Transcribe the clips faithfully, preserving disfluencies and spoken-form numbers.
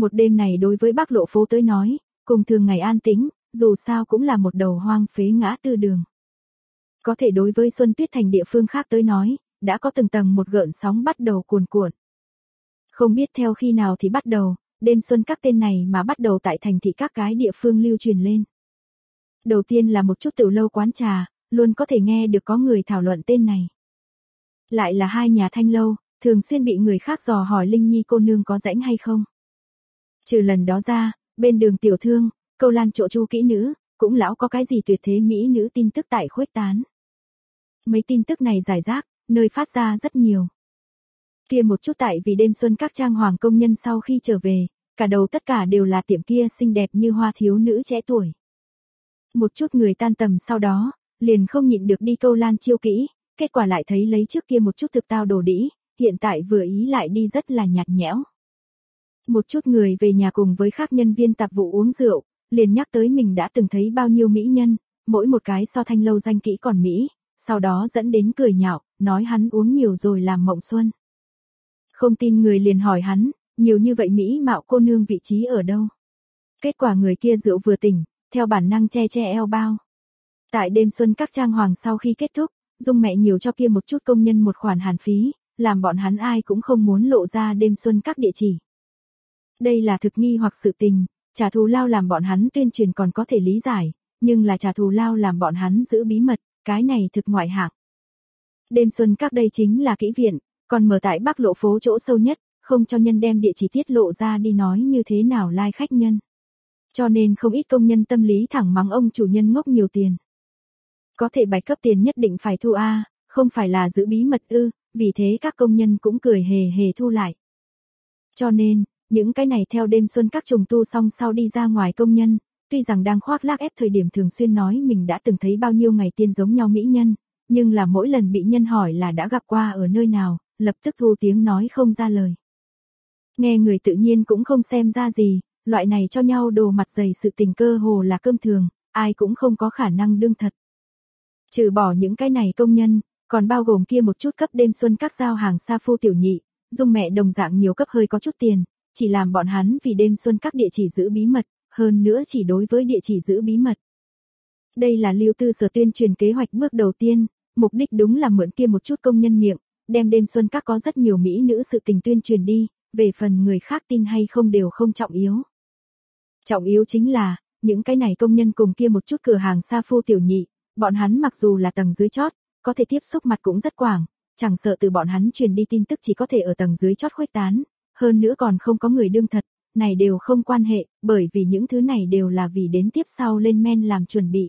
Một đêm này đối với Bắc Lộ phố tới nói, cùng thường ngày an tĩnh, dù sao cũng là một đầu hoang phế ngã tư đường. Có thể đối với Xuân Tuyết Thành địa phương khác tới nói, đã có từng tầng một gợn sóng bắt đầu cuồn cuộn. Không biết theo khi nào thì bắt đầu, đêm xuân các tên này mà bắt đầu tại thành thị các cái địa phương lưu truyền lên. Đầu tiên là một chút tiểu lâu quán trà, luôn có thể nghe được có người thảo luận tên này. Lại là hai nhà thanh lâu, thường xuyên bị người khác dò hỏi Linh Nhi cô nương có rãnh hay không. Trừ lần đó ra, bên đường tiểu thương, câu lan chỗ chu kỹ nữ, cũng lão có cái gì tuyệt thế mỹ nữ tin tức tại khuếch tán. Mấy tin tức này rải rác, nơi phát ra rất nhiều. Kia một chút tại vì đêm xuân các trang hoàng công nhân sau khi trở về, cả đầu tất cả đều là tiệm kia xinh đẹp như hoa thiếu nữ trẻ tuổi. Một chút người tan tầm sau đó, liền không nhịn được đi câu lan chiêu kỹ, kết quả lại thấy lấy trước kia một chút thực tao đồ đĩ, hiện tại vừa ý lại đi rất là nhạt nhẽo. Một chút người về nhà cùng với khác nhân viên tạp vụ uống rượu, liền nhắc tới mình đã từng thấy bao nhiêu mỹ nhân, mỗi một cái so thanh lâu danh kỹ còn mỹ, sau đó dẫn đến cười nhạo, nói hắn uống nhiều rồi làm mộng xuân. Không tin người liền hỏi hắn, nhiều như vậy mỹ mạo cô nương vị trí ở đâu? Kết quả người kia rượu vừa tỉnh, theo bản năng che che eo bao. Tại đêm xuân các trang hoàng sau khi kết thúc, Dung mẹ nhiều cho kia một chút công nhân một khoản hàn phí, làm bọn hắn ai cũng không muốn lộ ra đêm xuân các địa chỉ. Đây là thực nghi hoặc sự tình, trả thù lao làm bọn hắn tuyên truyền còn có thể lý giải, nhưng là trả thù lao làm bọn hắn giữ bí mật, cái này thực ngoại hạng. Đêm xuân các đây chính là kỹ viện, còn mở tại Bắc Lộ phố chỗ sâu nhất, không cho nhân đem địa chỉ tiết lộ ra đi nói như thế nào lai khách nhân. Cho nên không ít công nhân tâm lý thẳng mắng ông chủ nhân ngốc nhiều tiền. Có thể bạch cấp tiền nhất định phải thu a, không phải là giữ bí mật ư, vì thế các công nhân cũng cười hề hề thu lại. Cho nên, những cái này theo đêm xuân các trùng tu xong sau đi ra ngoài công nhân, tuy rằng đang khoác lác ép thời điểm thường xuyên nói mình đã từng thấy bao nhiêu ngày tiên giống nhau mỹ nhân, nhưng là mỗi lần bị nhân hỏi là đã gặp qua ở nơi nào, lập tức thu tiếng nói không ra lời. Nghe người tự nhiên cũng không xem ra gì, loại này cho nhau đồ mặt dày sự tình cơ hồ là cơm thường, ai cũng không có khả năng đương thật. Trừ bỏ những cái này công nhân, còn bao gồm kia một chút cấp đêm xuân các giao hàng sa phu tiểu nhị, Dung mẹ đồng dạng nhiều cấp hơi có chút tiền, chỉ làm bọn hắn vì đêm xuân các địa chỉ giữ bí mật, hơn nữa chỉ đối với địa chỉ giữ bí mật. Đây là Lưu Tư Sở tuyên truyền kế hoạch bước đầu tiên, mục đích đúng là mượn kia một chút công nhân miệng, đem đêm xuân các có rất nhiều mỹ nữ sự tình tuyên truyền đi, về phần người khác tin hay không đều không trọng yếu. Trọng yếu chính là, những cái này công nhân cùng kia một chút cửa hàng sa phu tiểu nhị, bọn hắn mặc dù là tầng dưới chót, có thể tiếp xúc mặt cũng rất quảng, chẳng sợ từ bọn hắn truyền đi tin tức chỉ có thể ở tầng dưới chót khuếch tán, hơn nữa còn không có người đương thật, này đều không quan hệ, bởi vì những thứ này đều là vì đến tiếp sau lên men làm chuẩn bị.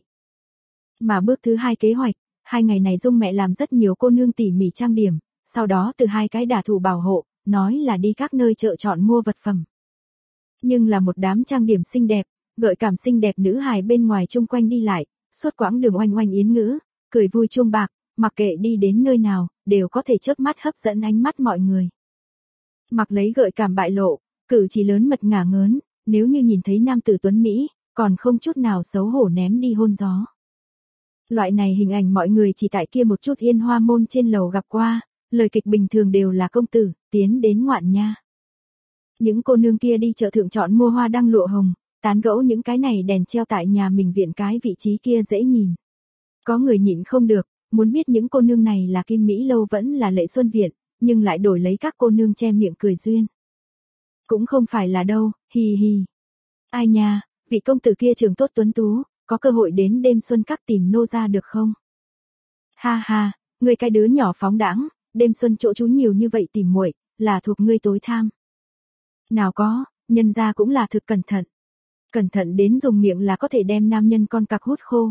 Mà bước thứ hai kế hoạch, hai ngày này Dung mẹ làm rất nhiều cô nương tỉ mỉ trang điểm, sau đó từ hai cái đả thủ bảo hộ, nói là đi các nơi chợ chọn mua vật phẩm. Nhưng là một đám trang điểm xinh đẹp, gợi cảm xinh đẹp nữ hài bên ngoài chung quanh đi lại, suốt quãng đường oanh oanh yến ngữ, cười vui chuông bạc, mặc kệ đi đến nơi nào, đều có thể chớp mắt hấp dẫn ánh mắt mọi người. Mặc lấy gợi cảm bại lộ, cử chỉ lớn mật ngả ngớn, nếu như nhìn thấy nam tử tuấn Mỹ, còn không chút nào xấu hổ ném đi hôn gió. Loại này hình ảnh mọi người chỉ tại kia một chút yên hoa môn trên lầu gặp qua, lời kịch bình thường đều là công tử, tiến đến ngoạn nha. Những cô nương kia đi chợ thượng chọn mua hoa đăng lụa hồng, tán gẫu những cái này đèn treo tại nhà mình viện cái vị trí kia dễ nhìn. Có người nhịn không được, muốn biết những cô nương này là Kim Mỹ Lâu vẫn là Lệ Xuân Viện, nhưng lại đổi lấy các cô nương che miệng cười duyên. Cũng không phải là đâu, hì hì. Ai nha, vị công tử kia trường tốt tuấn tú, có cơ hội đến đêm xuân các tìm nô ra được không? Ha ha, người cái đứa nhỏ phóng đãng, đêm xuân chỗ chú nhiều như vậy tìm muội, là thuộc ngươi tối tham. Nào có, nhân gia cũng là thực cẩn thận. Cẩn thận đến dùng miệng là có thể đem nam nhân con cặc hút khô.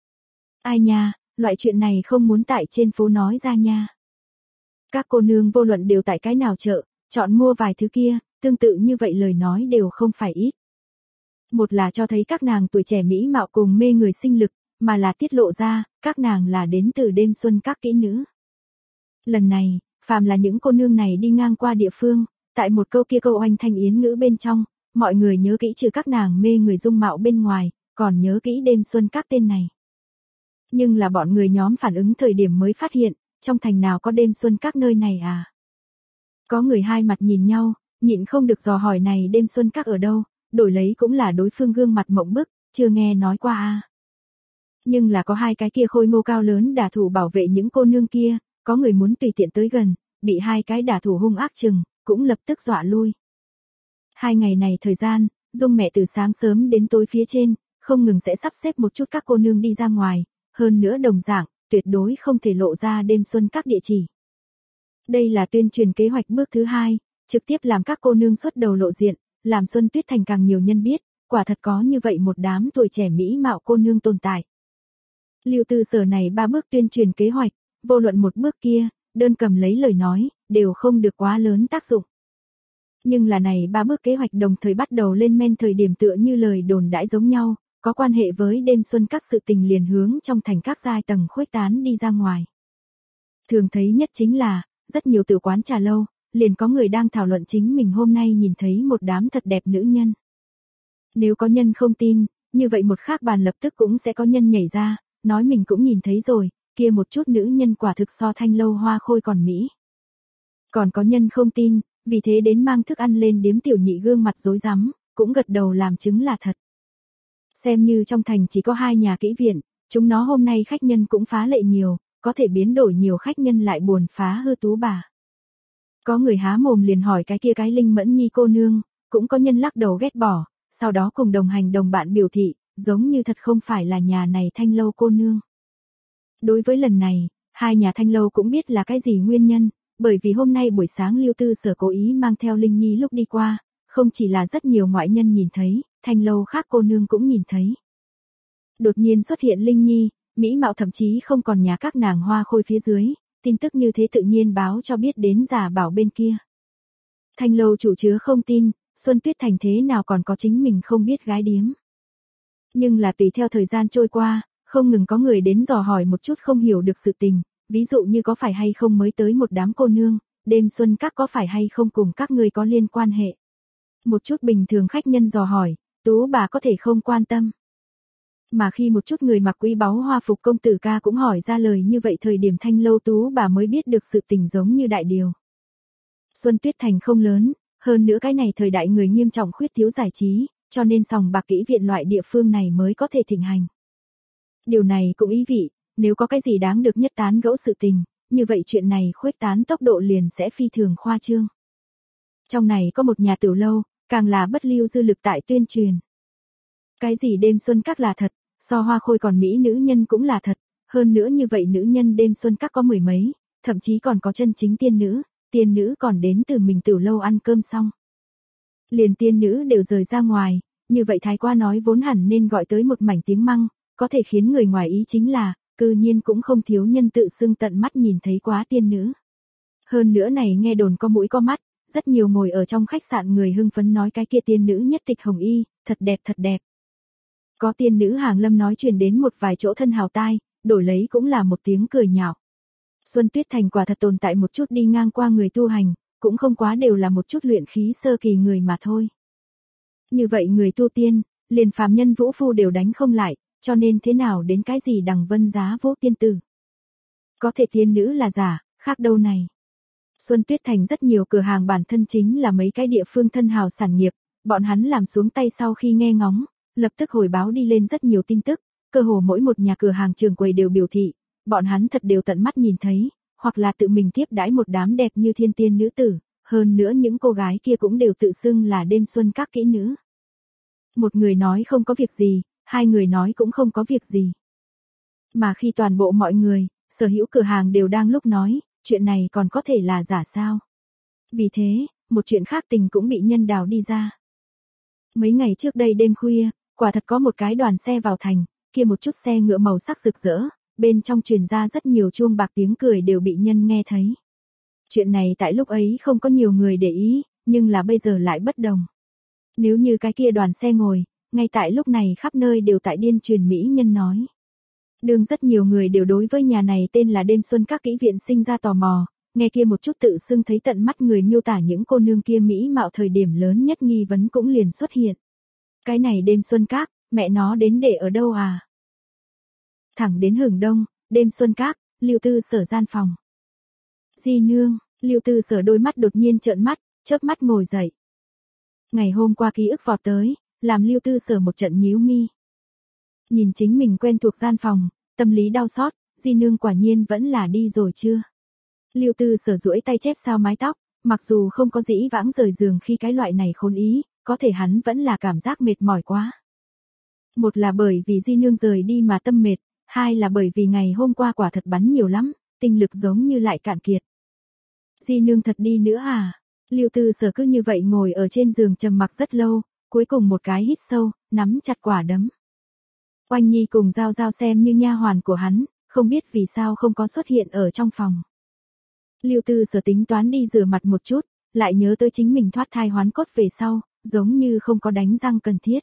Ai nha, loại chuyện này không muốn tại trên phố nói ra nha. Các cô nương vô luận đều tại cái nào chợ, chọn mua vài thứ kia, tương tự như vậy lời nói đều không phải ít. Một là cho thấy các nàng tuổi trẻ mỹ mạo cùng mê người sinh lực, mà là tiết lộ ra, các nàng là đến từ đêm xuân các kỹ nữ. Lần này, phàm là những cô nương này đi ngang qua địa phương, tại một câu kia câu oanh thanh yến ngữ bên trong, mọi người nhớ kỹ trừ các nàng mê người dung mạo bên ngoài, còn nhớ kỹ đêm xuân các tên này. Nhưng là bọn người nhóm phản ứng thời điểm mới phát hiện, trong thành nào có đêm xuân các nơi này à? Có người hai mặt nhìn nhau, nhịn không được dò hỏi này đêm xuân các ở đâu, đổi lấy cũng là đối phương gương mặt mộng bức, chưa nghe nói qua a. Nhưng là có hai cái kia khôi ngô cao lớn đả thủ bảo vệ những cô nương kia, có người muốn tùy tiện tới gần, bị hai cái đả thủ hung ác chừng, cũng lập tức dọa lui. Hai ngày này thời gian, Dung mẹ từ sáng sớm đến tối phía trên, không ngừng sẽ sắp xếp một chút các cô nương đi ra ngoài, hơn nữa đồng dạng, tuyệt đối không thể lộ ra đêm xuân các địa chỉ. Đây là tuyên truyền kế hoạch bước thứ hai, trực tiếp làm các cô nương xuất đầu lộ diện, làm Xuân Tuyết Thành càng nhiều nhân biết, quả thật có như vậy một đám tuổi trẻ mỹ mạo cô nương tồn tại. Lưu Tư Sở này ba bước tuyên truyền kế hoạch, vô luận một bước kia, đơn cầm lấy lời nói, đều không được quá lớn tác dụng. Nhưng là này ba bước kế hoạch đồng thời bắt đầu lên men thời điểm tựa như lời đồn đãi giống nhau, có quan hệ với đêm xuân các sự tình liền hướng trong thành các giai tầng khuếch tán đi ra ngoài. Thường thấy nhất chính là, rất nhiều tử quán trà lâu, liền có người đang thảo luận chính mình hôm nay nhìn thấy một đám thật đẹp nữ nhân. Nếu có nhân không tin, như vậy một khác bàn lập tức cũng sẽ có nhân nhảy ra, nói mình cũng nhìn thấy rồi, kia một chút nữ nhân quả thực so thanh lâu hoa khôi còn mỹ. Còn có nhân không tin, vì thế đến mang thức ăn lên điếm tiểu nhị gương mặt rối rắm, cũng gật đầu làm chứng là thật. Xem như trong thành chỉ có hai nhà kỹ viện, chúng nó hôm nay khách nhân cũng phá lệ nhiều, có thể biến đổi nhiều khách nhân lại buồn phá hư tú bà. Có người há mồm liền hỏi cái kia cái Linh Mẫn Nhi cô nương, cũng có nhân lắc đầu ghét bỏ, sau đó cùng đồng hành đồng bạn biểu thị, giống như thật không phải là nhà này thanh lâu cô nương. Đối với lần này, hai nhà thanh lâu cũng biết là cái gì nguyên nhân, bởi vì hôm nay buổi sáng Lưu Tư Sở cố ý mang theo Linh Nhi lúc đi qua, không chỉ là rất nhiều ngoại nhân nhìn thấy, thanh lâu khác cô nương cũng nhìn thấy. Đột nhiên xuất hiện Linh Nhi, mỹ mạo thậm chí không còn nhà các nàng hoa khôi phía dưới, tin tức như thế tự nhiên báo cho biết đến Giả Bảo bên kia. Thanh lâu chủ chứa không tin, Xuân Tuyết Thành thế nào còn có chính mình không biết gái điếm. Nhưng là tùy theo thời gian trôi qua, không ngừng có người đến dò hỏi một chút không hiểu được sự tình, ví dụ như có phải hay không mới tới một đám cô nương, đêm xuân các có phải hay không cùng các người có liên quan hệ. Một chút bình thường khách nhân dò hỏi, tú bà có thể không quan tâm. Mà khi một chút người mặc quý báu hoa phục công tử ca cũng hỏi ra lời như vậy thời điểm thanh lâu tú bà mới biết được sự tình giống như đại điều. Xuân Tuyết Thành không lớn, hơn nữa cái này thời đại người nghiêm trọng khuyết thiếu giải trí, cho nên sòng bạc kỹ viện loại địa phương này mới có thể thịnh hành. Điều này cũng ý vị, nếu có cái gì đáng được nhất tán gẫu sự tình, như vậy chuyện này khuếch tán tốc độ liền sẽ phi thường khoa trương. Trong này có một nhà tiểu lâu, càng là bất lưu dư lực tại tuyên truyền. Cái gì đêm xuân các là thật, so hoa khôi còn mỹ nữ nhân cũng là thật, hơn nữa như vậy nữ nhân đêm xuân các có mười mấy, thậm chí còn có chân chính tiên nữ, tiên nữ còn đến từ mình tiểu lâu ăn cơm xong. Liền tiên nữ đều rời ra ngoài, như vậy thái qua nói vốn hẳn nên gọi tới một mảnh tiếng măng, có thể khiến người ngoài ý chính là, cư nhiên cũng không thiếu nhân tự xưng tận mắt nhìn thấy quá tiên nữ. Hơn nữa này nghe đồn có mũi có mắt, rất nhiều ngồi ở trong khách sạn người hưng phấn nói cái kia tiên nữ nhất tịch hồng y, thật đẹp thật đẹp. Có tiên nữ hàng lâm nói truyền đến một vài chỗ thân hào tai, đổi lấy cũng là một tiếng cười nhạo. Xuân Tuyết Thành quả thật tồn tại một chút đi ngang qua người tu hành, cũng không quá đều là một chút luyện khí sơ kỳ người mà thôi. Như vậy người tu tiên, liền phàm nhân vũ phu đều đánh không lại, cho nên thế nào đến cái gì đằng vân giá vũ tiên tử. Có thể tiên nữ là giả, khác đâu này. Xuân Tuyết Thành rất nhiều cửa hàng bản thân chính là mấy cái địa phương thân hào sản nghiệp, bọn hắn làm xuống tay sau khi nghe ngóng, lập tức hồi báo đi lên rất nhiều tin tức, cơ hồ mỗi một nhà cửa hàng trường quầy đều biểu thị, bọn hắn thật đều tận mắt nhìn thấy, hoặc là tự mình tiếp đãi một đám đẹp như thiên tiên nữ tử, hơn nữa những cô gái kia cũng đều tự xưng là đêm xuân các kỹ nữ. Một người nói không có việc gì, hai người nói cũng không có việc gì. Mà khi toàn bộ mọi người, sở hữu cửa hàng đều đang lúc nói, chuyện này còn có thể là giả sao. Vì thế, một chuyện khác tình cũng bị nhân đào đi ra. Mấy ngày trước đây đêm khuya, quả thật có một cái đoàn xe vào thành, kia một chút xe ngựa màu sắc rực rỡ, bên trong truyền ra rất nhiều chuông bạc tiếng cười đều bị nhân nghe thấy. Chuyện này tại lúc ấy không có nhiều người để ý, nhưng là bây giờ lại bất đồng. Nếu như cái kia đoàn xe ngồi, ngay tại lúc này khắp nơi đều tại điên truyền mỹ nhân nói. Đương rất nhiều người đều đối với nhà này tên là đêm xuân các kỹ viện sinh ra tò mò, nghe kia một chút tự xưng thấy tận mắt người miêu tả những cô nương kia mỹ mạo thời điểm lớn nhất nghi vấn cũng liền xuất hiện. Cái này đêm xuân các, mẹ nó đến để ở đâu à? Thẳng đến hưởng đông, đêm xuân các, Lưu Tư Sở gian phòng. Di nương, Lưu Tư Sở đôi mắt đột nhiên trợn mắt, chớp mắt ngồi dậy. Ngày hôm qua ký ức vọt tới, làm Lưu Tư Sở một trận nhíu mi. Nhìn chính mình quen thuộc gian phòng, tâm lý đau xót, Di Nương quả nhiên vẫn là đi rồi chưa? Lưu Tư Sở duỗi tay chép sao mái tóc, mặc dù không có dĩ vãng rời giường khi cái loại này khốn ý, có thể hắn vẫn là cảm giác mệt mỏi quá. Một là bởi vì Di Nương rời đi mà tâm mệt, hai là bởi vì ngày hôm qua quả thật bắn nhiều lắm, tinh lực giống như lại cạn kiệt. Di Nương thật đi nữa à? Lưu Tư Sở cứ như vậy ngồi ở trên giường trầm mặc rất lâu, cuối cùng một cái hít sâu, nắm chặt quả đấm. Oanh Nhi cùng Giao Giao xem như nha hoàn của hắn, không biết vì sao không có xuất hiện ở trong phòng. Lưu Tư Sở tính toán đi rửa mặt một chút, lại nhớ tới chính mình thoát thai hoán cốt về sau, giống như không có đánh răng cần thiết.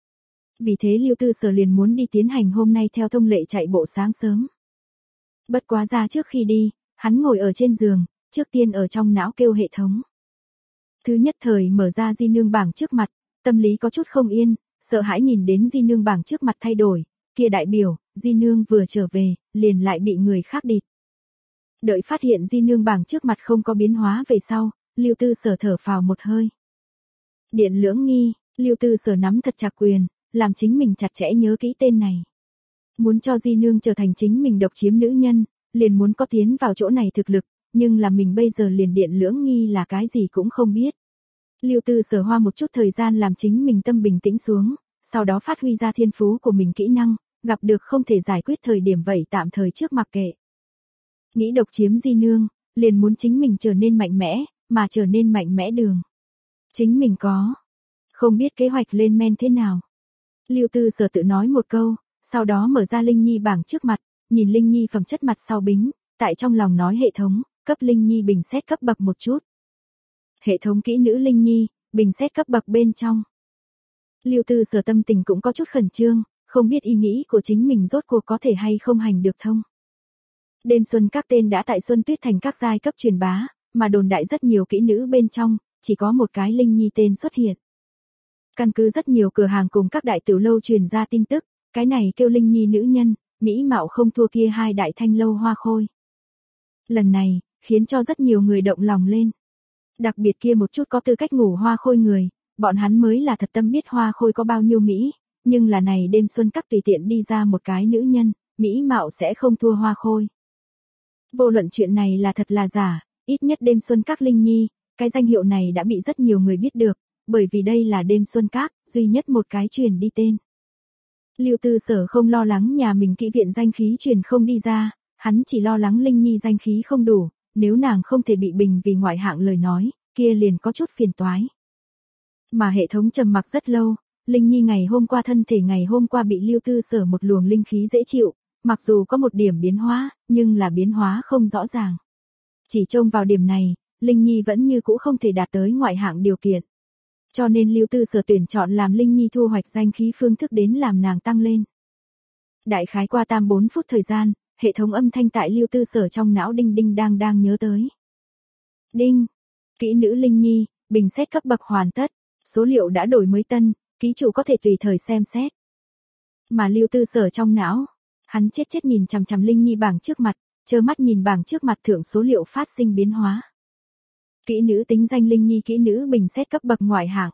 Vì thế Lưu Tư Sở liền muốn đi tiến hành hôm nay theo thông lệ chạy bộ sáng sớm. Bất quá ra trước khi đi, hắn ngồi ở trên giường, trước tiên ở trong não kêu hệ thống. Thứ nhất thời mở ra Di Nương bảng trước mặt, tâm lý có chút không yên, sợ hãi nhìn đến Di Nương bảng trước mặt thay đổi, kia đại biểu, Di Nương vừa trở về, liền lại bị người khác địt. Đợi phát hiện Di Nương bảng trước mặt không có biến hóa về sau, Lưu Tư Sở thở phào một hơi. Điện Lưỡng Nghi, Lưu Tư Sở nắm thật chặt quyền, làm chính mình chặt chẽ nhớ kỹ tên này. Muốn cho Di Nương trở thành chính mình độc chiếm nữ nhân, liền muốn có tiến vào chỗ này thực lực, nhưng là mình bây giờ liền Điện Lưỡng Nghi là cái gì cũng không biết. Lưu Tư Sở hoa một chút thời gian làm chính mình tâm bình tĩnh xuống, sau đó phát huy ra thiên phú của mình kỹ năng, gặp được không thể giải quyết thời điểm vậy tạm thời trước mặc kệ. Nghĩ độc chiếm Di Nương, liền muốn chính mình trở nên mạnh mẽ, mà trở nên mạnh mẽ đường. Chính mình có. Không biết kế hoạch lên men thế nào. Lưu Tư Sở tự nói một câu, sau đó mở ra Linh Nhi bảng trước mặt, nhìn Linh Nhi phẩm chất mặt sau bính, tại trong lòng nói hệ thống, cấp Linh Nhi bình xét cấp bậc một chút. Hệ thống kỹ nữ Linh Nhi, bình xét cấp bậc bên trong. Lưu Tư Sở tâm tình cũng có chút khẩn trương, không biết ý nghĩ của chính mình rốt cuộc có thể hay không hành được thông. Đêm xuân các tên đã tại Xuân Tuyết Thành các giai cấp truyền bá, mà đồn đại rất nhiều kỹ nữ bên trong, chỉ có một cái Linh Nhi tên xuất hiện. Căn cứ rất nhiều cửa hàng cùng các đại tiểu lâu truyền ra tin tức, cái này kêu Linh Nhi nữ nhân, mỹ mạo không thua kia hai đại thanh lâu Hoa Khôi. Lần này, khiến cho rất nhiều người động lòng lên. Đặc biệt kia một chút có tư cách ngủ Hoa Khôi người, bọn hắn mới là thật tâm biết Hoa Khôi có bao nhiêu mỹ, nhưng là này đêm xuân các tùy tiện đi ra một cái nữ nhân, mỹ mạo sẽ không thua Hoa Khôi. Vô luận chuyện này là thật là giả, ít nhất đêm xuân các Linh Nhi, cái danh hiệu này đã bị rất nhiều người biết được, bởi vì đây là đêm xuân các, duy nhất một cái truyền đi tên. Lưu Tư Sở không lo lắng nhà mình kỹ viện danh khí truyền không đi ra, hắn chỉ lo lắng Linh Nhi danh khí không đủ, nếu nàng không thể bị bình vì ngoại hạng lời nói, kia liền có chút phiền toái. Mà hệ thống trầm mặc rất lâu, Linh Nhi ngày hôm qua thân thể ngày hôm qua bị Lưu Tư Sở một luồng linh khí dễ chịu, mặc dù có một điểm biến hóa, nhưng là biến hóa không rõ ràng. Chỉ trông vào điểm này, Linh Nhi vẫn như cũ không thể đạt tới ngoại hạng điều kiện. Cho nên Lưu Tư Sở tuyển chọn làm Linh Nhi thu hoạch danh khí phương thức đến làm nàng tăng lên. Đại khái qua tam bốn phút thời gian, hệ thống âm thanh tại Lưu Tư Sở trong não đinh đinh đang đang nhớ tới. Đinh, kỹ nữ Linh Nhi, bình xét cấp bậc hoàn tất, số liệu đã đổi mới tân, ký chủ có thể tùy thời xem xét. Mà Lưu Tư Sở trong não, hắn chết chết nhìn chằm chằm Linh Nhi bảng trước mặt, trơ mắt nhìn bảng trước mặt thượng số liệu phát sinh biến hóa. Kỹ nữ tính danh Linh Nhi kỹ nữ bình xét cấp bậc ngoại hạng.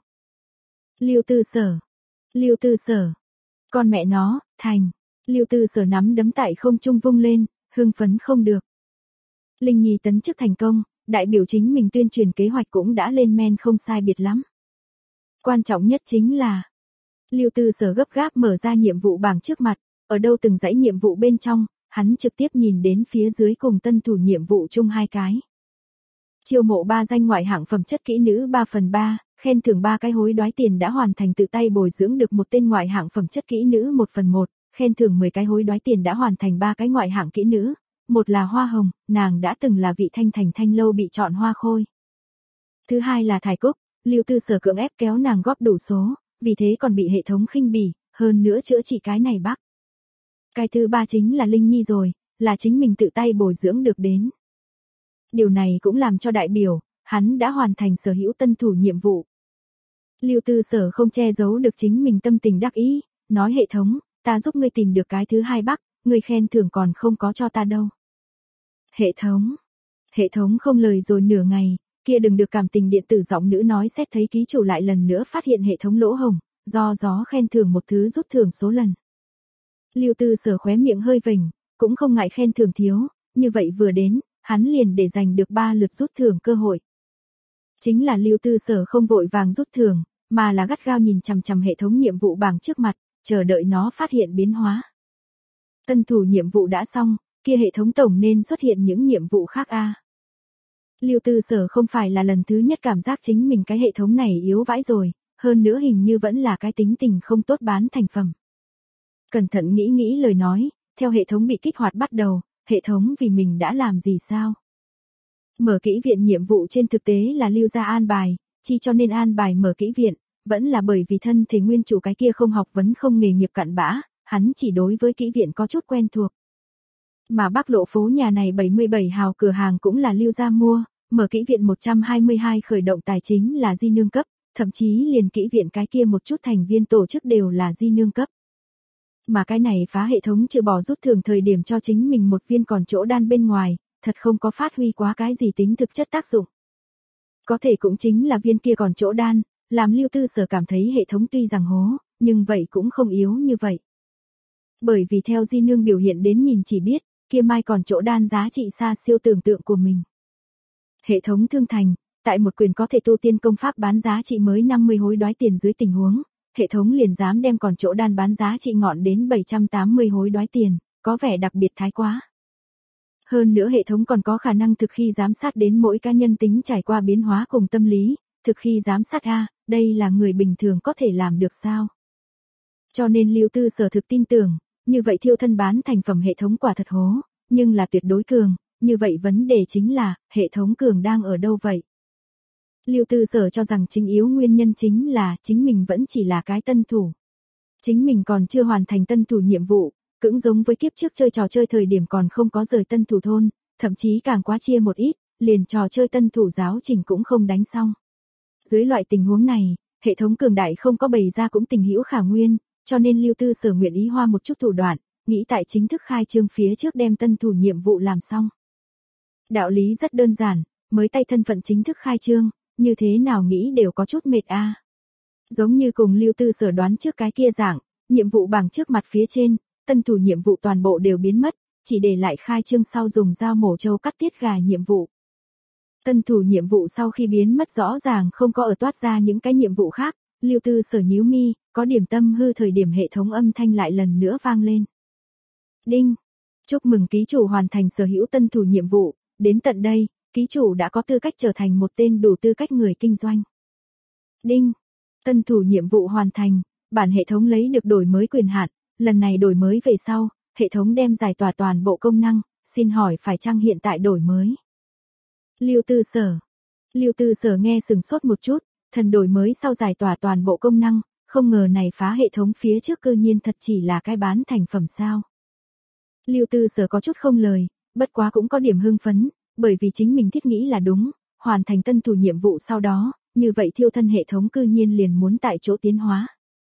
Lưu Tư Sở. Lưu Tư Sở. Con mẹ nó, thành. Lưu Tư Sở nắm đấm tại không trung vung lên, hưng phấn không được. Linh Nhi tấn chức thành công, đại biểu chính mình tuyên truyền kế hoạch cũng đã lên men không sai biệt lắm. Quan trọng nhất chính là, Lưu Tư Sở gấp gáp mở ra nhiệm vụ bảng trước mặt, ở đâu từng dãy nhiệm vụ bên trong, hắn trực tiếp nhìn đến phía dưới cùng tân thủ nhiệm vụ chung hai cái. Chiêu mộ ba danh ngoại hạng phẩm chất kỹ nữ ba phần ba, khen thưởng ba cái hối đoái tiền đã hoàn thành tự tay bồi dưỡng được một tên ngoại hạng phẩm chất kỹ nữ một phần một, khen thưởng mười cái hối đoái tiền đã hoàn thành ba cái ngoại hạng kỹ nữ, một là Hoa Hồng, nàng đã từng là vị thanh thành thanh lâu bị chọn Hoa Khôi. Thứ hai là Thải Cúc, Lưu Tư Sở cưỡng ép kéo nàng góp đủ số, vì thế còn bị hệ thống khinh bỉ, hơn nữa chữa trị cái này bắc. Cái thứ ba chính là Linh Nhi rồi, là chính mình tự tay bồi dưỡng được đến. Điều này cũng làm cho đại biểu, hắn đã hoàn thành sở hữu tân thủ nhiệm vụ. Lưu Tư Sở không che giấu được chính mình tâm tình đắc ý, nói hệ thống, ta giúp ngươi tìm được cái thứ hai bắc, ngươi khen thưởng còn không có cho ta đâu. Hệ thống, hệ thống không lời rồi nửa ngày, kia đừng được cảm tình điện tử giọng nữ nói xét thấy ký chủ lại lần nữa phát hiện hệ thống lỗ hổng, do gió khen thưởng một thứ rút thưởng số lần. Lưu Tư Sở khóe miệng hơi vểnh, cũng không ngại khen thưởng thiếu, như vậy vừa đến, hắn liền để giành được ba lượt rút thưởng cơ hội. Chính là Lưu Tư Sở không vội vàng rút thưởng, mà là gắt gao nhìn chằm chằm hệ thống nhiệm vụ bảng trước mặt, chờ đợi nó phát hiện biến hóa. Tân thủ nhiệm vụ đã xong, kia hệ thống tổng nên xuất hiện những nhiệm vụ khác a. À. Lưu Tư Sở không phải là lần thứ nhất cảm giác chính mình cái hệ thống này yếu vãi rồi, hơn nữa hình như vẫn là cái tính tình không tốt bán thành phẩm. Cẩn thận nghĩ nghĩ lời nói, theo hệ thống bị kích hoạt bắt đầu, hệ thống vì mình đã làm gì sao? Mở kỹ viện nhiệm vụ trên thực tế là Lưu gia an bài, chi cho nên an bài mở kỹ viện, vẫn là bởi vì thân thể nguyên chủ cái kia không học vấn không nghề nghiệp cặn bã, hắn chỉ đối với kỹ viện có chút quen thuộc. Mà Bắc Lộ phố nhà này bảy mươi bảy hào cửa hàng cũng là Lưu gia mua, mở kỹ viện một trăm hai mươi hai khởi động tài chính là Di Nương cấp, thậm chí liền kỹ viện cái kia một chút thành viên tổ chức đều là Di Nương cấp. Mà cái này phá hệ thống trừ bỏ rút thưởng thời điểm cho chính mình một viên còn chỗ đan bên ngoài, thật không có phát huy quá cái gì tính thực chất tác dụng. Có thể cũng chính là viên kia còn chỗ đan, làm Lưu Tư Sở cảm thấy hệ thống tuy rằng hố, nhưng vậy cũng không yếu như vậy. Bởi vì theo Di Nương biểu hiện đến nhìn chỉ biết, kia mai còn chỗ đan giá trị xa siêu tưởng tượng của mình. Hệ thống thương thành, tại một quyền có thể tu tiên công pháp bán giá trị mới năm mươi hối đoái tiền dưới tình huống, hệ thống liền dám đem còn chỗ đan bán giá trị ngọn đến bảy trăm tám mươi hối đoái tiền, có vẻ đặc biệt thái quá. Hơn nữa hệ thống còn có khả năng thực khi giám sát đến mỗi cá nhân tính trải qua biến hóa cùng tâm lý, thực khi giám sát a, đây là người bình thường có thể làm được sao? Cho nên Lưu Tư Sở thực tin tưởng, như vậy thiêu thân bán thành phẩm hệ thống quả thật hố, nhưng là tuyệt đối cường, như vậy vấn đề chính là, hệ thống cường đang ở đâu vậy? Lưu Tư Sở cho rằng chính yếu nguyên nhân chính là chính mình vẫn chỉ là cái tân thủ. Chính mình còn chưa hoàn thành tân thủ nhiệm vụ, cũng giống với kiếp trước chơi trò chơi thời điểm còn không có rời tân thủ thôn, thậm chí càng quá chia một ít, liền trò chơi tân thủ giáo trình cũng không đánh xong. Dưới loại tình huống này, hệ thống cường đại không có bày ra cũng tình hữu khả nguyên, cho nên Lưu Tư Sở nguyện ý hoa một chút thủ đoạn, nghĩ tại chính thức khai trương phía trước đem tân thủ nhiệm vụ làm xong. Đạo lý rất đơn giản, mới tay thân phận chính thức khai trương, như thế nào nghĩ đều có chút mệt a. À. Giống như cùng Lưu Tư Sở đoán trước cái kia dạng, nhiệm vụ bảng trước mặt phía trên, tân thủ nhiệm vụ toàn bộ đều biến mất, chỉ để lại khai trương sau dùng dao mổ trâu cắt tiết gà nhiệm vụ. Tân thủ nhiệm vụ sau khi biến mất rõ ràng không có ở toát ra những cái nhiệm vụ khác, Lưu Tư Sở nhíu mi, có điểm tâm hư thời điểm hệ thống âm thanh lại lần nữa vang lên. Đinh! Chúc mừng ký chủ hoàn thành sở hữu tân thủ nhiệm vụ, đến tận đây, ký chủ đã có tư cách trở thành một tên đủ tư cách người kinh doanh. Đinh! Tân thủ nhiệm vụ hoàn thành, bản hệ thống lấy được đổi mới quyền hạn, lần này đổi mới về sau, hệ thống đem giải tỏa toàn bộ công năng, xin hỏi phải chăng hiện tại đổi mới. Lưu Tư Sở. Lưu Tư Sở nghe sừng sốt một chút, thần đổi mới sau giải tỏa toàn bộ công năng, không ngờ này phá hệ thống phía trước cư nhiên thật chỉ là cái bán thành phẩm sao. Lưu Tư Sở có chút không lời, bất quá cũng có điểm hưng phấn, bởi vì chính mình thiết nghĩ là đúng, hoàn thành tân thủ nhiệm vụ sau đó, như vậy thiêu thân hệ thống cư nhiên liền muốn tại chỗ tiến hóa.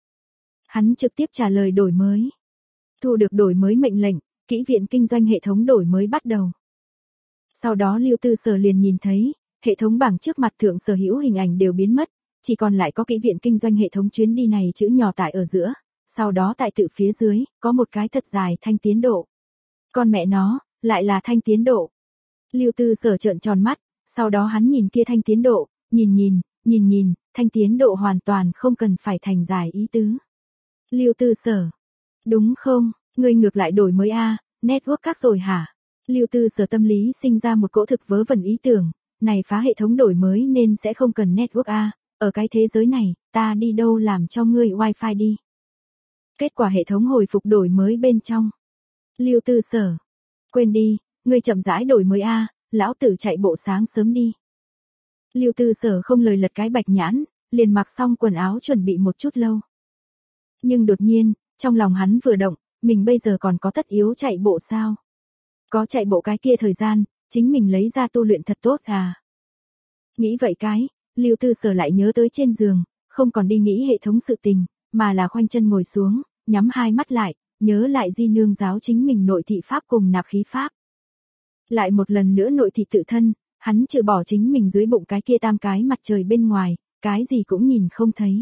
Hắn trực tiếp trả lời đổi mới. Thu được đổi mới mệnh lệnh, kỹ viện kinh doanh hệ thống đổi mới bắt đầu. Sau đó Lưu Tư Sở liền nhìn thấy, hệ thống bảng trước mặt thượng sở hữu hình ảnh đều biến mất, chỉ còn lại có kỹ viện kinh doanh hệ thống chuyến đi này chữ nhỏ tại ở giữa, sau đó tại tự phía dưới, có một cái thật dài thanh tiến độ. Con mẹ nó, lại là thanh tiến độ. Lưu Tư Sở trợn tròn mắt, sau đó hắn nhìn kia thanh tiến độ, nhìn nhìn, nhìn nhìn, thanh tiến độ hoàn toàn không cần phải thành dài ý tứ. Lưu Tư Sở. Đúng không, ngươi ngược lại đổi mới a, network các rồi hả? Lưu Tư Sở tâm lý sinh ra một cỗ thực vớ vẩn ý tưởng, này phá hệ thống đổi mới nên sẽ không cần network a, ở cái thế giới này, ta đi đâu làm cho ngươi wifi đi. Kết quả hệ thống hồi phục đổi mới bên trong. Lưu Tư Sở. Quên đi, ngươi chậm rãi đổi mới a, lão tử chạy bộ sáng sớm đi. Lưu Tư Sở không lời lật cái bạch nhãn, liền mặc xong quần áo chuẩn bị một chút lâu. Nhưng đột nhiên, trong lòng hắn vừa động, mình bây giờ còn có tất yếu chạy bộ sao? Có chạy bộ cái kia thời gian, chính mình lấy ra tu luyện thật tốt à? Nghĩ vậy cái, Lưu Tư Sở lại nhớ tới trên giường, không còn đi nghĩ hệ thống sự tình, mà là khoanh chân ngồi xuống, nhắm hai mắt lại, nhớ lại Di Nương giáo chính mình nội thị pháp cùng nạp khí pháp. Lại một lần nữa nội thị tự thân, hắn trừ bỏ chính mình dưới bụng cái kia tam cái mặt trời bên ngoài, cái gì cũng nhìn không thấy.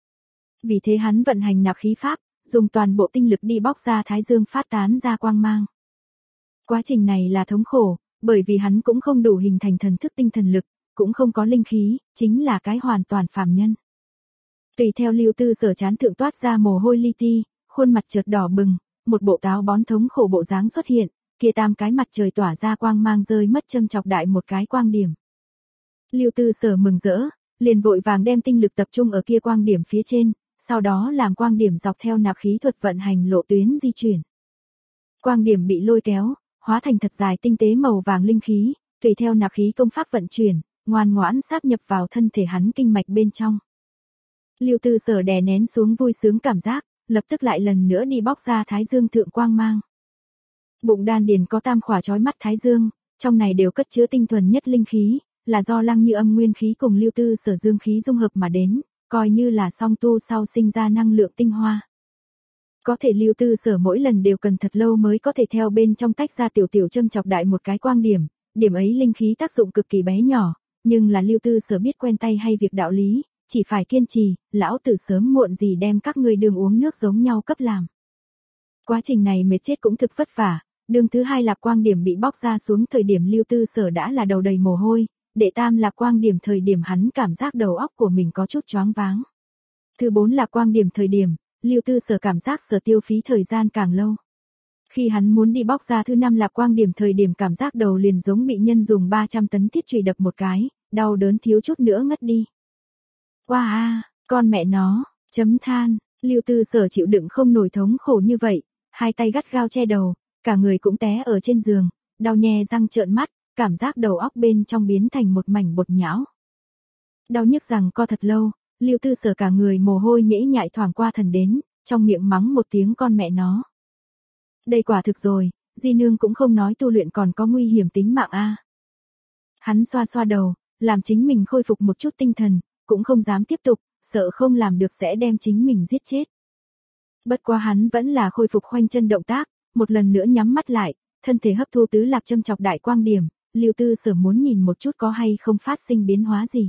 Vì thế hắn vận hành nạp khí pháp, dùng toàn bộ tinh lực đi bóc ra thái dương phát tán ra quang mang. Quá trình này là thống khổ, bởi vì hắn cũng không đủ hình thành thần thức tinh thần lực, cũng không có linh khí, chính là cái hoàn toàn phàm nhân. Tùy theo Lưu Tư Sở chán thượng toát ra mồ hôi li ti, khuôn mặt chợt đỏ bừng, một bộ táo bón thống khổ bộ dáng xuất hiện, kia tam cái mặt trời tỏa ra quang mang rơi mất châm chọc đại một cái quang điểm. Lưu Tư Sở mừng rỡ, liền vội vàng đem tinh lực tập trung ở kia quang điểm phía trên, sau đó làm quang điểm dọc theo nạp khí thuật vận hành lộ tuyến di chuyển. Quang điểm bị lôi kéo, hóa thành thật dài tinh tế màu vàng linh khí, tùy theo nạp khí công pháp vận chuyển, ngoan ngoãn sáp nhập vào thân thể hắn kinh mạch bên trong. Lưu Tư Sở đè nén xuống vui sướng cảm giác, lập tức lại lần nữa đi bóc ra thái dương thượng quang mang. Bụng đan điền có tam khỏa chói mắt thái dương, trong này đều cất chứa tinh thuần nhất linh khí, là do Lăng Như Âm nguyên khí cùng Lưu Tư Sở dương khí dung hợp mà đến, coi như là song tu sau sinh ra năng lượng tinh hoa. Có thể Lưu Tư Sở mỗi lần đều cần thật lâu mới có thể theo bên trong tách ra tiểu tiểu châm chọc đại một cái quang điểm, điểm ấy linh khí tác dụng cực kỳ bé nhỏ, nhưng là Lưu Tư Sở biết quen tay hay việc đạo lý, chỉ phải kiên trì, lão tử sớm muộn gì đem các ngươi đường uống nước giống nhau cấp làm. Quá trình này mệt chết cũng thực vất vả, đường thứ hai lạp quang điểm bị bóc ra xuống thời điểm Lưu Tư Sở đã là đầu đầy mồ hôi, đệ tam lạp quang điểm thời điểm hắn cảm giác đầu óc của mình có chút choáng váng. Thứ bốn lạp quang điểm thời điểm, Lưu Tư Sở cảm giác sở tiêu phí thời gian càng lâu. Khi hắn muốn đi bóc ra thứ năm lạp quang điểm thời điểm cảm giác đầu liền giống bị nhân dùng ba trăm tấn thiết chùy đập một cái, đau đớn thiếu chút nữa ngất đi. Wow a, con mẹ nó, chấm than, Lưu Tư Sở chịu đựng không nổi thống khổ như vậy, hai tay gắt gao che đầu, cả người cũng té ở trên giường, đau nhè răng trợn mắt, cảm giác đầu óc bên trong biến thành một mảnh bột nhão. Đau nhức rằng co thật lâu, Lưu Tư Sở cả người mồ hôi nhễ nhại thoảng qua thần đến, trong miệng mắng một tiếng con mẹ nó. Đây quả thực rồi, di nương cũng không nói tu luyện còn có nguy hiểm tính mạng a. Hắn xoa xoa đầu, làm chính mình khôi phục một chút tinh thần, cũng không dám tiếp tục, sợ không làm được sẽ đem chính mình giết chết. Bất quá hắn vẫn là khôi phục khoanh chân động tác, một lần nữa nhắm mắt lại, thân thể hấp thu tứ lạp châm chọc đại quang điểm, Lưu Tư Sở muốn nhìn một chút có hay không phát sinh biến hóa gì.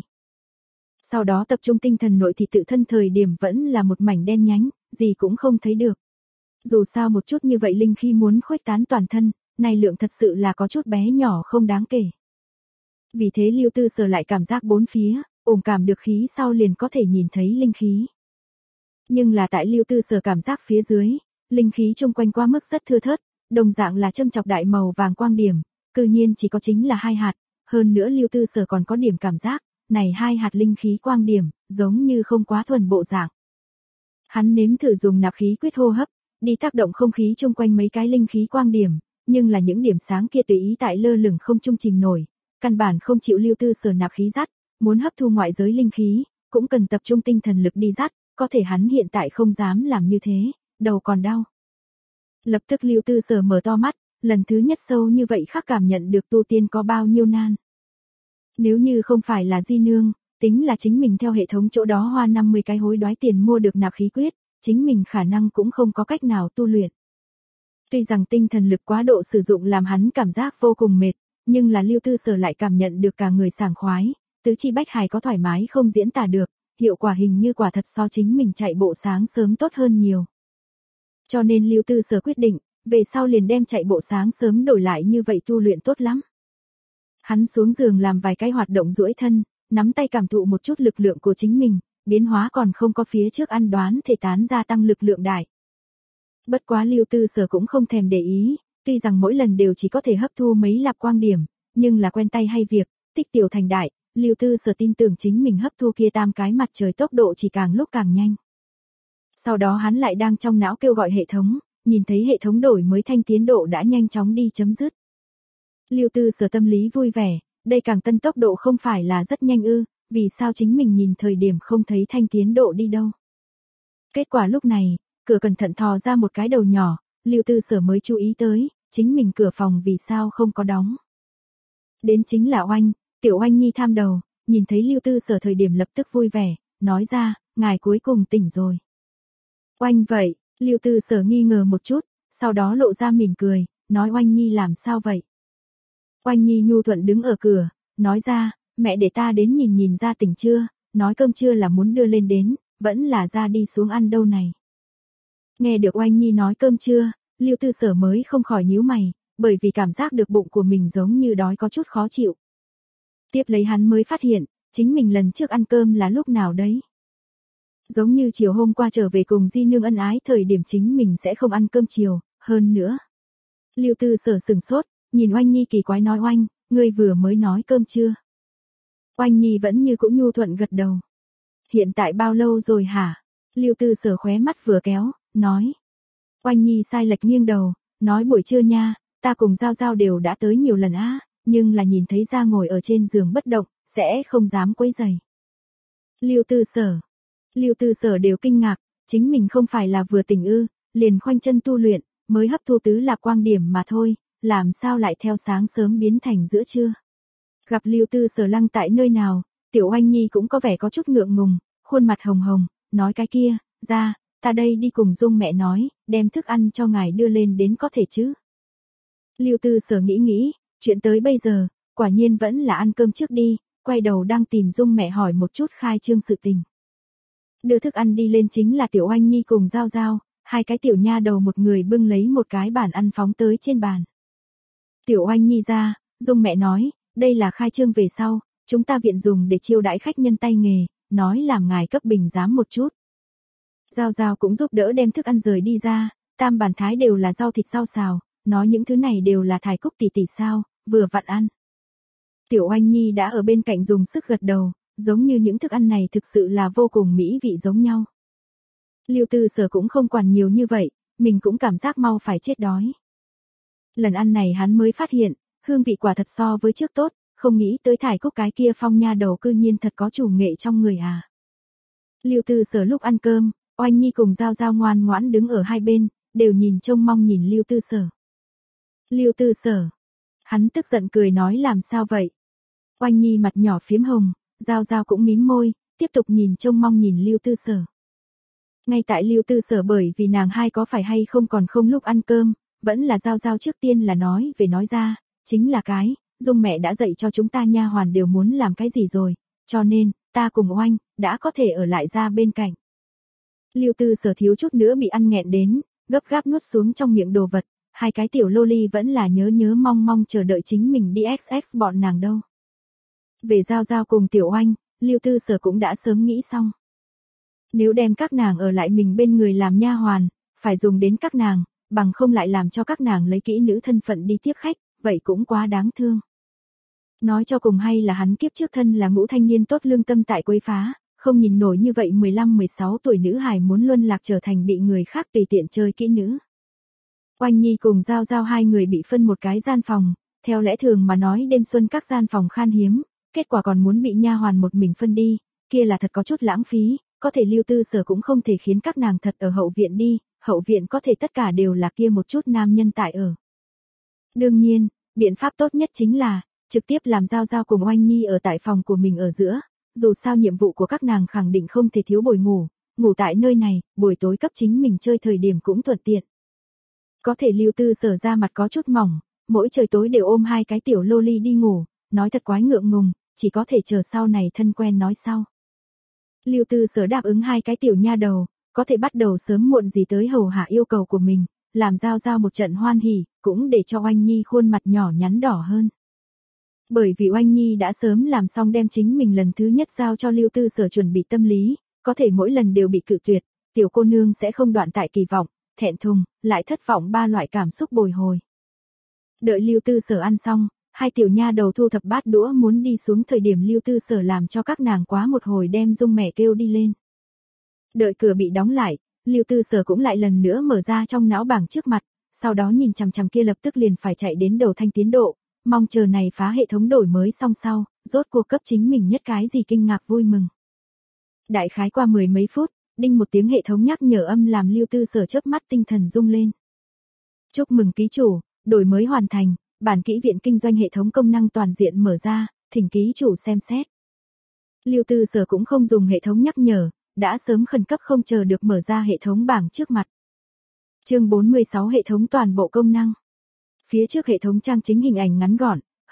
Sau đó tập trung tinh thần nội thì tự thân thời điểm vẫn là một mảnh đen nhánh, gì cũng không thấy được. Dù sao một chút như vậy linh khí muốn khuếch tán toàn thân, này lượng thật sự là có chút bé nhỏ không đáng kể. Vì thế Lưu Tư Sở lại cảm giác bốn phía, ổn cảm được khí sau liền có thể nhìn thấy linh khí. Nhưng là tại Lưu Tư Sở cảm giác phía dưới, linh khí chung quanh qua mức rất thưa thớt, đồng dạng là châm chọc đại màu vàng quang điểm, cư nhiên chỉ có chính là hai hạt, hơn nữa Lưu Tư Sở còn có điểm cảm giác, này hai hạt linh khí quang điểm, giống như không quá thuần bộ dạng. Hắn nếm thử dùng nạp khí quyết hô hấp, đi tác động không khí chung quanh mấy cái linh khí quang điểm, nhưng là những điểm sáng kia tùy ý tại lơ lửng không trung chìm nổi, căn bản không chịu Lưu Tư Sở nạp khí dắt, muốn hấp thu ngoại giới linh khí, cũng cần tập trung tinh thần lực đi dắt, có thể hắn hiện tại không dám làm như thế, đầu còn đau. Lập tức Lưu Tư Sở mở to mắt, lần thứ nhất sâu như vậy khắc cảm nhận được tu tiên có bao nhiêu nan. Nếu như không phải là di nương, tính là chính mình theo hệ thống chỗ đó hoa năm mươi cái hối đoái tiền mua được nạp khí quyết, chính mình khả năng cũng không có cách nào tu luyện. Tuy rằng tinh thần lực quá độ sử dụng làm hắn cảm giác vô cùng mệt, nhưng là Lưu Tư Sở lại cảm nhận được cả người sảng khoái, tứ chi bách hài có thoải mái không diễn tả được, hiệu quả hình như quả thật so chính mình chạy bộ sáng sớm tốt hơn nhiều. Cho nên Lưu Tư Sở quyết định, về sau liền đem chạy bộ sáng sớm đổi lại như vậy tu luyện tốt lắm. Hắn xuống giường làm vài cái hoạt động duỗi thân, nắm tay cảm thụ một chút lực lượng của chính mình, biến hóa còn không có phía trước ăn đoán thể tán gia tăng lực lượng đại. Bất quá Lưu Tư Sở cũng không thèm để ý, tuy rằng mỗi lần đều chỉ có thể hấp thu mấy lạp quang điểm, nhưng là quen tay hay việc, tích tiểu thành đại, Lưu Tư Sở tin tưởng chính mình hấp thu kia tam cái mặt trời tốc độ chỉ càng lúc càng nhanh. Sau đó hắn lại đang trong não kêu gọi hệ thống, nhìn thấy hệ thống đổi mới thanh tiến độ đã nhanh chóng đi chấm dứt. Lưu Tư Sở tâm lý vui vẻ, đây càng tân tốc độ không phải là rất nhanh ư, vì sao chính mình nhìn thời điểm không thấy thanh tiến độ đi đâu. Kết quả lúc này, cửa cẩn thận thò ra một cái đầu nhỏ, Lưu Tư Sở mới chú ý tới, chính mình cửa phòng vì sao không có đóng. Đến chính là Oanh, tiểu Oanh Nhi tham đầu, nhìn thấy Lưu Tư Sở thời điểm lập tức vui vẻ, nói ra, ngài cuối cùng tỉnh rồi. Oanh vậy, Lưu Tư Sở nghi ngờ một chút, sau đó lộ ra mỉm cười, nói Oanh Nhi làm sao vậy. Oanh Nhi nhu thuận đứng ở cửa, nói ra, mẹ để ta đến nhìn nhìn ra tỉnh chưa, nói cơm trưa là muốn đưa lên đến, vẫn là ra đi xuống ăn đâu này. Nghe được Oanh Nhi nói cơm trưa, Lưu Tư Sở mới không khỏi nhíu mày, bởi vì cảm giác được bụng của mình giống như đói có chút khó chịu. Tiếp lấy hắn mới phát hiện, chính mình lần trước ăn cơm là lúc nào đấy. Giống như chiều hôm qua trở về cùng Di Nương ân ái thời điểm chính mình sẽ không ăn cơm chiều, hơn nữa. Lưu Tư Sở sừng sốt, nhìn Oanh Nhi kỳ quái nói Oanh, ngươi vừa mới nói cơm chưa? Oanh Nhi vẫn như cũ nhu thuận gật đầu. Hiện tại bao lâu rồi hả? Lưu Tư Sở khóe mắt vừa kéo, nói. Oanh Nhi sai lệch nghiêng đầu, nói buổi trưa nha, ta cùng Giao Giao đều đã tới nhiều lần á, nhưng là nhìn thấy ra ngồi ở trên giường bất động, sẽ không dám quấy rầy. Lưu Tư Sở. Lưu Tư Sở đều kinh ngạc, chính mình không phải là vừa tỉnh ư, liền khoanh chân tu luyện, mới hấp thu tứ lạc quang điểm mà thôi, làm sao lại theo sáng sớm biến thành giữa trưa. Gặp Lưu Tư Sở lăng tại nơi nào, Tiểu Oanh Nhi cũng có vẻ có chút ngượng ngùng, khuôn mặt hồng hồng, nói cái kia, ra, ta đây đi cùng Dung mẹ nói, đem thức ăn cho ngài đưa lên đến có thể chứ. Lưu Tư Sở nghĩ nghĩ, chuyện tới bây giờ, quả nhiên vẫn là ăn cơm trước đi, quay đầu đang tìm Dung mẹ hỏi một chút khai trương sự tình. Đưa thức ăn đi lên chính là Tiểu Oanh Nhi cùng Giao Giao, hai cái tiểu nha đầu một người bưng lấy một cái bàn ăn phóng tới trên bàn. Tiểu Oanh Nhi ra, Dung mẹ nói, đây là khai trương về sau, chúng ta viện dùng để chiêu đãi khách nhân tay nghề, nói làm ngài cấp bình giám một chút. Giao Giao cũng giúp đỡ đem thức ăn rời đi ra, tam bàn thái đều là rau thịt rau xào, nói những thứ này đều là Thải Cúc tỷ tỷ sao, vừa vặn ăn. Tiểu Oanh Nhi đã ở bên cạnh dùng sức gật đầu, giống như những thức ăn này thực sự là vô cùng mỹ vị giống nhau. Lưu Tư Sở cũng không quản nhiều như vậy, mình cũng cảm giác mau phải chết đói. Lần ăn này hắn mới phát hiện, hương vị quả thật so với trước tốt, không nghĩ tới Thải Cúc cái kia phong nha đầu cư nhiên thật có chủ nghệ trong người à. Lưu Tư Sở lúc ăn cơm, Oanh Nhi cùng Giao Giao ngoan ngoãn đứng ở hai bên, đều nhìn trông mong nhìn Lưu Tư Sở. Lưu Tư Sở. Hắn tức giận cười nói làm sao vậy? Oanh Nhi mặt nhỏ phím hồng, Giao Giao cũng mím môi, tiếp tục nhìn trông mong nhìn Lưu Tư Sở. Ngay tại Lưu Tư Sở bởi vì nàng hai có phải hay không còn không lúc ăn cơm, vẫn là Giao Giao trước tiên là nói về nói ra, chính là cái, Dung mẹ đã dạy cho chúng ta nha hoàn đều muốn làm cái gì rồi, cho nên, ta cùng Oanh, đã có thể ở lại ra bên cạnh. Lưu Tư Sở thiếu chút nữa bị ăn nghẹn đến, gấp gáp nuốt xuống trong miệng đồ vật, hai cái tiểu loli vẫn là nhớ nhớ mong mong chờ đợi chính mình đi ích ích bọn nàng đâu. Về Giao Giao cùng Tiểu Oanh, Lưu Tư Sở cũng đã sớm nghĩ xong. Nếu đem các nàng ở lại mình bên người làm nha hoàn, phải dùng đến các nàng, bằng không lại làm cho các nàng lấy kỹ nữ thân phận đi tiếp khách, vậy cũng quá đáng thương. Nói cho cùng hay là hắn kiếp trước thân là ngũ thanh niên tốt lương tâm tại quấy phá, không nhìn nổi như vậy mười lăm mười sáu tuổi nữ hài muốn luân lạc trở thành bị người khác tùy tiện chơi kỹ nữ. Oanh Nhi cùng Giao Giao hai người bị phân một cái gian phòng, theo lẽ thường mà nói đêm xuân các gian phòng khan hiếm, kết quả còn muốn bị nha hoàn một mình phân đi, kia là thật có chút lãng phí, có thể Lưu Tư Sở cũng không thể khiến các nàng thật ở hậu viện đi, hậu viện có thể tất cả đều là kia một chút nam nhân tại ở. Đương nhiên, biện pháp tốt nhất chính là, trực tiếp làm Giao Giao cùng Oanh Nhi ở tại phòng của mình ở giữa, dù sao nhiệm vụ của các nàng khẳng định không thể thiếu bồi ngủ, ngủ tại nơi này, buổi tối cấp chính mình chơi thời điểm cũng thuận tiện. Có thể Lưu Tư Sở ra mặt có chút mỏng, mỗi trời tối đều ôm hai cái tiểu loli đi ngủ, nói thật quái ngượng ngùng, chỉ có thể chờ sau này thân quen nói sau. Lưu Tư Sở đáp ứng hai cái tiểu nha đầu, có thể bắt đầu sớm muộn gì tới hầu hạ yêu cầu của mình, làm Giao Giao một trận hoan hỉ, cũng để cho Oanh Nhi khuôn mặt nhỏ nhắn đỏ hơn. Bởi vì Oanh Nhi đã sớm làm xong đem chính mình lần thứ nhất giao cho Lưu Tư Sở chuẩn bị tâm lý, có thể mỗi lần đều bị cự tuyệt, tiểu cô nương sẽ không đoạn tại kỳ vọng, thẹn thùng, lại thất vọng ba loại cảm xúc bồi hồi. Đợi Lưu Tư Sở ăn xong, hai tiểu nha đầu thu thập bát đũa muốn đi xuống thời điểm Lưu Tư Sở làm cho các nàng quá một hồi đem Dung mẹ kêu đi lên. Đợi cửa bị đóng lại, Lưu Tư Sở cũng lại lần nữa mở ra trong não bảng trước mặt, sau đó nhìn chằm chằm kia lập tức liền phải chạy đến đầu thanh tiến độ, mong chờ này phá hệ thống đổi mới xong sau, rốt cuộc cấp chính mình nhất cái gì kinh ngạc vui mừng. Đại khái qua mười mấy phút, đinh một tiếng hệ thống nhắc nhở âm làm Lưu Tư Sở chớp mắt tinh thần rung lên. Chúc mừng ký chủ, đổi mới hoàn thành, bản kỹ viện kinh doanh hệ thống công năng toàn diện mở ra, thỉnh ký chủ xem xét. Lưu Tư Sở cũng không dùng hệ thống nhắc nhở, đã sớm khẩn cấp không chờ được mở ra hệ thống bảng trước mặt. Chương bốn mươi sáu hệ thống toàn bộ công năng. Phía trước hệ thống trang chính hình ảnh ngắn gọn,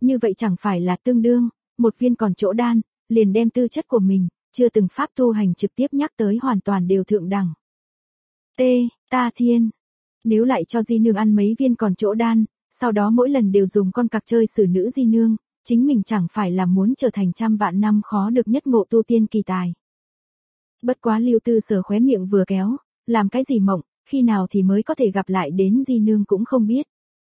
như vậy chẳng phải là tương đương, một viên còn chỗ đan, liền đem tư chất của mình, chưa từng pháp tu hành trực tiếp nhắc tới hoàn toàn đều thượng đẳng. T. Ta thiên. Nếu lại cho di nương ăn mấy viên còn chỗ đan, sau đó mỗi lần đều dùng con cặc chơi xử nữ di nương, chính mình chẳng phải là muốn trở thành trăm vạn năm khó được nhất ngộ tu tiên kỳ tài. Bất quá Lưu Tư Sở khóe miệng vừa kéo, làm cái gì mộng, khi nào thì mới có thể gặp lại đến di nương cũng không biết.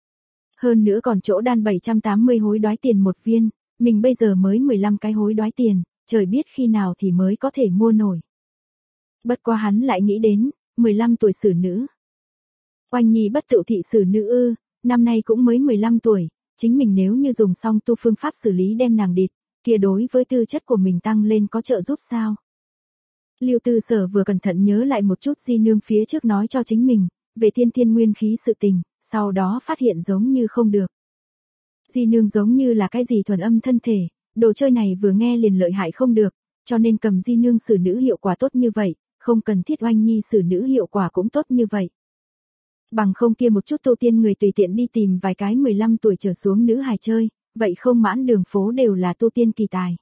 Hơn nữa còn chỗ đan bảy trăm tám mươi hối đoái tiền một viên, mình bây giờ mới mười lăm cái hối đoái tiền, trời biết khi nào thì mới có thể mua nổi. Bất quá hắn lại nghĩ đến, mười lăm tuổi xử nữ. Oanh Nhi bất tự thị xử nữ ư, năm nay cũng mới mười lăm tuổi, chính mình nếu như dùng xong tu phương pháp xử lý đem nàng địt, kia đối với tư chất của mình tăng lên có trợ giúp sao? Lưu Tư Sở vừa cẩn thận nhớ lại một chút di nương phía trước nói cho chính mình, về tiên thiên nguyên khí sự tình, sau đó phát hiện giống như không được. Di nương giống như là cái gì thuần âm thân thể, đồ chơi này vừa nghe liền lợi hại không được, cho nên cầm di nương xử nữ hiệu quả tốt như vậy, không cần thiết Oanh Nhi xử nữ hiệu quả cũng tốt như vậy. Bằng không kia một chút tu tiên người tùy tiện đi tìm vài cái mười lăm tuổi trở xuống nữ hài chơi, vậy không mãn đường phố đều là tu tiên kỳ tài.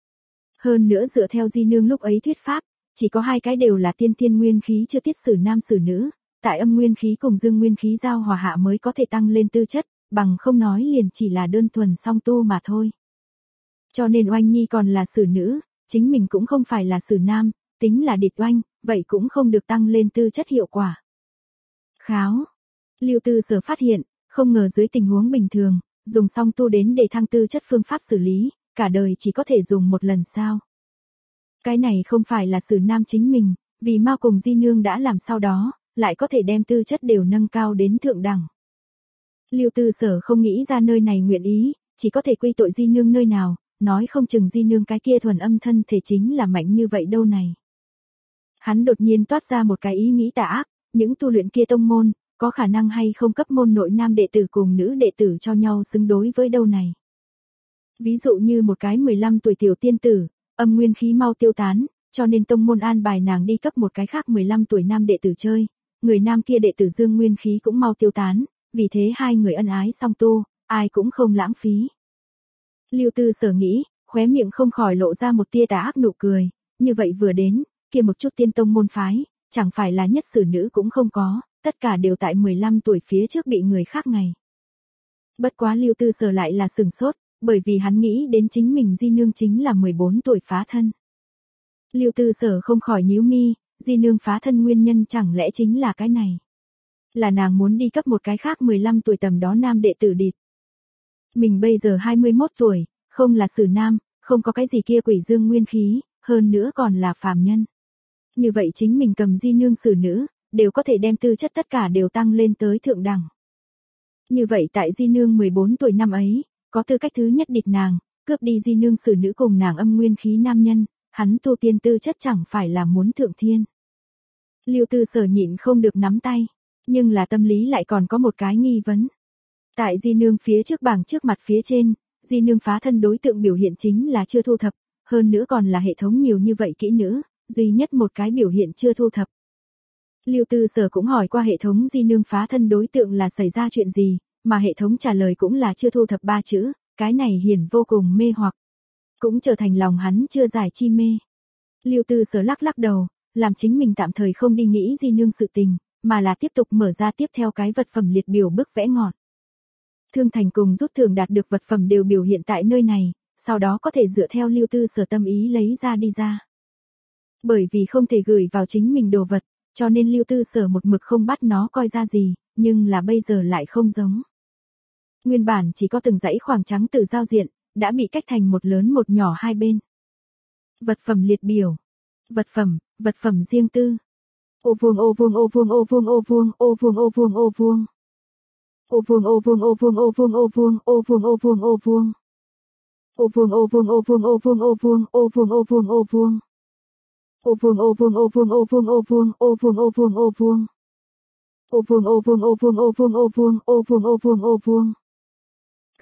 Hơn nữa dựa theo di nương lúc ấy thuyết pháp, chỉ có hai cái đều là tiên thiên nguyên khí chưa tiết xử nam xử nữ, tại âm nguyên khí cùng dương nguyên khí giao hòa hạ mới có thể tăng lên tư chất, bằng không nói liền chỉ là đơn thuần song tu mà thôi. Cho nên Oanh Nhi còn là xử nữ, chính mình cũng không phải là xử nam, tính là địch oanh, vậy cũng không được tăng lên tư chất hiệu quả. Kháo. Lưu Tư Sở phát hiện, không ngờ dưới tình huống bình thường, dùng song tu đến để thăng tư chất phương pháp xử lý, cả đời chỉ có thể dùng một lần sao. Cái này không phải là xử nam chính mình, vì Mao cùng di nương đã làm sau đó, lại có thể đem tư chất đều nâng cao đến thượng đẳng. Lưu Tư Sở không nghĩ ra nơi này nguyện ý, chỉ có thể quy tội di nương nơi nào, nói không chừng di nương cái kia thuần âm thân thể chính là mạnh như vậy đâu này. Hắn đột nhiên toát ra một cái ý nghĩ tà ác, những tu luyện kia tông môn, có khả năng hay không cấp môn nội nam đệ tử cùng nữ đệ tử cho nhau xứng đối với đâu này. Ví dụ như một cái mười lăm tuổi tiểu tiên tử, âm nguyên khí mau tiêu tán, cho nên tông môn an bài nàng đi cấp một cái khác mười lăm tuổi nam đệ tử chơi, người nam kia đệ tử dương nguyên khí cũng mau tiêu tán, vì thế hai người ân ái song tu, ai cũng không lãng phí. Lưu Tư Sở nghĩ, khóe miệng không khỏi lộ ra một tia tà ác nụ cười, như vậy vừa đến, kia một chút tiên tông môn phái, chẳng phải là nhất xử nữ cũng không có, tất cả đều tại mười lăm tuổi phía trước bị người khác ngày. Bất quá Lưu Tư Sở lại là sừng sốt, bởi vì hắn nghĩ đến chính mình di nương chính là mười bốn tuổi phá thân. Lưu Tư Sở không khỏi nhíu mi, di nương phá thân nguyên nhân chẳng lẽ chính là cái này. Là nàng muốn đi cấp một cái khác mười lăm tuổi tầm đó nam đệ tử địt. Mình bây giờ hai mươi mốt tuổi, không là xử nam, không có cái gì kia quỷ dương nguyên khí, hơn nữa còn là phàm nhân. Như vậy chính mình cầm di nương xử nữ, đều có thể đem tư chất tất cả đều tăng lên tới thượng đẳng. Như vậy tại di nương mười bốn tuổi năm ấy, có tư cách thứ nhất địt nàng, cướp đi di nương xử nữ cùng nàng âm nguyên khí nam nhân, hắn tu tiên tư chất chẳng phải là muốn thượng thiên. Lưu Tư Sở nhịn không được nắm tay, nhưng là tâm lý lại còn có một cái nghi vấn. Tại di nương phía trước bảng trước mặt phía trên, di nương phá thân đối tượng biểu hiện chính là chưa thu thập, hơn nữa còn là hệ thống nhiều như vậy kỹ nữ, duy nhất một cái biểu hiện chưa thu thập. Lưu Tư Sở cũng hỏi qua hệ thống di nương phá thân đối tượng là xảy ra chuyện gì, mà hệ thống trả lời cũng là chưa thu thập ba chữ, cái này hiển vô cùng mê hoặc. Cũng trở thành lòng hắn chưa giải chi mê. Lưu Tư Sở lắc lắc đầu, làm chính mình tạm thời không đi nghĩ di nương sự tình, mà là tiếp tục mở ra tiếp theo cái vật phẩm liệt biểu bức vẽ ngọt. Thương thành cùng rút thưởng đạt được vật phẩm đều biểu hiện tại nơi này, sau đó có thể dựa theo Lưu Tư Sở tâm ý lấy ra đi ra. Bởi vì không thể gửi vào chính mình đồ vật, cho nên Lưu Tư Sở một mực không bắt nó coi ra gì, nhưng là bây giờ lại không giống. Nguyên bản chỉ có từng dãy khoảng trắng từ giao diện, đã bị cách thành một lớn một nhỏ hai bên. Vật phẩm liệt biểu. Vật phẩm, vật phẩm riêng tư. Ô vuông ô vuông ô vuông ô vuông ô vuông ô vuông ô vuông ô vuông. Ô vuông ô vuông ô vuông ô vuông ô vuông ô vuông ô vuông ô vuông. Ô vuông ô vuông ô vuông ô vuông ô vuông ô vuông ô vuông ô vuông. Ô vuông ô vuông ô vuông ô vuông ô vuông ô vuông ô vuông ô vuông. Ô vuông ô vuông ô vuông ô vuông ô vuông ô vuông ô vuông ô vuông.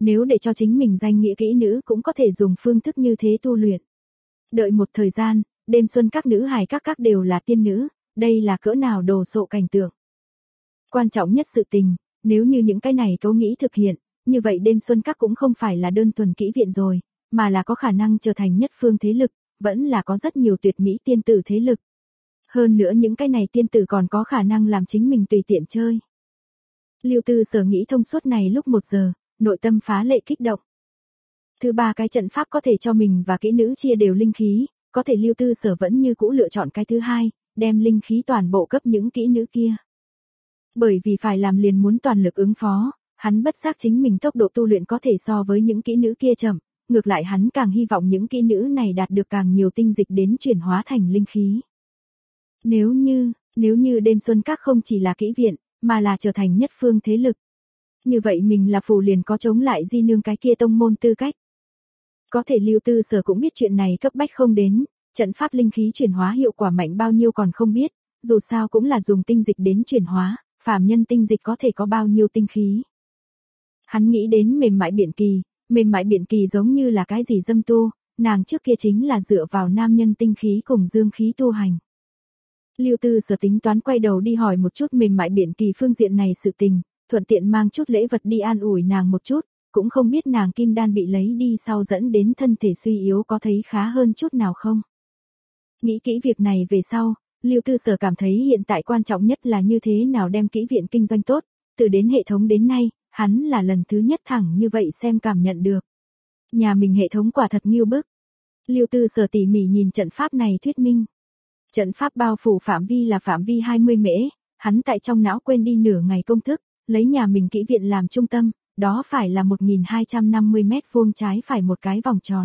nếu để cho chính mình danh nghĩa kỹ nữ cũng có thể dùng phương thức như thế tu luyện. Đợi một thời gian, đêm xuân các nữ hài các các đều là tiên nữ, đây là cỡ nào đồ sộ cảnh tượng. Quan trọng nhất sự tình, nếu như những cái này cấu nghĩ thực hiện, như vậy đêm xuân các cũng không phải là đơn thuần kỹ viện rồi, mà là có khả năng trở thành nhất phương thế lực, vẫn là có rất nhiều tuyệt mỹ tiên tử thế lực. Hơn nữa những cái này tiên tử còn có khả năng làm chính mình tùy tiện chơi. Lưu Tư Sở nghĩ thông suốt này lúc một giờ, nội tâm phá lệ kích động. Thứ ba cái trận pháp có thể cho mình và kỹ nữ chia đều linh khí, có thể Lưu Tư Sở vẫn như cũ lựa chọn cái thứ hai, đem linh khí toàn bộ cấp những kỹ nữ kia. Bởi vì phải làm liền muốn toàn lực ứng phó, hắn bất giác chính mình tốc độ tu luyện có thể so với những kỹ nữ kia chậm, ngược lại hắn càng hy vọng những kỹ nữ này đạt được càng nhiều tinh dịch đến chuyển hóa thành linh khí. Nếu như, nếu như đêm xuân các không chỉ là kỹ viện, mà là trở thành nhất phương thế lực. Như vậy mình là phù liền có chống lại di nương cái kia tông môn tư cách. Có thể Lưu Tư Sở cũng biết chuyện này cấp bách không đến, trận pháp linh khí chuyển hóa hiệu quả mạnh bao nhiêu còn không biết, dù sao cũng là dùng tinh dịch đến chuyển hóa, phàm nhân tinh dịch có thể có bao nhiêu tinh khí. Hắn nghĩ đến mềm mại biển kỳ, mềm mại biển kỳ giống như là cái gì dâm tu, nàng trước kia chính là dựa vào nam nhân tinh khí cùng dương khí tu hành. Lưu Tư Sở tính toán quay đầu đi hỏi một chút mềm mại biển kỳ phương diện này sự tình, thuận tiện mang chút lễ vật đi an ủi nàng một chút, cũng không biết nàng kim đan bị lấy đi sau dẫn đến thân thể suy yếu có thấy khá hơn chút nào không. Nghĩ kỹ việc này về sau, Lưu Tư Sở cảm thấy hiện tại quan trọng nhất là như thế nào đem kỹ viện kinh doanh tốt, từ đến hệ thống đến nay, hắn là lần thứ nhất thẳng như vậy xem cảm nhận được. Nhà mình hệ thống quả thật nghiêu bức. Lưu Tư Sở tỉ mỉ nhìn trận pháp này thuyết minh. Trận pháp bao phủ phạm vi là phạm vi hai mươi mễ, hắn tại trong não quên đi nửa ngày công thức, lấy nhà mình kỹ viện làm trung tâm, đó phải là một nghìn hai trăm năm mươi mét vuông trái phải một cái vòng tròn.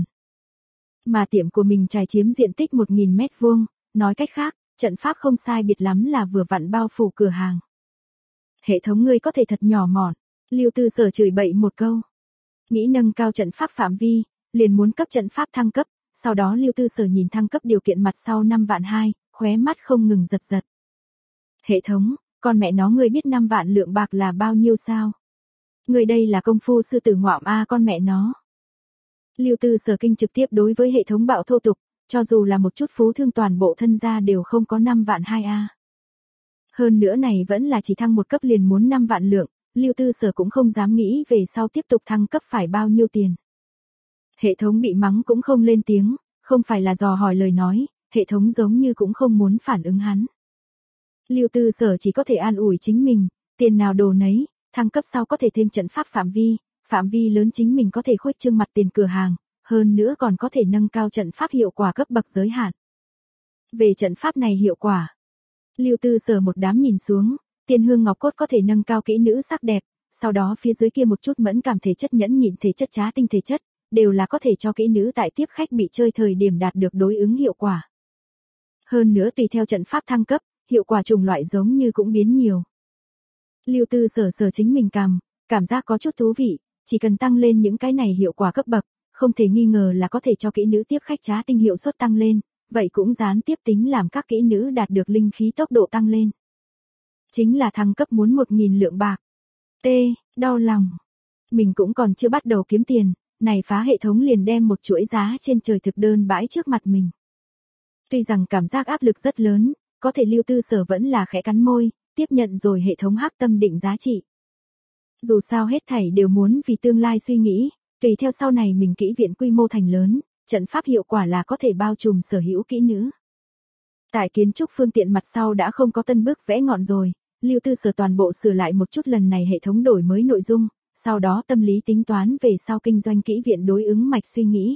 Mà tiệm của mình trải chiếm diện tích một nghìn mét vuông, nói cách khác, trận pháp không sai biệt lắm là vừa vặn bao phủ cửa hàng. Hệ thống ngươi có thể thật nhỏ mọn, Lưu Tư Sở chửi bậy một câu. Nghĩ nâng cao trận pháp phạm vi, liền muốn cấp trận pháp thăng cấp, sau đó Lưu Tư Sở nhìn thăng cấp điều kiện mặt sau năm vạn hai, khóe mắt không ngừng giật giật. Hệ thống, con mẹ nó ngươi biết năm vạn lượng bạc là bao nhiêu sao? Ngươi đây là công phu sư tử ngoạm a con mẹ nó. Lưu Tư Sở kinh trực tiếp đối với hệ thống bạo thô tục, cho dù là một chút phú thương toàn bộ thân gia đều không có năm vạn hai a. Hơn nữa này vẫn là chỉ thăng một cấp liền muốn năm vạn lượng, Lưu Tư Sở cũng không dám nghĩ về sau tiếp tục thăng cấp phải bao nhiêu tiền. Hệ thống bị mắng cũng không lên tiếng, không phải là dò hỏi lời nói, hệ thống giống như cũng không muốn phản ứng hắn. Lưu Tư Sở chỉ có thể an ủi chính mình, tiền nào đồ nấy, thăng cấp sau có thể thêm trận pháp phạm vi, phạm vi lớn chính mình có thể khuếch trương mặt tiền cửa hàng, hơn nữa còn có thể nâng cao trận pháp hiệu quả cấp bậc giới hạn. Về trận pháp này hiệu quả, Lưu Tư Sở một đám nhìn xuống, tiền hương ngọc cốt có thể nâng cao kỹ nữ sắc đẹp, sau đó phía dưới kia một chút mẫn cảm thể chất nhẫn nhịn thể chất trá tinh thể chất, đều là có thể cho kỹ nữ tại tiếp khách bị chơi thời điểm đạt được đối ứng hiệu quả. Hơn nữa tùy theo trận pháp thăng cấp, hiệu quả trùng loại giống như cũng biến nhiều. Lưu Tư Sở sở chính mình cảm, cảm giác có chút thú vị, chỉ cần tăng lên những cái này hiệu quả cấp bậc, không thể nghi ngờ là có thể cho kỹ nữ tiếp khách trá tinh hiệu suất tăng lên, vậy cũng gián tiếp tính làm các kỹ nữ đạt được linh khí tốc độ tăng lên. Chính là thăng cấp muốn một nghìn lượng bạc. T, đau lòng. Mình cũng còn chưa bắt đầu kiếm tiền, này phá hệ thống liền đem một chuỗi giá trên trời thực đơn bãi trước mặt mình. Tuy rằng cảm giác áp lực rất lớn, có thể Lưu Tư Sở vẫn là khẽ cắn môi, tiếp nhận rồi hệ thống hắc tâm định giá trị. Dù sao hết thảy đều muốn vì tương lai suy nghĩ, tùy theo sau này mình kỹ viện quy mô thành lớn, trận pháp hiệu quả là có thể bao trùm sở hữu kỹ nữ. Tại kiến trúc phương tiện mặt sau đã không có tân bước vẽ ngọn rồi, Lưu Tư Sở toàn bộ sửa lại một chút lần này hệ thống đổi mới nội dung, sau đó tâm lý tính toán về sau kinh doanh kỹ viện đối ứng mạch suy nghĩ.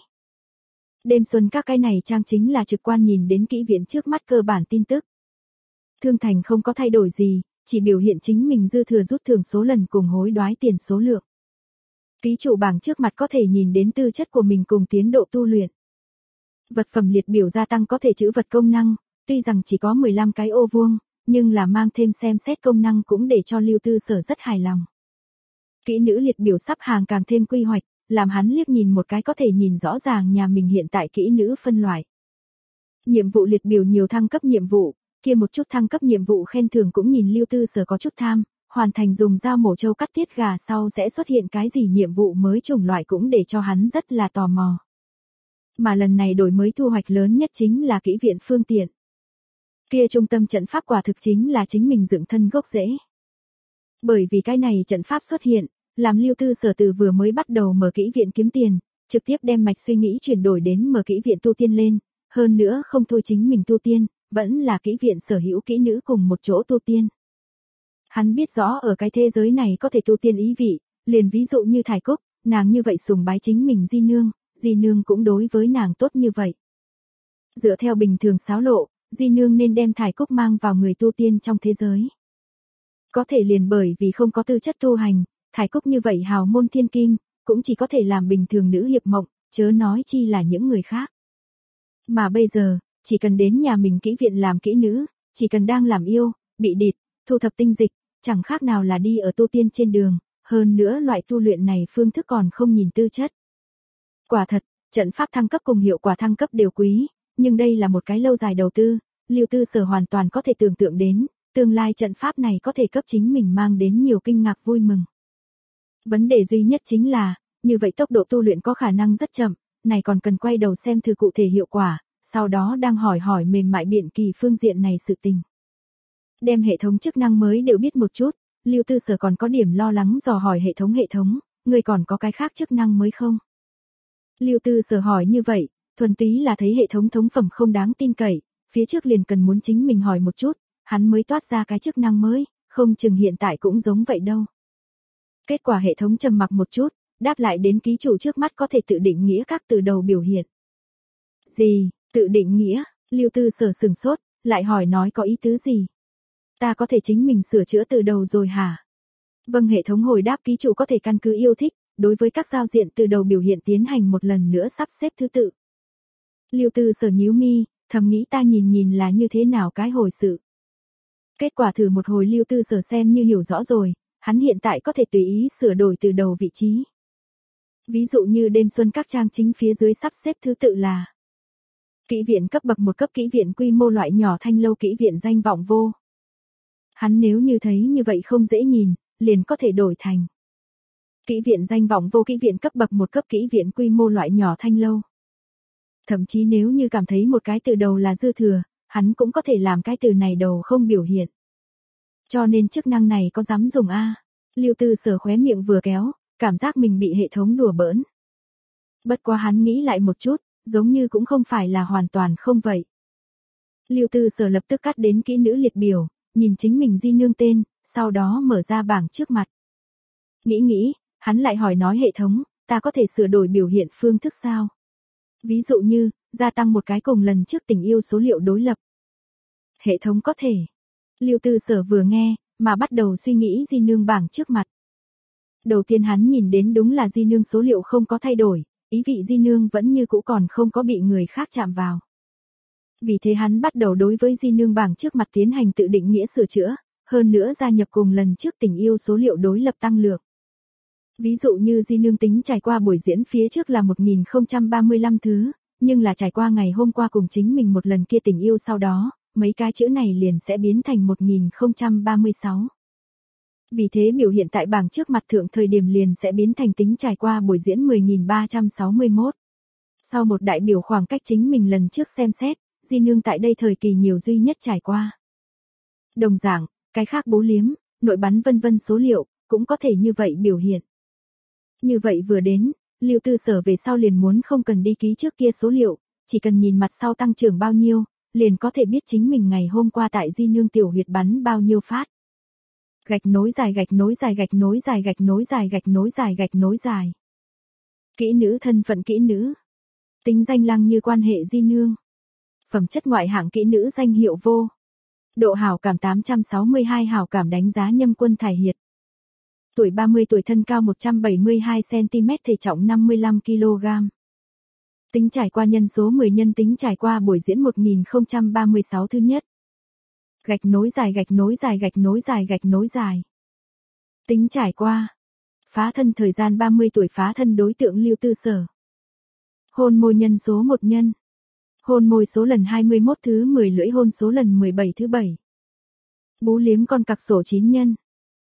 Đêm xuân các cái này trang chính là trực quan nhìn đến kỹ viện trước mắt cơ bản tin tức. Thương thành không có thay đổi gì, chỉ biểu hiện chính mình dư thừa rút thưởng số lần cùng hối đoái tiền số lượng. Ký chủ bảng trước mặt có thể nhìn đến tư chất của mình cùng tiến độ tu luyện. Vật phẩm liệt biểu gia tăng có thể chữ vật công năng, tuy rằng chỉ có mười lăm cái ô vuông, nhưng là mang thêm xem xét công năng cũng để cho Lưu Tư Sở rất hài lòng. Kỹ nữ liệt biểu sắp hàng càng thêm quy hoạch, làm hắn liếc nhìn một cái có thể nhìn rõ ràng nhà mình hiện tại kỹ nữ phân loại. Nhiệm vụ liệt biểu nhiều thăng cấp nhiệm vụ, kia một chút thăng cấp nhiệm vụ khen thưởng cũng nhìn Lưu Tư Sở có chút tham, hoàn thành dùng dao mổ trâu cắt tiết gà sau sẽ xuất hiện cái gì nhiệm vụ mới chủng loại cũng để cho hắn rất là tò mò. Mà lần này đổi mới thu hoạch lớn nhất chính là kỹ viện phương tiện. Kia trung tâm trận pháp quả thực chính là chính mình dựng thân gốc rễ. Bởi vì cái này trận pháp xuất hiện, làm Lưu Tư Sở từ vừa mới bắt đầu mở kỹ viện kiếm tiền, trực tiếp đem mạch suy nghĩ chuyển đổi đến mở kỹ viện tu tiên lên, hơn nữa không thôi chính mình tu tiên, vẫn là kỹ viện sở hữu kỹ nữ cùng một chỗ tu tiên. Hắn biết rõ ở cái thế giới này có thể tu tiên ý vị, liền ví dụ như Thải Cúc, nàng như vậy sùng bái chính mình Di Nương, Di Nương cũng đối với nàng tốt như vậy. Dựa theo bình thường xáo lộ, Di Nương nên đem Thải Cúc mang vào người tu tiên trong thế giới. Có thể liền bởi vì không có tư chất tu hành, Thải Cúc như vậy hào môn thiên kim, cũng chỉ có thể làm bình thường nữ hiệp mộng, chớ nói chi là những người khác. Mà bây giờ, chỉ cần đến nhà mình kỹ viện làm kỹ nữ, chỉ cần đang làm yêu, bị địt, thu thập tinh dịch, chẳng khác nào là đi ở tu tiên trên đường, hơn nữa loại tu luyện này phương thức còn không nhìn tư chất. Quả thật, trận pháp thăng cấp cùng hiệu quả thăng cấp đều quý, nhưng đây là một cái lâu dài đầu tư, Lưu Tư Sở hoàn toàn có thể tưởng tượng đến, tương lai trận pháp này có thể cấp chính mình mang đến nhiều kinh ngạc vui mừng. Vấn đề duy nhất chính là, như vậy tốc độ tu luyện có khả năng rất chậm, này còn cần quay đầu xem thử cụ thể hiệu quả, sau đó đang hỏi hỏi mềm mại biện kỳ phương diện này sự tình. Đem hệ thống chức năng mới đều biết một chút, Lưu Tư Sở còn có điểm lo lắng dò hỏi hệ thống hệ thống, người còn có cái khác chức năng mới không? Lưu Tư Sở hỏi như vậy, thuần túy là thấy hệ thống thống phẩm không đáng tin cậy, phía trước liền cần muốn chính mình hỏi một chút, hắn mới toát ra cái chức năng mới, không chừng hiện tại cũng giống vậy đâu. Kết quả hệ thống trầm mặc một chút, đáp lại đến ký chủ trước mắt có thể tự định nghĩa các từ đầu biểu hiện. Gì, tự định nghĩa, Lưu Tư Sở sừng sốt, lại hỏi nói có ý tứ gì? Ta có thể chính mình sửa chữa từ đầu rồi hả? Vâng, hệ thống hồi đáp ký chủ có thể căn cứ yêu thích, đối với các giao diện từ đầu biểu hiện tiến hành một lần nữa sắp xếp thứ tự. Lưu Tư Sở nhíu mi, thầm nghĩ ta nhìn nhìn là như thế nào cái hồi sự. Kết quả thử một hồi Lưu Tư Sở xem như hiểu rõ rồi, hắn hiện tại có thể tùy ý sửa đổi từ đầu vị trí. Ví dụ như đêm xuân các trang chính phía dưới sắp xếp thứ tự là kỹ viện cấp bậc một cấp kỹ viện quy mô loại nhỏ thanh lâu kỹ viện danh vọng vô. Hắn nếu như thấy như vậy không dễ nhìn, liền có thể đổi thành kỹ viện danh vọng vô kỹ viện cấp bậc một cấp kỹ viện quy mô loại nhỏ thanh lâu. Thậm chí nếu như cảm thấy một cái từ đầu là dư thừa, hắn cũng có thể làm cái từ này đầu không biểu hiện. Cho nên chức năng này có dám dùng a? Lưu Tư Sở khóe miệng vừa kéo, cảm giác mình bị hệ thống đùa bỡn. Bất quá hắn nghĩ lại một chút, giống như cũng không phải là hoàn toàn không vậy. Lưu Tư Sở lập tức cắt đến kỹ nữ liệt biểu, nhìn chính mình Di Nương tên, sau đó mở ra bảng trước mặt. Nghĩ nghĩ, hắn lại hỏi nói hệ thống, ta có thể sửa đổi biểu hiện phương thức sao? Ví dụ như, gia tăng một cái cùng lần trước tình yêu số liệu đối lập. Hệ thống có thể. Lưu Tư Sở vừa nghe, mà bắt đầu suy nghĩ Di Nương bảng trước mặt. Đầu tiên hắn nhìn đến đúng là Di Nương số liệu không có thay đổi, ý vị Di Nương vẫn như cũ còn không có bị người khác chạm vào. Vì thế hắn bắt đầu đối với Di Nương bảng trước mặt tiến hành tự định nghĩa sửa chữa, hơn nữa gia nhập cùng lần trước tình yêu số liệu đối lập tăng lượng. Ví dụ như Di Nương tính trải qua buổi diễn phía trước là một nghìn không trăm ba mươi lăm thứ, nhưng là trải qua ngày hôm qua cùng chính mình một lần kia tình yêu sau đó, mấy cái chữ này liền sẽ biến thành một nghìn không trăm ba mươi sáu. Vì thế biểu hiện tại bảng trước mặt thượng thời điểm liền sẽ biến thành tính trải qua buổi diễn mười nghìn ba trăm sáu mươi mốt. Sau một đại biểu khoảng cách chính mình lần trước xem xét, Di Nương tại đây thời kỳ nhiều duy nhất trải qua. Đồng dạng, cái khác bố liếm, nội bắn vân vân số liệu, cũng có thể như vậy biểu hiện. Như vậy vừa đến, Lưu Tư Sở về sau liền muốn không cần đi ký trước kia số liệu, chỉ cần nhìn mặt sau tăng trưởng bao nhiêu, liền có thể biết chính mình ngày hôm qua tại Di Nương tiểu huyệt bắn bao nhiêu phát. Gạch nối dài gạch nối dài gạch nối dài gạch nối dài gạch nối dài gạch nối dài. Kỹ nữ thân phận kỹ nữ. Tính danh Lăng Như quan hệ Di Nương. Phẩm chất ngoại hạng kỹ nữ danh hiệu vô. Độ hảo cảm tám trăm sáu mươi hai hảo cảm đánh giá Nhâm Quân Thải Hiệt. Tuổi ba mươi tuổi thân cao một trăm bảy mươi hai xăng ti mét thể trọng năm mươi lăm ki lô gam. Tính trải qua nhân số mười nhân tính trải qua buổi diễn một nghìn không trăm ba mươi sáu thứ nhất. Gạch nối dài gạch nối dài gạch nối dài gạch nối dài. Tính trải qua. Phá thân thời gian ba mươi tuổi phá thân đối tượng Lưu Tư Sở. Hôn môi nhân số một nhân. Hôn môi số lần hai mươi mốt thứ mười lưỡi hôn số lần mười bảy thứ bảy. Bú liếm con cặc sổ chín nhân.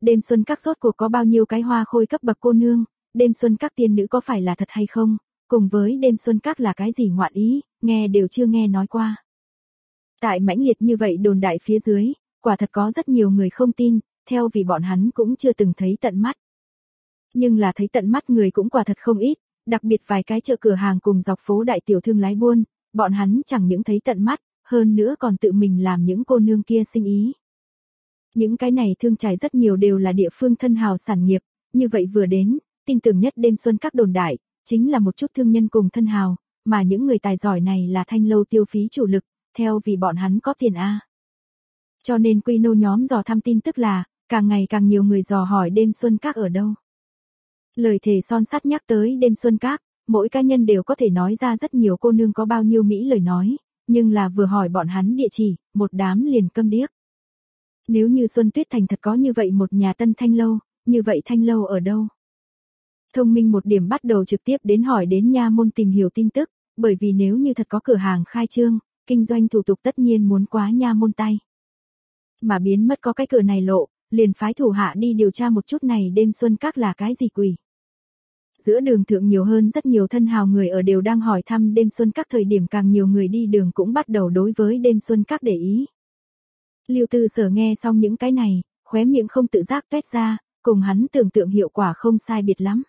đêm xuân các rốt cuộc có bao nhiêu cái hoa khôi cấp bậc cô nương, đêm xuân các tiên nữ có phải là thật hay không, cùng với đêm xuân các là cái gì ngoạn ý, nghe đều chưa nghe nói qua. Tại mãnh liệt như vậy đồn đại phía dưới, quả thật có rất nhiều người không tin, theo vì bọn hắn cũng chưa từng thấy tận mắt. Nhưng là thấy tận mắt người cũng quả thật không ít, đặc biệt vài cái chợ cửa hàng cùng dọc phố đại tiểu thương lái buôn, bọn hắn chẳng những thấy tận mắt, hơn nữa còn tự mình làm những cô nương kia sinh ý. Những cái này thương trải rất nhiều đều là địa phương thân hào sản nghiệp, như vậy vừa đến, tin tưởng nhất đêm xuân các đồn đại, chính là một chút thương nhân cùng thân hào, mà những người tài giỏi này là thanh lâu tiêu phí chủ lực, theo vì bọn hắn có tiền a. Cho nên quy nô nhóm dò thăm tin tức là, càng ngày càng nhiều người dò hỏi đêm xuân các ở đâu. Lời thề son sắt nhắc tới đêm xuân các, mỗi cá nhân đều có thể nói ra rất nhiều cô nương có bao nhiêu mỹ lời nói, nhưng là vừa hỏi bọn hắn địa chỉ, một đám liền câm điếc. Nếu như Xuân Tuyết Thành thật có như vậy một nhà tân thanh lâu, như vậy thanh lâu ở đâu? Thông minh một điểm bắt đầu trực tiếp đến hỏi đến nha môn tìm hiểu tin tức, bởi vì nếu như thật có cửa hàng khai trương, kinh doanh thủ tục tất nhiên muốn quá nha môn tay. Mà biến mất có cái cửa này lộ, liền phái thủ hạ đi điều tra một chút này đêm xuân các là cái gì quỷ. Giữa đường thượng nhiều hơn rất nhiều thân hào người ở đều đang hỏi thăm đêm xuân các, thời điểm càng nhiều người đi đường cũng bắt đầu đối với đêm xuân các để ý. Lưu Tư Sở nghe xong những cái này, khóe miệng không tự giác tuét ra, cùng hắn tưởng tượng hiệu quả không sai biệt lắm.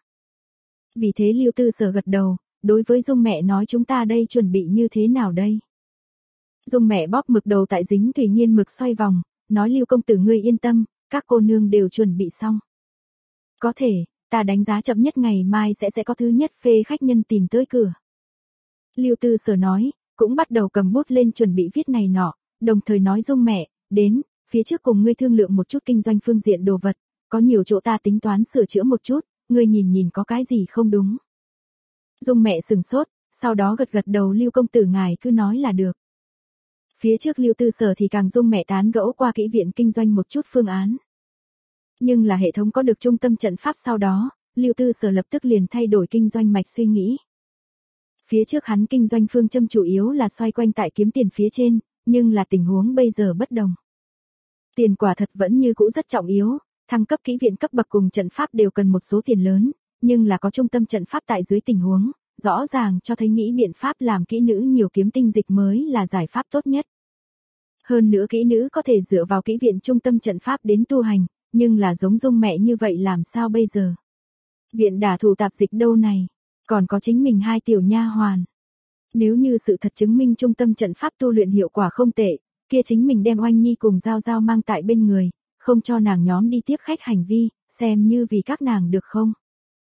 Vì thế Lưu Tư Sở gật đầu, đối với Dung mẹ nói chúng ta đây chuẩn bị như thế nào đây? Dung mẹ bóp mực đầu tại dính thủy nghiên mực xoay vòng, nói Lưu công tử ngươi yên tâm, các cô nương đều chuẩn bị xong. Có thể, ta đánh giá chậm nhất ngày mai sẽ sẽ có thứ nhất phê khách nhân tìm tới cửa. Lưu Tư Sở nói, cũng bắt đầu cầm bút lên chuẩn bị viết này nọ, đồng thời nói Dung mẹ, đến, phía trước cùng ngươi thương lượng một chút kinh doanh phương diện đồ vật, có nhiều chỗ ta tính toán sửa chữa một chút, ngươi nhìn nhìn có cái gì không đúng. Dung mẹ sừng sốt, sau đó gật gật đầu Lưu công tử ngài cứ nói là được. Phía trước Lưu Tư Sở thì càng Dung mẹ tán gẫu qua kỹ viện kinh doanh một chút phương án. Nhưng là hệ thống có được trung tâm trận pháp sau đó, Lưu Tư Sở lập tức liền thay đổi kinh doanh mạch suy nghĩ. Phía trước hắn kinh doanh phương châm chủ yếu là xoay quanh tại kiếm tiền phía trên, nhưng là tình huống bây giờ bất đồng. Tiền quả thật vẫn như cũ rất trọng yếu, thăng cấp kỹ viện cấp bậc cùng trận pháp đều cần một số tiền lớn, nhưng là có trung tâm trận pháp tại dưới tình huống, rõ ràng cho thấy nghĩ biện pháp làm kỹ nữ nhiều kiếm tinh dịch mới là giải pháp tốt nhất. Hơn nữa kỹ nữ có thể dựa vào kỹ viện trung tâm trận pháp đến tu hành, nhưng là giống Dung mẹ như vậy làm sao bây giờ? Viện đả thủ tạp dịch đâu này, còn có chính mình hai tiểu nha hoàn. Nếu như sự thật chứng minh trung tâm trận pháp tu luyện hiệu quả không tệ, kia chính mình đem Oanh Nhi cùng Giao Giao mang tại bên người, không cho nàng nhóm đi tiếp khách hành vi, xem như vì các nàng được không?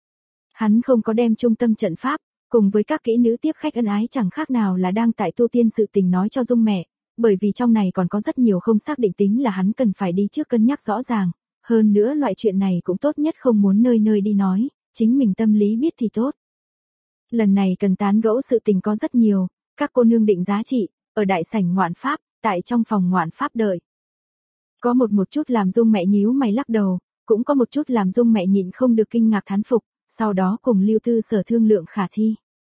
Hắn không có đem trung tâm trận pháp, cùng với các kỹ nữ tiếp khách ân ái chẳng khác nào là đang tại tu tiên sự tình nói cho Dung mẹ, bởi vì trong này còn có rất nhiều không xác định tính là hắn cần phải đi trước cân nhắc rõ ràng, hơn nữa loại chuyện này cũng tốt nhất không muốn nơi nơi đi nói, chính mình tâm lý biết thì tốt. Lần này cần tán gẫu sự tình có rất nhiều, các cô nương định giá trị, ở đại sảnh ngoạn pháp, tại trong phòng ngoạn pháp đợi. Có một một chút làm Dung mẹ nhíu mày lắc đầu, cũng có một chút làm Dung mẹ nhịn không được kinh ngạc thán phục, sau đó cùng Lưu Tư Sở thương lượng khả thi.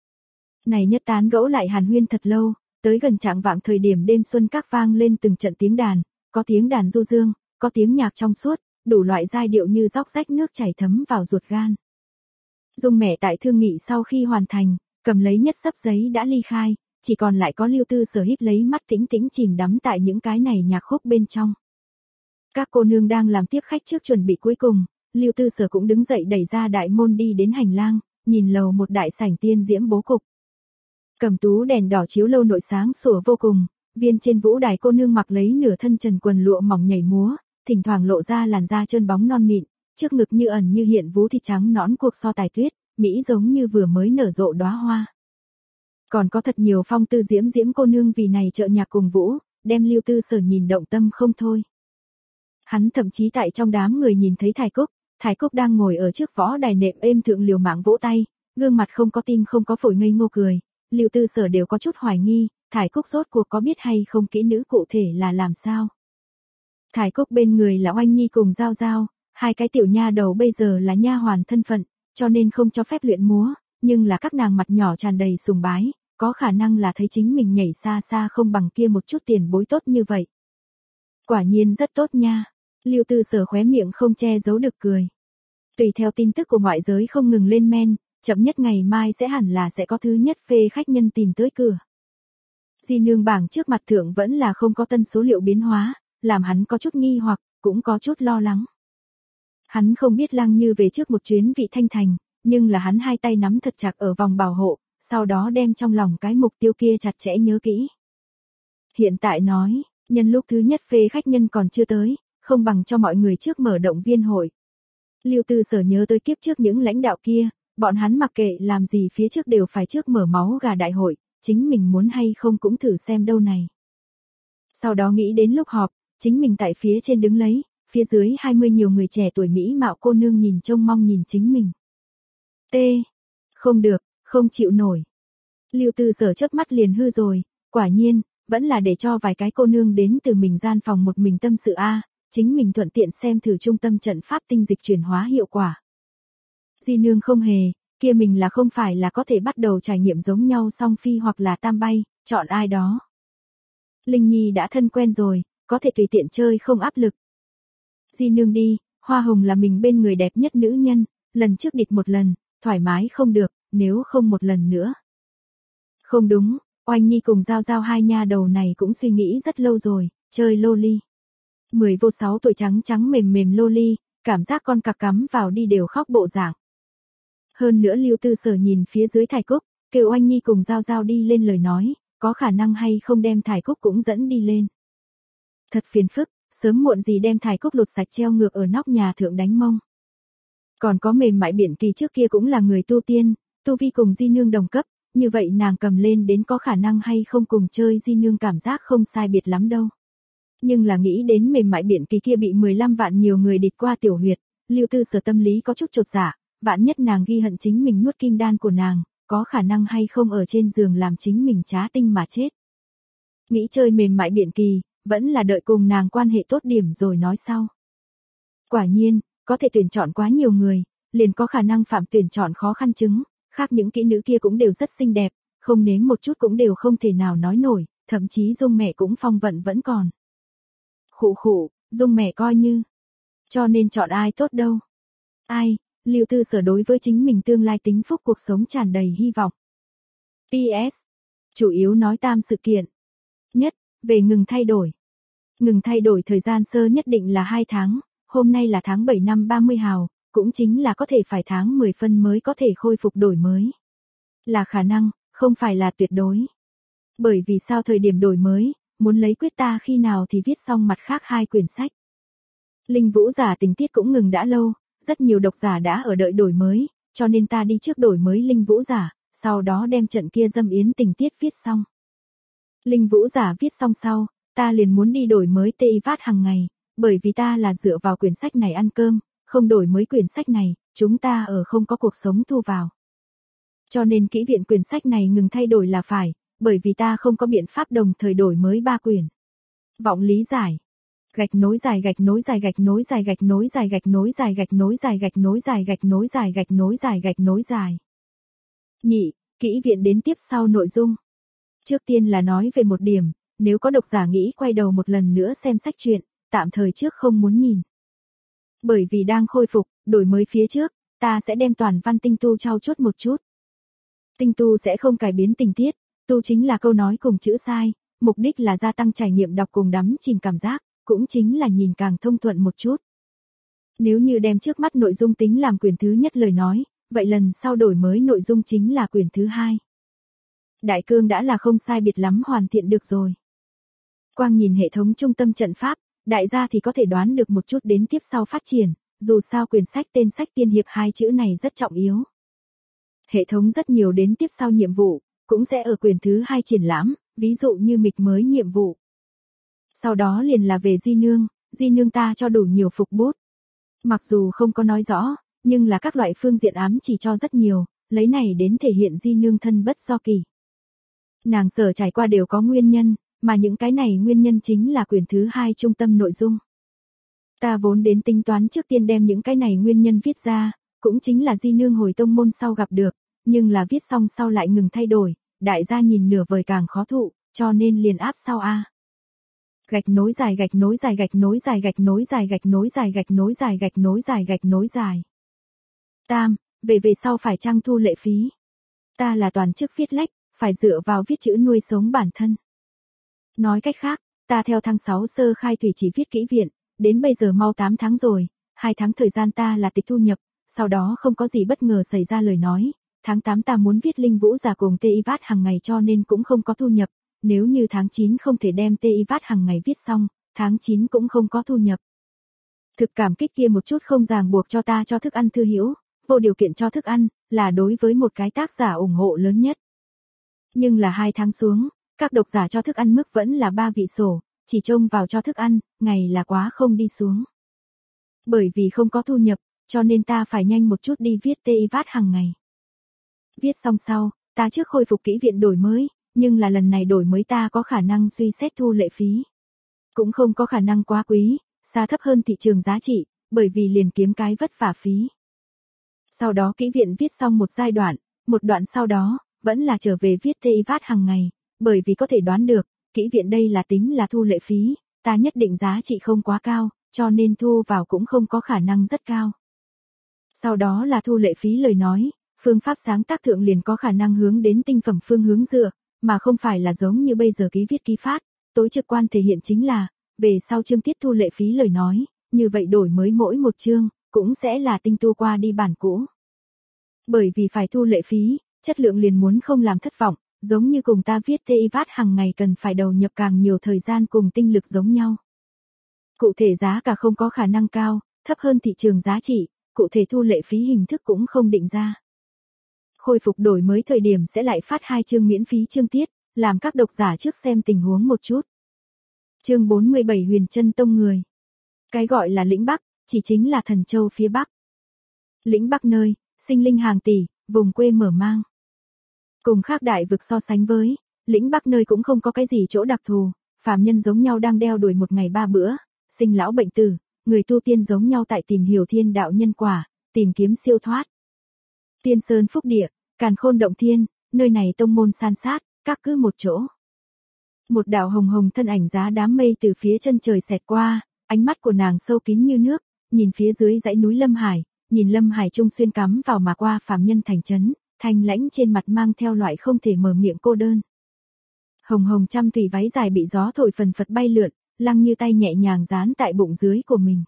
Này nhất tán gẫu lại hàn huyên thật lâu, tới gần trạng vạng thời điểm đêm xuân các vang lên từng trận tiếng đàn, có tiếng đàn du dương, có tiếng nhạc trong suốt, đủ loại giai điệu như róc rách nước chảy thấm vào ruột gan. Dung mẹ tại thương nghị sau khi hoàn thành, cầm lấy nhất xấp giấy đã ly khai, chỉ còn lại có Lưu Tư Sở híp lấy mắt tĩnh tĩnh chìm đắm tại những cái này nhạc khúc bên trong. Các cô nương đang làm tiếp khách trước chuẩn bị cuối cùng, Lưu Tư Sở cũng đứng dậy đẩy ra đại môn đi đến hành lang, nhìn lầu một đại sảnh tiên diễm bố cục. Cầm tú đèn đỏ chiếu lâu nội sáng sủa vô cùng, viên trên vũ đài cô nương mặc lấy nửa thân trần quần lụa mỏng nhảy múa, thỉnh thoảng lộ ra làn da trơn bóng non mịn, trước ngực như ẩn như hiện vú thịt trắng nõn cuộc so tài tuyết, mỹ giống như vừa mới nở rộ đóa hoa. Còn có thật nhiều phong tư diễm diễm cô nương vì này trợ nhạc cùng vũ, đem Lưu Tư Sở nhìn động tâm không thôi. Hắn thậm chí tại trong đám người nhìn thấy Thái Cúc, Thái Cúc đang ngồi ở trước võ đài nệm êm thượng liều mạng vỗ tay, gương mặt không có tim không có phổi ngây ngô cười, Lưu Tư Sở đều có chút hoài nghi, Thái Cúc rốt cuộc có biết hay không kỹ nữ cụ thể là làm sao. Thái Cúc bên người là Oanh Nhi cùng Giao Giao, hai cái tiểu nha đầu bây giờ là nha hoàn thân phận, cho nên không cho phép luyện múa, nhưng là các nàng mặt nhỏ tràn đầy sùng bái, có khả năng là thấy chính mình nhảy xa xa không bằng kia một chút tiền bối tốt như vậy. Quả nhiên rất tốt nha. Lưu Tư Sở khóe miệng không che giấu được cười. Tùy theo tin tức của ngoại giới không ngừng lên men, chậm nhất ngày mai sẽ hẳn là sẽ có thứ nhất phê khách nhân tìm tới cửa. Di nương bảng trước mặt thượng vẫn là không có tân số liệu biến hóa, làm hắn có chút nghi hoặc, cũng có chút lo lắng. Hắn không biết Lăng Như về trước một chuyến Vị Thanh Thành, nhưng là hắn hai tay nắm thật chặt ở vòng bảo hộ, sau đó đem trong lòng cái mục tiêu kia chặt chẽ nhớ kỹ. Hiện tại nói, nhân lúc thứ nhất phê khách nhân còn chưa tới, không bằng cho mọi người trước mở động viên hội. Lưu Tư Sở nhớ tới kiếp trước những lãnh đạo kia, bọn hắn mặc kệ làm gì phía trước đều phải trước mở máu gà đại hội, chính mình muốn hay không cũng thử xem đâu này. Sau đó nghĩ đến lúc họp, chính mình tại phía trên đứng lấy, phía dưới hai mươi nhiều người trẻ tuổi mỹ mạo cô nương nhìn trông mong nhìn chính mình. T. Không được, không chịu nổi. Lưu Tư Sở chớp mắt liền hư rồi, quả nhiên, vẫn là để cho vài cái cô nương đến từ mình gian phòng một mình tâm sự a, chính mình thuận tiện xem thử trung tâm trận pháp tinh dịch chuyển hóa hiệu quả. Di nương không hề, kia mình là không phải là có thể bắt đầu trải nghiệm giống nhau song phi hoặc là tam bay, chọn ai đó. Linh Nhi đã thân quen rồi, có thể tùy tiện chơi không áp lực. Di nương đi, Hoa Hồng là mình bên người đẹp nhất nữ nhân, lần trước địt một lần, thoải mái không được, nếu không một lần nữa. Không đúng, Oanh Nhi cùng Giao Giao hai nha đầu này cũng suy nghĩ rất lâu rồi, chơi loli. Mười vô sáu tuổi trắng trắng mềm mềm loli, cảm giác con cặc cắm vào đi đều khóc bộ dạng. Hơn nữa Lưu Tư Sở nhìn phía dưới Thải Cúc, kêu Oanh Nhi cùng Giao Giao đi lên lời nói, có khả năng hay không đem Thải Cúc cũng dẫn đi lên. Thật phiền phức, sớm muộn gì đem Thải Cúc lột sạch treo ngược ở nóc nhà thượng đánh mông. Còn có Mềm Mại Biển Kỳ trước kia cũng là người tu tiên, tu vi cùng Di nương đồng cấp, như vậy nàng cầm lên đến có khả năng hay không cùng chơi Di nương cảm giác không sai biệt lắm đâu. Nhưng là nghĩ đến Mềm Mại Biển Kỳ kia bị mười lăm vạn nhiều người địt qua tiểu huyệt, Lưu Tư Sở tâm lý có chút chột dạ, vạn nhất nàng ghi hận chính mình nuốt kim đan của nàng, có khả năng hay không ở trên giường làm chính mình trá tinh mà chết. Nghĩ chơi Mềm Mại Biển Kỳ, vẫn là đợi cùng nàng quan hệ tốt điểm rồi nói sau. Quả nhiên, có thể tuyển chọn quá nhiều người, liền có khả năng phạm tuyển chọn khó khăn chứng, khác những kỹ nữ kia cũng đều rất xinh đẹp, không nếm một chút cũng đều không thể nào nói nổi, thậm chí Dung mẹ cũng phong vận vẫn còn. Khụ khụ, Dung mẹ coi như. Cho nên chọn ai tốt đâu. Ai, Lưu Tư Sở đối với chính mình tương lai tính phúc cuộc sống tràn đầy hy vọng. pê ét. Chủ yếu nói tam sự kiện. Nhất, về ngừng thay đổi. Ngừng thay đổi thời gian sơ nhất định là hai tháng, hôm nay là tháng bảy năm ba mươi hào, cũng chính là có thể phải tháng mười phân mới có thể khôi phục đổi mới. Là khả năng, không phải là tuyệt đối. Bởi vì sao thời điểm đổi mới, muốn lấy quyết ta khi nào thì viết xong mặt khác hai quyển sách. Linh Vũ giả tình tiết cũng ngừng đã lâu, rất nhiều độc giả đã ở đợi đổi mới, cho nên ta đi trước đổi mới Linh Vũ giả, sau đó đem trận kia dâm yến tình tiết viết xong. Linh Vũ giả viết xong sau, ta liền muốn đi đổi mới tê i vát hàng ngày, bởi vì ta là dựa vào quyển sách này ăn cơm, không đổi mới quyển sách này, chúng ta ở không có cuộc sống thu vào. Cho nên kỹ viện quyển sách này ngừng thay đổi là phải, bởi vì ta không có biện pháp đồng thời đổi mới ba quyển. Vọng lý giải. Gạch nối dài gạch nối dài gạch nối dài gạch nối dài gạch nối dài gạch nối dài gạch nối dài gạch nối dài gạch nối dài gạch nối dài. Nhị, kỹ viện đến tiếp sau nội dung. Trước tiên là nói về một điểm, nếu có độc giả nghĩ quay đầu một lần nữa xem sách truyện, tạm thời trước không muốn nhìn. Bởi vì đang khôi phục, đổi mới phía trước, ta sẽ đem toàn văn tinh tu trau chuốt một chút. Tinh tu sẽ không cải biến tình tiết, tu chính là câu nói cùng chữ sai, mục đích là gia tăng trải nghiệm đọc cùng đắm chìm cảm giác, cũng chính là nhìn càng thông thuận một chút. Nếu như đem trước mắt nội dung tính làm quyển thứ nhất lời nói, vậy lần sau đổi mới nội dung chính là quyển thứ hai. Đại cương đã là không sai biệt lắm hoàn thiện được rồi. Quang nhìn hệ thống trung tâm trận pháp, đại gia thì có thể đoán được một chút đến tiếp sau phát triển, dù sao quyển sách tên sách tiên hiệp hai chữ này rất trọng yếu. Hệ thống rất nhiều đến tiếp sau nhiệm vụ, cũng sẽ ở quyển thứ hai triển lãm, ví dụ như mịch mới nhiệm vụ. Sau đó liền là về Di nương, Di nương ta cho đủ nhiều phục bút. Mặc dù không có nói rõ, nhưng là các loại phương diện ám chỉ cho rất nhiều, lấy này đến thể hiện Di nương thân bất do kỳ. Nàng sở trải qua đều có nguyên nhân, mà những cái này nguyên nhân chính là quyển thứ hai trung tâm nội dung. Ta vốn đến tính toán trước tiên đem những cái này nguyên nhân viết ra, cũng chính là Di nương hồi tông môn sau gặp được, nhưng là viết xong sau lại ngừng thay đổi, đại gia nhìn nửa vời càng khó thụ, cho nên liền áp sau a. Gạch nối dài gạch nối dài gạch nối dài gạch nối dài gạch nối dài gạch nối dài gạch nối dài gạch nối dài. Tam, về về sau phải chăng thu lệ phí? Ta là toàn chức viết lách, phải dựa vào viết chữ nuôi sống bản thân. Nói cách khác, ta theo tháng sáu sơ khai thủy chỉ viết kỹ viện, đến bây giờ mau tám tháng rồi, hai tháng thời gian ta là tịch thu nhập, sau đó không có gì bất ngờ xảy ra lời nói, tháng tám ta muốn viết Linh Vũ Già cùng Tê Y Vát hàng ngày cho nên cũng không có thu nhập, nếu như tháng chín không thể đem Tê Y Vát hàng ngày viết xong, tháng chín cũng không có thu nhập. Thực cảm kích kia một chút không ràng buộc cho ta cho thức ăn thư hữu, vô điều kiện cho thức ăn, là đối với một cái tác giả ủng hộ lớn nhất. Nhưng là hai tháng xuống, các độc giả cho thức ăn mức vẫn là ba vị sổ, chỉ trông vào cho thức ăn, ngày là quá không đi xuống. Bởi vì không có thu nhập, cho nên ta phải nhanh một chút đi viết Tê Y Vát hàng ngày. Viết xong sau, ta trước khôi phục kỹ viện đổi mới, nhưng là lần này đổi mới ta có khả năng suy xét thu lệ phí. Cũng không có khả năng quá quý, xa thấp hơn thị trường giá trị, bởi vì liền kiếm cái vất vả phí. Sau đó kỹ viện viết xong một giai đoạn, một đoạn sau đó, vẫn là trở về viết Tê Y Vát hàng ngày, bởi vì có thể đoán được, kỹ viện đây là tính là thu lệ phí, ta nhất định giá trị không quá cao, cho nên thu vào cũng không có khả năng rất cao. Sau đó là thu lệ phí lời nói, phương pháp sáng tác thượng liền có khả năng hướng đến tinh phẩm phương hướng dựa, mà không phải là giống như bây giờ ký viết ký phát, tối trực quan thể hiện chính là, về sau chương tiết thu lệ phí lời nói, như vậy đổi mới mỗi một chương, cũng sẽ là tinh tu qua đi bản cũ. Bởi vì phải thu lệ phí, chất lượng liền muốn không làm thất vọng, giống như cùng ta viết Tê Y Vát hàng ngày cần phải đầu nhập càng nhiều thời gian cùng tinh lực giống nhau. Cụ thể giá cả không có khả năng cao, thấp hơn thị trường giá trị, cụ thể thu lệ phí hình thức cũng không định ra. Khôi phục đổi mới thời điểm sẽ lại phát hai chương miễn phí chương tiết, làm các độc giả trước xem tình huống một chút. Chương bốn mươi bảy Huyền Chân Tông người. Cái gọi là lĩnh Bắc, chỉ chính là Thần Châu phía Bắc. Lĩnh Bắc nơi, sinh linh hàng tỷ, vùng quê mở mang. Cùng khác đại vực so sánh với, lĩnh Bắc nơi cũng không có cái gì chỗ đặc thù, phàm nhân giống nhau đang đeo đuổi một ngày ba bữa, sinh lão bệnh tử, người tu tiên giống nhau tại tìm hiểu thiên đạo nhân quả, tìm kiếm siêu thoát. Tiên sơn phúc địa, càn khôn động thiên, nơi này tông môn san sát, các cứ một chỗ. Một đạo hồng hồng thân ảnh giá đám mây từ phía chân trời xẹt qua, ánh mắt của nàng sâu kín như nước, nhìn phía dưới dãy núi Lâm Hải, nhìn Lâm Hải trung xuyên cắm vào mà qua phàm nhân thành trấn, thanh lãnh trên mặt mang theo loại không thể mở miệng cô đơn. Hồng hồng trăm thủy váy dài bị gió thổi phần phật bay lượn, lăng như tay nhẹ nhàng dán tại bụng dưới của mình.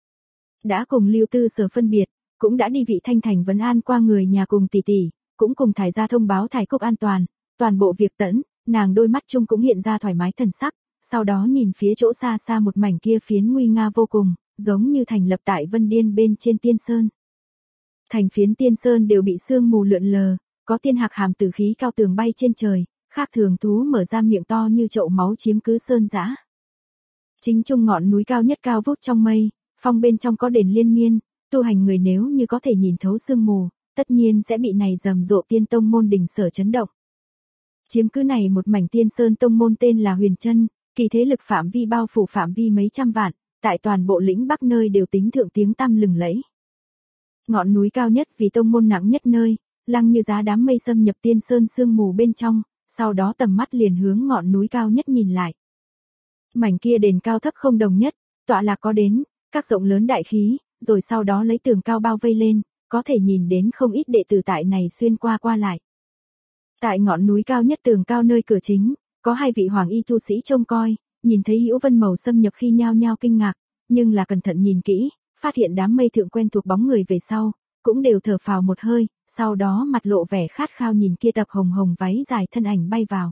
Đã cùng Lưu Tư Sở phân biệt, cũng đã đi vị thanh thành vấn an qua người nhà cùng tỷ tỷ, cũng cùng thải ra thông báo thải cúc an toàn, toàn bộ việc tẫn, nàng đôi mắt chung cũng hiện ra thoải mái thần sắc, sau đó nhìn phía chỗ xa xa một mảnh kia phiến nguy nga vô cùng, giống như thành lập tại Vân Điên bên trên Tiên Sơn. Thành phiến Tiên Sơn đều bị sương mù lượn lờ, có tiên hạc hàm tử khí cao tường bay trên trời, khác thường thú mở ra miệng to như chậu máu chiếm cứ sơn dã. Chính trung ngọn núi cao nhất cao vút trong mây, phong bên trong có đền liên miên, tu hành người nếu như có thể nhìn thấu sương mù, tất nhiên sẽ bị này rầm rộ tiên tông môn đỉnh sở chấn động. Chiếm cứ này một mảnh Tiên Sơn tông môn tên là Huyền Chân, kỳ thế lực phạm vi bao phủ phạm vi mấy trăm vạn, tại toàn bộ lĩnh Bắc nơi đều tính thượng tiếng tăm lừng lẫy. Ngọn núi cao nhất vì tông môn nặng nhất nơi, lăng như giá đám mây xâm nhập Tiên Sơn sương mù bên trong, sau đó tầm mắt liền hướng ngọn núi cao nhất nhìn lại. Mảnh kia đền cao thấp không đồng nhất, tọa lạc có đến, các rộng lớn đại khí, rồi sau đó lấy tường cao bao vây lên, có thể nhìn đến không ít đệ tử tại này xuyên qua qua lại. Tại ngọn núi cao nhất tường cao nơi cửa chính, có hai vị hoàng y tu sĩ trông coi, nhìn thấy Hữu Vân màu xâm nhập khi nhao nhao kinh ngạc, nhưng là cẩn thận nhìn kỹ, phát hiện đám mây thượng quen thuộc bóng người về sau, cũng đều thở phào một hơi, sau đó mặt lộ vẻ khát khao nhìn kia tập hồng hồng váy dài thân ảnh bay vào.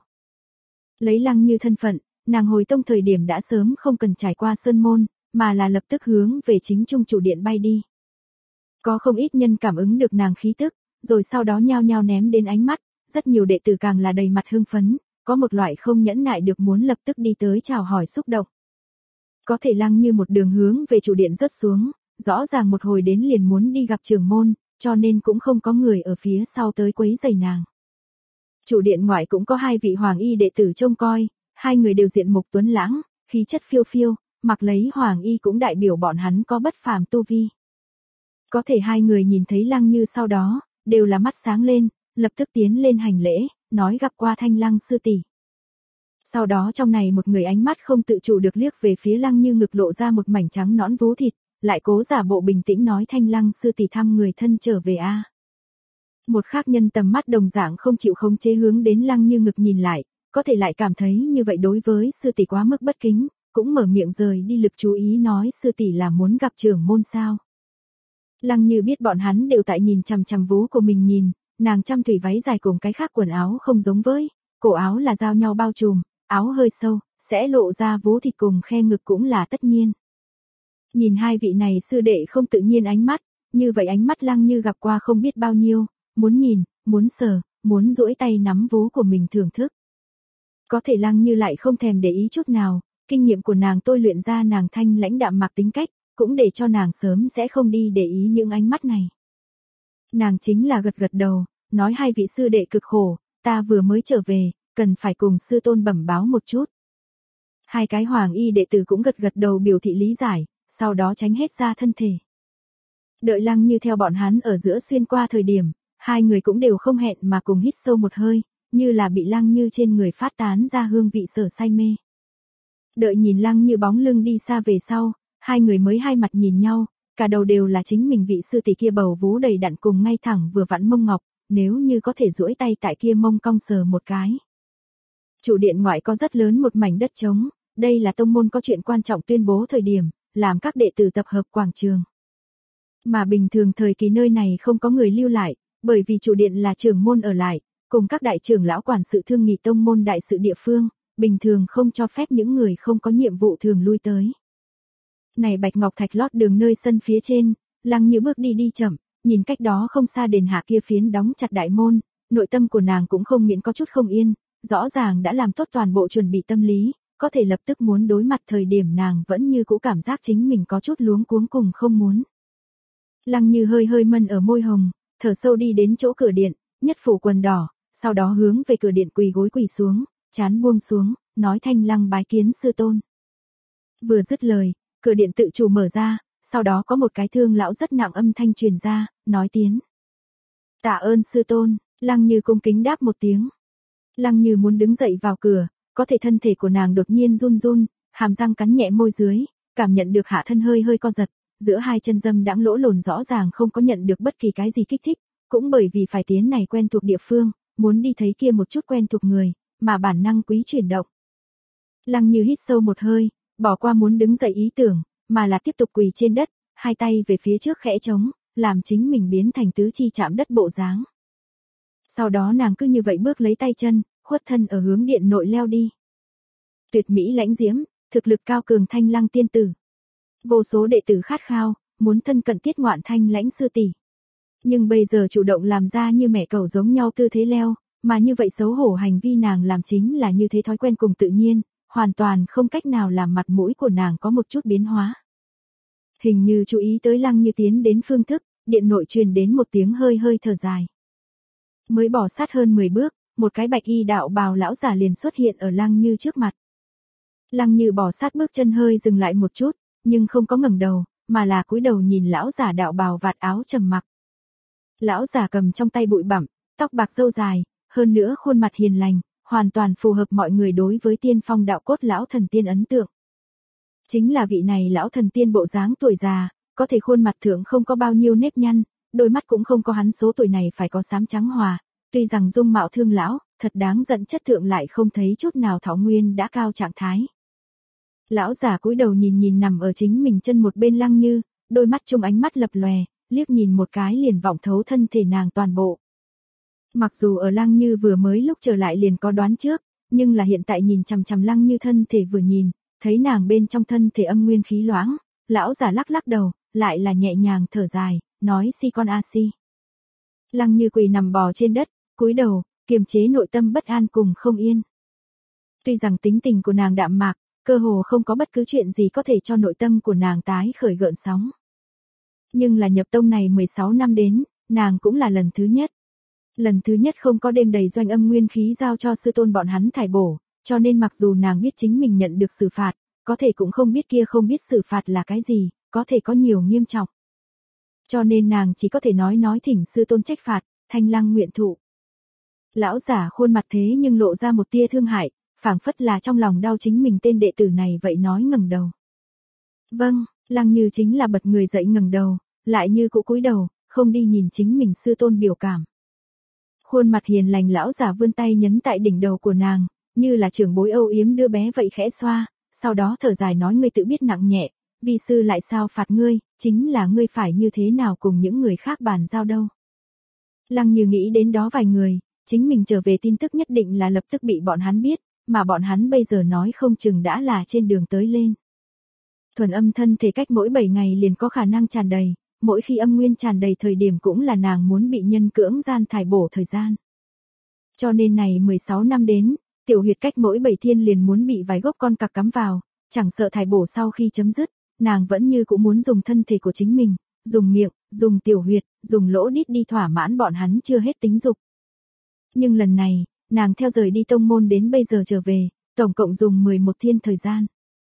Lấy Lăng Như thân phận, nàng hồi tông thời điểm đã sớm không cần trải qua sơn môn, mà là lập tức hướng về chính trung chủ điện bay đi. Có không ít nhân cảm ứng được nàng khí tức, rồi sau đó nhao nhao ném đến ánh mắt, rất nhiều đệ tử càng là đầy mặt hưng phấn, có một loại không nhẫn nại được muốn lập tức đi tới chào hỏi xúc động. Có thể Lăng Như một đường hướng về chủ điện rớt xuống, rõ ràng một hồi đến liền muốn đi gặp trưởng môn, cho nên cũng không có người ở phía sau tới quấy rầy nàng. Chủ điện ngoại cũng có hai vị hoàng y đệ tử trông coi, hai người đều diện mục tuấn lãng, khí chất phiêu phiêu, mặc lấy hoàng y cũng đại biểu bọn hắn có bất phàm tu vi. Có thể hai người nhìn thấy Lăng Như sau đó, đều là mắt sáng lên, lập tức tiến lên hành lễ, nói gặp qua Thanh Lăng sư tỷ. Sau đó trong này một người ánh mắt không tự chủ được liếc về phía Lăng Như ngực lộ ra một mảnh trắng nõn vú thịt, lại cố giả bộ bình tĩnh nói Thanh Lăng sư tỷ thăm người thân trở về a. À. Một khác nhân tầm mắt đồng dạng không chịu khống chế hướng đến Lăng Như ngực nhìn lại, có thể lại cảm thấy như vậy đối với sư tỷ quá mức bất kính, cũng mở miệng rời đi lực chú ý nói sư tỷ là muốn gặp trưởng môn sao. Lăng Như biết bọn hắn đều tại nhìn chằm chằm vú của mình nhìn, nàng trăm thủy váy dài cùng cái khác quần áo không giống với, cổ áo là giao nhau bao trùm, áo hơi sâu, sẽ lộ ra vú thịt cùng khe ngực cũng là tất nhiên. Nhìn hai vị này sư đệ không tự nhiên ánh mắt, như vậy ánh mắt Lăng Như gặp qua không biết bao nhiêu, muốn nhìn, muốn sờ, muốn duỗi tay nắm vú của mình thưởng thức. Có thể Lăng Như lại không thèm để ý chút nào, kinh nghiệm của nàng tôi luyện ra nàng thanh lãnh đạm mạc tính cách, cũng để cho nàng sớm sẽ không đi để ý những ánh mắt này. Nàng chính là gật gật đầu, nói hai vị sư đệ cực khổ, ta vừa mới trở về, cần phải cùng sư tôn bẩm báo một chút. Hai cái hoàng y đệ tử cũng gật gật đầu biểu thị lý giải, sau đó tránh hết ra thân thể. Đợi Lăng Như theo bọn hắn ở giữa xuyên qua thời điểm, hai người cũng đều không hẹn mà cùng hít sâu một hơi, như là bị Lăng Như trên người phát tán ra hương vị sở say mê. Đợi nhìn Lăng Như bóng lưng đi xa về sau, hai người mới hai mặt nhìn nhau, cả đầu đều là chính mình vị sư tỷ kia bầu vú đầy đặn cùng ngay thẳng vừa vặn mông ngọc, nếu như có thể duỗi tay tại kia mông cong sờ một cái. Chủ điện ngoại có rất lớn một mảnh đất trống, đây là tông môn có chuyện quan trọng tuyên bố thời điểm, làm các đệ tử tập hợp quảng trường. Mà bình thường thời kỳ nơi này không có người lưu lại, bởi vì chủ điện là trưởng môn ở lại, cùng các đại trưởng lão quản sự thương nghị tông môn đại sự địa phương, bình thường không cho phép những người không có nhiệm vụ thường lui tới. Này bạch ngọc thạch lót đường nơi sân phía trên, Lăng Như bước đi đi chậm, nhìn cách đó không xa đền hạ kia phiến đóng chặt đại môn, nội tâm của nàng cũng không miễn có chút không yên, rõ ràng đã làm tốt toàn bộ chuẩn bị tâm lý, có thể lập tức muốn đối mặt thời điểm nàng vẫn như cũ cảm giác chính mình có chút luống cuống cùng không muốn. Lăng Như hơi hơi mân ở môi hồng, thở sâu đi đến chỗ cửa điện, nhất phủ quần đỏ, sau đó hướng về cửa điện quỳ gối quỳ xuống, chán buông xuống, nói Thanh Lăng bái kiến sư tôn. Vừa dứt lời, cửa điện tự chủ mở ra, sau đó có một cái thương lão rất nặng âm thanh truyền ra, nói tiến. Tạ ơn sư tôn, Lăng Như cung kính đáp một tiếng. Lăng Như muốn đứng dậy vào cửa, có thể thân thể của nàng đột nhiên run run, hàm răng cắn nhẹ môi dưới, cảm nhận được hạ thân hơi hơi co giật, giữa hai chân dâm đãng lỗ lồn rõ ràng không có nhận được bất kỳ cái gì kích thích, cũng bởi vì phải tiến này quen thuộc địa phương, muốn đi thấy kia một chút quen thuộc người, mà bản năng quý chuyển động. Lăng Như hít sâu một hơi, bỏ qua muốn đứng dậy ý tưởng, mà là tiếp tục quỳ trên đất, hai tay về phía trước khẽ trống, làm chính mình biến thành tứ chi chạm đất bộ dáng. Sau đó nàng cứ như vậy bước lấy tay chân, khuất thân ở hướng điện nội leo đi. Tuyệt mỹ lãnh diễm, thực lực cao cường Thanh Lăng tiên tử. Vô số đệ tử khát khao, muốn thân cận tiết ngoạn thanh lãnh sư tỷ. Nhưng bây giờ chủ động làm ra như mẹ cầu giống nhau tư thế leo, mà như vậy xấu hổ hành vi nàng làm chính là như thế thói quen cùng tự nhiên, hoàn toàn không cách nào làm mặt mũi của nàng có một chút biến hóa. Hình như chú ý tới Lăng Như tiến đến phương thức, điện nội truyền đến một tiếng hơi hơi thở dài. Mới bỏ sát hơn mười bước, một cái bạch y đạo bào lão giả liền xuất hiện ở Lăng Như trước mặt. Lăng Như bỏ sát bước chân hơi dừng lại một chút, nhưng không có ngẩng đầu, mà là cúi đầu nhìn lão giả đạo bào vạt áo trầm mặc. Lão giả cầm trong tay bụi bặm, tóc bạc râu dài, hơn nữa khuôn mặt hiền lành, hoàn toàn phù hợp mọi người đối với tiên phong đạo cốt lão thần tiên ấn tượng. Chính là vị này lão thần tiên bộ dáng tuổi già, có thể khuôn mặt thượng không có bao nhiêu nếp nhăn, đôi mắt cũng không có hắn số tuổi này phải có xám trắng hòa, tuy rằng dung mạo thương lão, thật đáng giận chất thượng lại không thấy chút nào thọ nguyên đã cao trạng thái. Lão giả cúi đầu nhìn nhìn nằm ở chính mình chân một bên Lăng Như, đôi mắt chung ánh mắt lập lòe, liếc nhìn một cái liền vọng thấu thân thể nàng toàn bộ. Mặc dù ở Lăng Như vừa mới lúc trở lại liền có đoán trước, nhưng là hiện tại nhìn chằm chằm Lăng Như thân thể vừa nhìn, thấy nàng bên trong thân thể âm nguyên khí loãng, lão giả lắc lắc đầu, lại là nhẹ nhàng thở dài, nói si con a si. Lăng Như quỳ nằm bò trên đất, cúi đầu, kiềm chế nội tâm bất an cùng không yên. Tuy rằng tính tình của nàng đạm mạc, cơ hồ không có bất cứ chuyện gì có thể cho nội tâm của nàng tái khởi gợn sóng. Nhưng là nhập tông này mười sáu năm đến, nàng cũng là lần thứ nhất. Lần thứ nhất không có đêm đầy doanh âm nguyên khí giao cho sư tôn bọn hắn thải bổ, cho nên mặc dù nàng biết chính mình nhận được xử phạt, có thể cũng không biết kia không biết xử phạt là cái gì, có thể có nhiều nghiêm trọng. Cho nên nàng chỉ có thể nói nói thỉnh sư tôn trách phạt, Thanh Lăng nguyện thụ. Lão giả khuôn mặt thế nhưng lộ ra một tia thương hại, phảng phất là trong lòng đau chính mình tên đệ tử này vậy nói ngẩng đầu. Vâng, Lăng Như chính là bật người dậy ngẩng đầu, lại như cũ cúi đầu, không đi nhìn chính mình sư tôn biểu cảm. Khuôn mặt hiền lành lão giả vươn tay nhấn tại đỉnh đầu của nàng, như là trưởng bối âu yếm đứa bé vậy khẽ xoa, sau đó thở dài nói ngươi tự biết nặng nhẹ, vi sư lại sao phạt ngươi, chính là ngươi phải như thế nào cùng những người khác bàn giao đâu. Lăng Như nghĩ đến đó vài người, chính mình trở về tin tức nhất định là lập tức bị bọn hắn biết, mà bọn hắn bây giờ nói không chừng đã là trên đường tới lên. Thuần âm thân thể cách mỗi bảy ngày liền có khả năng tràn đầy, mỗi khi âm nguyên tràn đầy thời điểm cũng là nàng muốn bị nhân cưỡng gian thải bổ thời gian. Cho nên này mười sáu năm đến, tiểu huyệt cách mỗi bảy thiên liền muốn bị vài gốc con cặc cắm vào, chẳng sợ thải bổ sau khi chấm dứt, nàng vẫn như cũng muốn dùng thân thể của chính mình, dùng miệng, dùng tiểu huyệt, dùng lỗ đít đi thỏa mãn bọn hắn chưa hết tính dục. Nhưng lần này, nàng theo rời đi tông môn đến bây giờ trở về, tổng cộng dùng mười một thiên thời gian.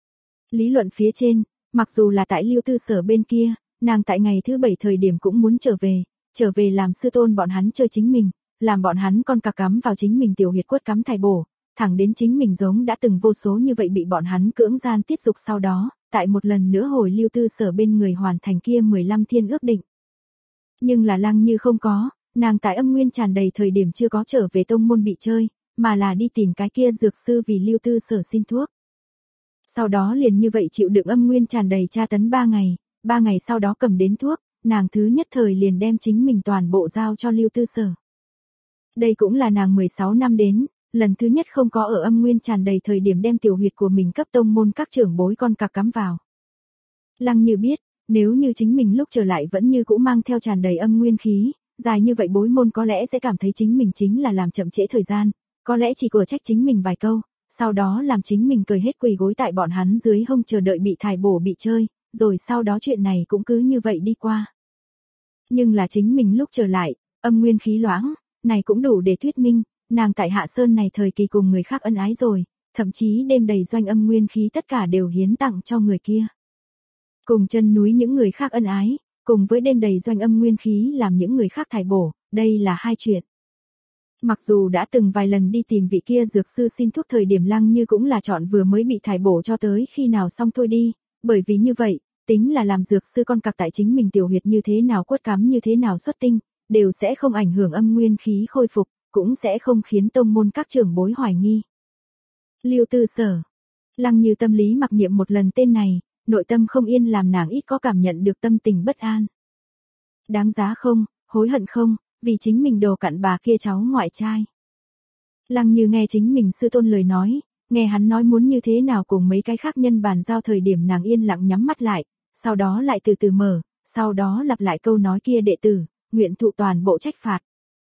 Lý luận phía trên, mặc dù là tại Lưu Tư Sở bên kia, nàng tại ngày thứ bảy thời điểm cũng muốn trở về, trở về làm sư tôn bọn hắn chơi chính mình, làm bọn hắn con cặc cắm vào chính mình tiểu huyệt quất cắm thải bổ, thẳng đến chính mình giống đã từng vô số như vậy bị bọn hắn cưỡng gian tiết dục sau đó, tại một lần nữa hồi Lưu Tư Sở bên người hoàn thành kia mười lăm thiên ước định. Nhưng là Lăng Như không có, nàng tại âm nguyên tràn đầy thời điểm chưa có trở về tông môn bị chơi, mà là đi tìm cái kia dược sư vì Lưu Tư Sở xin thuốc. Sau đó liền như vậy chịu đựng âm nguyên tràn đầy tra tấn ba ngày, ba ngày sau đó cầm đến thuốc, nàng thứ nhất thời liền đem chính mình toàn bộ giao cho Lưu Tư Sở. Đây cũng là nàng mười sáu năm đến, lần thứ nhất không có ở âm nguyên tràn đầy thời điểm đem tiểu huyệt của mình cấp tông môn các trưởng bối con cặc cắm vào. Lăng Như biết, nếu như chính mình lúc trở lại vẫn như cũ mang theo tràn đầy âm nguyên khí, dài như vậy bối môn có lẽ sẽ cảm thấy chính mình chính là làm chậm trễ thời gian, có lẽ chỉ cửa trách chính mình vài câu, sau đó làm chính mình cười hết quỳ gối tại bọn hắn dưới hông chờ đợi bị thải bổ bị chơi, rồi sau đó chuyện này cũng cứ như vậy đi qua. Nhưng là chính mình lúc trở lại, âm nguyên khí loãng, này cũng đủ để thuyết minh, nàng tại Hạ Sơn này thời kỳ cùng người khác ân ái rồi, thậm chí đêm đầy doanh âm nguyên khí tất cả đều hiến tặng cho người kia. Cùng chân núi những người khác ân ái, cùng với đêm đầy doanh âm nguyên khí làm những người khác thải bổ, đây là hai chuyện. Mặc dù đã từng vài lần đi tìm vị kia dược sư xin thuốc thời điểm Lăng Như cũng là chọn vừa mới bị thải bổ cho tới khi nào xong thôi đi, bởi vì như vậy, tính là làm dược sư con cặc tại chính mình tiểu huyệt như thế nào quất cắm như thế nào xuất tinh, đều sẽ không ảnh hưởng âm nguyên khí khôi phục, cũng sẽ không khiến tông môn các trưởng bối hoài nghi. Lưu Tư Sở. Lăng Như tâm lý mặc niệm một lần tên này, nội tâm không yên làm nàng ít có cảm nhận được tâm tình bất an. Đáng giá không, hối hận không, vì chính mình đồ cặn bà kia cháu ngoại trai. Lăng Như nghe chính mình sư tôn lời nói, nghe hắn nói muốn như thế nào cùng mấy cái khác nhân bàn giao thời điểm nàng yên lặng nhắm mắt lại, sau đó lại từ từ mở, sau đó lặp lại câu nói kia đệ tử, nguyện thụ toàn bộ trách phạt.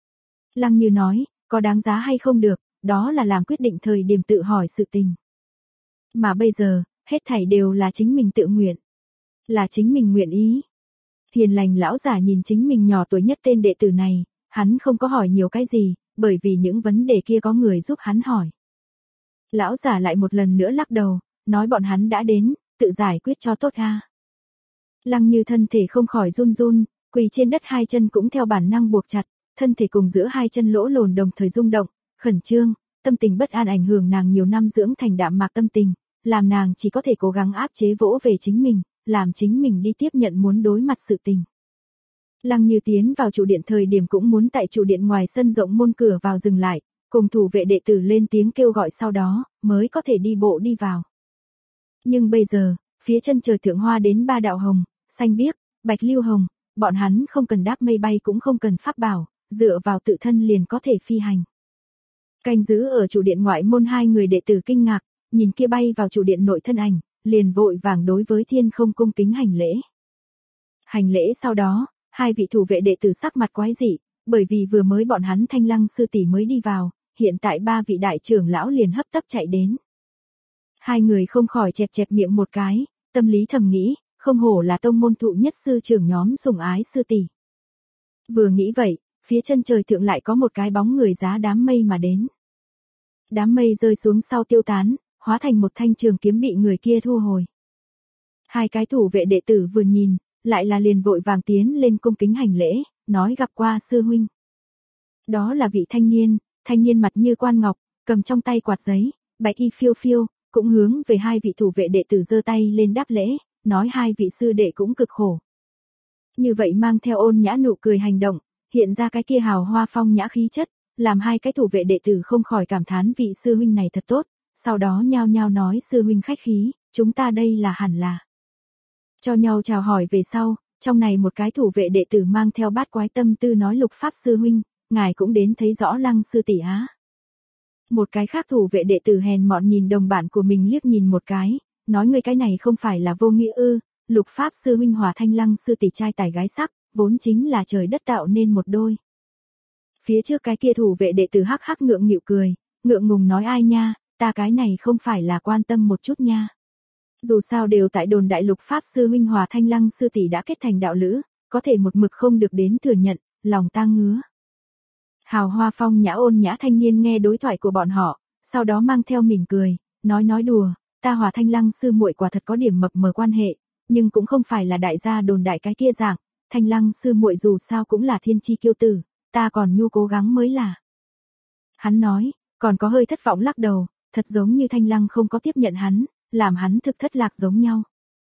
Lăng Như nói, có đáng giá hay không được, đó là làm quyết định thời điểm tự hỏi sự tình. Mà bây giờ, hết thảy đều là chính mình tự nguyện. Là chính mình nguyện ý. Hiền lành lão giả nhìn chính mình nhỏ tuổi nhất tên đệ tử này, hắn không có hỏi nhiều cái gì, bởi vì những vấn đề kia có người giúp hắn hỏi. Lão giả lại một lần nữa lắc đầu, nói bọn hắn đã đến, tự giải quyết cho tốt ha. Lăng Như thân thể không khỏi run run, quỳ trên đất hai chân cũng theo bản năng buộc chặt, thân thể cùng giữa hai chân lỗ lồn đồng thời rung động, khẩn trương, tâm tình bất an ảnh hưởng nàng nhiều năm dưỡng thành đạm mạc tâm tình, làm nàng chỉ có thể cố gắng áp chế vỗ về chính mình, làm chính mình đi tiếp nhận muốn đối mặt sự tình. Lăng Như tiến vào trụ điện thời điểm cũng muốn tại trụ điện ngoài sân rộng môn cửa vào dừng lại, cùng thủ vệ đệ tử lên tiếng kêu gọi sau đó, mới có thể đi bộ đi vào. Nhưng bây giờ, phía chân trời thượng hoa đến ba đạo hồng, xanh biếc, bạch lưu hồng, bọn hắn không cần đáp mây bay cũng không cần pháp bảo, dựa vào tự thân liền có thể phi hành. Canh giữ ở trụ điện ngoại môn hai người đệ tử kinh ngạc, nhìn kia bay vào trụ điện nội thân ảnh, liền vội vàng đối với thiên không cung kính hành lễ. Hành lễ sau đó, hai vị thủ vệ đệ tử sắc mặt quái dị, bởi vì vừa mới bọn hắn Thanh Lăng sư tỷ mới đi vào, hiện tại ba vị đại trưởng lão liền hấp tấp chạy đến. Hai người không khỏi chẹp chẹp miệng một cái, tâm lý thầm nghĩ, không hổ là tông môn thụ nhất sư trưởng nhóm sủng ái sư tỷ. Vừa nghĩ vậy, phía chân trời thượng lại có một cái bóng người giá đám mây mà đến. Đám mây rơi xuống sau tiêu tán, hóa thành một thanh trường kiếm bị người kia thu hồi. Hai cái thủ vệ đệ tử vừa nhìn, lại là liền vội vàng tiến lên cung kính hành lễ, nói gặp qua sư huynh. Đó là vị thanh niên, thanh niên mặt như quan ngọc, cầm trong tay quạt giấy, Bạch y phiêu phiêu, cũng hướng về hai vị thủ vệ đệ tử giơ tay lên đáp lễ, nói hai vị sư đệ cũng cực khổ. Như vậy mang theo ôn nhã nụ cười hành động, hiện ra cái kia hào hoa phong nhã khí chất, làm hai cái thủ vệ đệ tử không khỏi cảm thán vị sư huynh này thật tốt, sau đó nhao nhao nói sư huynh khách khí, chúng ta đây là hẳn là. Cho nhau chào hỏi về sau, trong này một cái thủ vệ đệ tử mang theo bát quái tâm tư nói Lục Pháp sư huynh, ngài cũng đến thấy rõ Lăng sư tỷ á. Một cái khác thủ vệ đệ tử hèn mọn nhìn đồng bạn của mình liếc nhìn một cái, nói người cái này không phải là vô nghĩa ư, Lục Pháp sư huynh hòa Thanh Lăng sư tỷ trai tài gái sắc, vốn chính là trời đất tạo nên một đôi. Phía trước cái kia thủ vệ đệ tử hắc hắc ngượng nghịu cười, ngượng ngùng nói ai nha, ta cái này không phải là quan tâm một chút nha. Dù sao đều tại đồn đại Lục Pháp sư huynh hòa Thanh Lăng sư tỷ đã kết thành đạo lữ, có thể một mực không được đến thừa nhận, lòng ta ngứa. Hào hoa phong nhã ôn nhã thanh niên nghe đối thoại của bọn họ, sau đó mang theo mỉm cười, nói nói đùa, ta hòa Thanh Lăng sư muội quả thật có điểm mập mờ quan hệ, nhưng cũng không phải là đại gia đồn đại cái kia dạng, Thanh Lăng sư muội dù sao cũng là thiên chi kiêu tử, ta còn nhu cố gắng mới là. Hắn nói, còn có hơi thất vọng lắc đầu, thật giống như Thanh Lăng không có tiếp nhận hắn, làm hắn thực thất lạc giống nhau.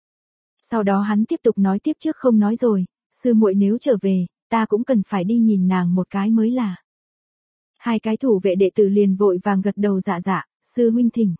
Sau đó hắn tiếp tục nói tiếp trước không nói rồi, sư muội nếu trở về, ta cũng cần phải đi nhìn nàng một cái mới là. Hai cái thủ vệ đệ tử liền vội vàng gật đầu dạ dạ, sư huynh thỉnh.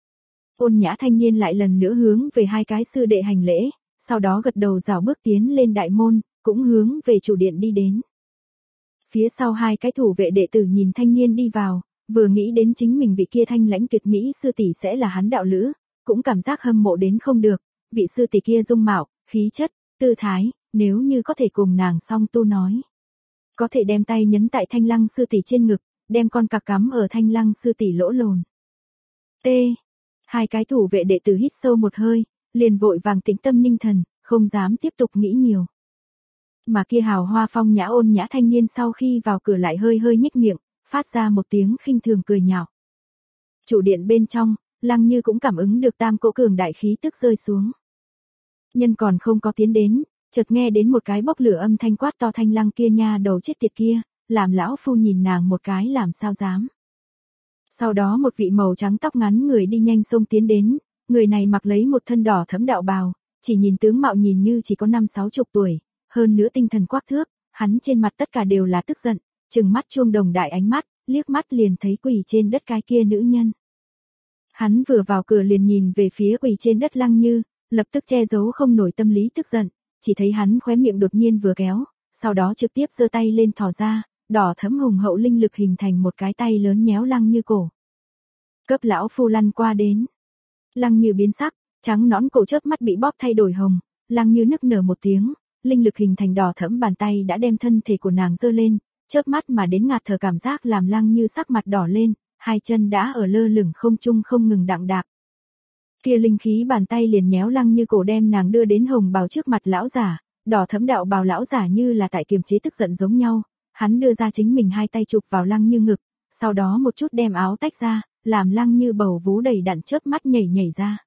Ôn nhã thanh niên lại lần nữa hướng về hai cái sư đệ hành lễ, sau đó gật đầu rảo bước tiến lên đại môn, cũng hướng về chủ điện đi đến. Phía sau hai cái thủ vệ đệ tử nhìn thanh niên đi vào, vừa nghĩ đến chính mình vị kia thanh lãnh tuyệt mỹ sư tỷ sẽ là hắn đạo lữ, cũng cảm giác hâm mộ đến không được, vị sư tỷ kia dung mạo, khí chất, tư thái, nếu như có thể cùng nàng song tu nói. Có thể đem tay nhấn tại Thanh Lăng sư tỷ trên ngực, đem con cặc cắm ở Thanh Lăng sư tỷ lỗ lồn. T. Hai cái thủ vệ đệ tử hít sâu một hơi, liền vội vàng tĩnh tâm ninh thần, không dám tiếp tục nghĩ nhiều. Mà kia hào hoa phong nhã ôn nhã thanh niên sau khi vào cửa lại hơi hơi nhếch miệng, phát ra một tiếng khinh thường cười nhạo. Chủ điện bên trong, Lăng Như cũng cảm ứng được tam cỗ cường đại khí tức rơi xuống. Nhân còn không có tiến đến, chợt nghe đến một cái bốc lửa âm thanh quát to Thanh Lăng kia nha đầu chết tiệt kia, làm lão phu nhìn nàng một cái làm sao dám. Sau đó một vị màu trắng tóc ngắn người đi nhanh xông tiến đến, người này mặc lấy một thân đỏ thẫm đạo bào, chỉ nhìn tướng mạo nhìn như chỉ có năm sáu chục tuổi, hơn nữa tinh thần quắc thước, hắn trên mặt tất cả đều là tức giận, trừng mắt chuông đồng đại ánh mắt, liếc mắt liền thấy quỳ trên đất cái kia nữ nhân. Hắn vừa vào cửa liền nhìn về phía quỳ trên đất Lăng Như, lập tức che giấu không nổi tâm lý tức giận, chỉ thấy hắn khóe miệng đột nhiên vừa kéo, sau đó trực tiếp giơ tay lên thò ra, đỏ thẫm hùng hậu linh lực hình thành một cái tay lớn nhéo Lăng Như cổ. Cấp lão phu lăn qua đến. Lăng Như biến sắc, trắng nõn cổ chớp mắt bị bóp thay đổi hồng, Lăng Như nức nở một tiếng, linh lực hình thành đỏ thẫm bàn tay đã đem thân thể của nàng giơ lên, chớp mắt mà đến ngạt thở cảm giác làm Lăng Như sắc mặt đỏ lên, hai chân đã ở lơ lửng không trung không ngừng đặng đạp. Kia linh khí bàn tay liền nhéo Lăng Như cổ đem nàng đưa đến hồng bào trước mặt lão giả, đỏ thẫm đạo bào lão giả như là tại kiềm chế tức giận giống nhau, hắn đưa ra chính mình hai tay chụp vào Lăng Như ngực, sau đó một chút đem áo tách ra, làm Lăng Như bầu vú đầy đặn chớp mắt nhảy nhảy ra.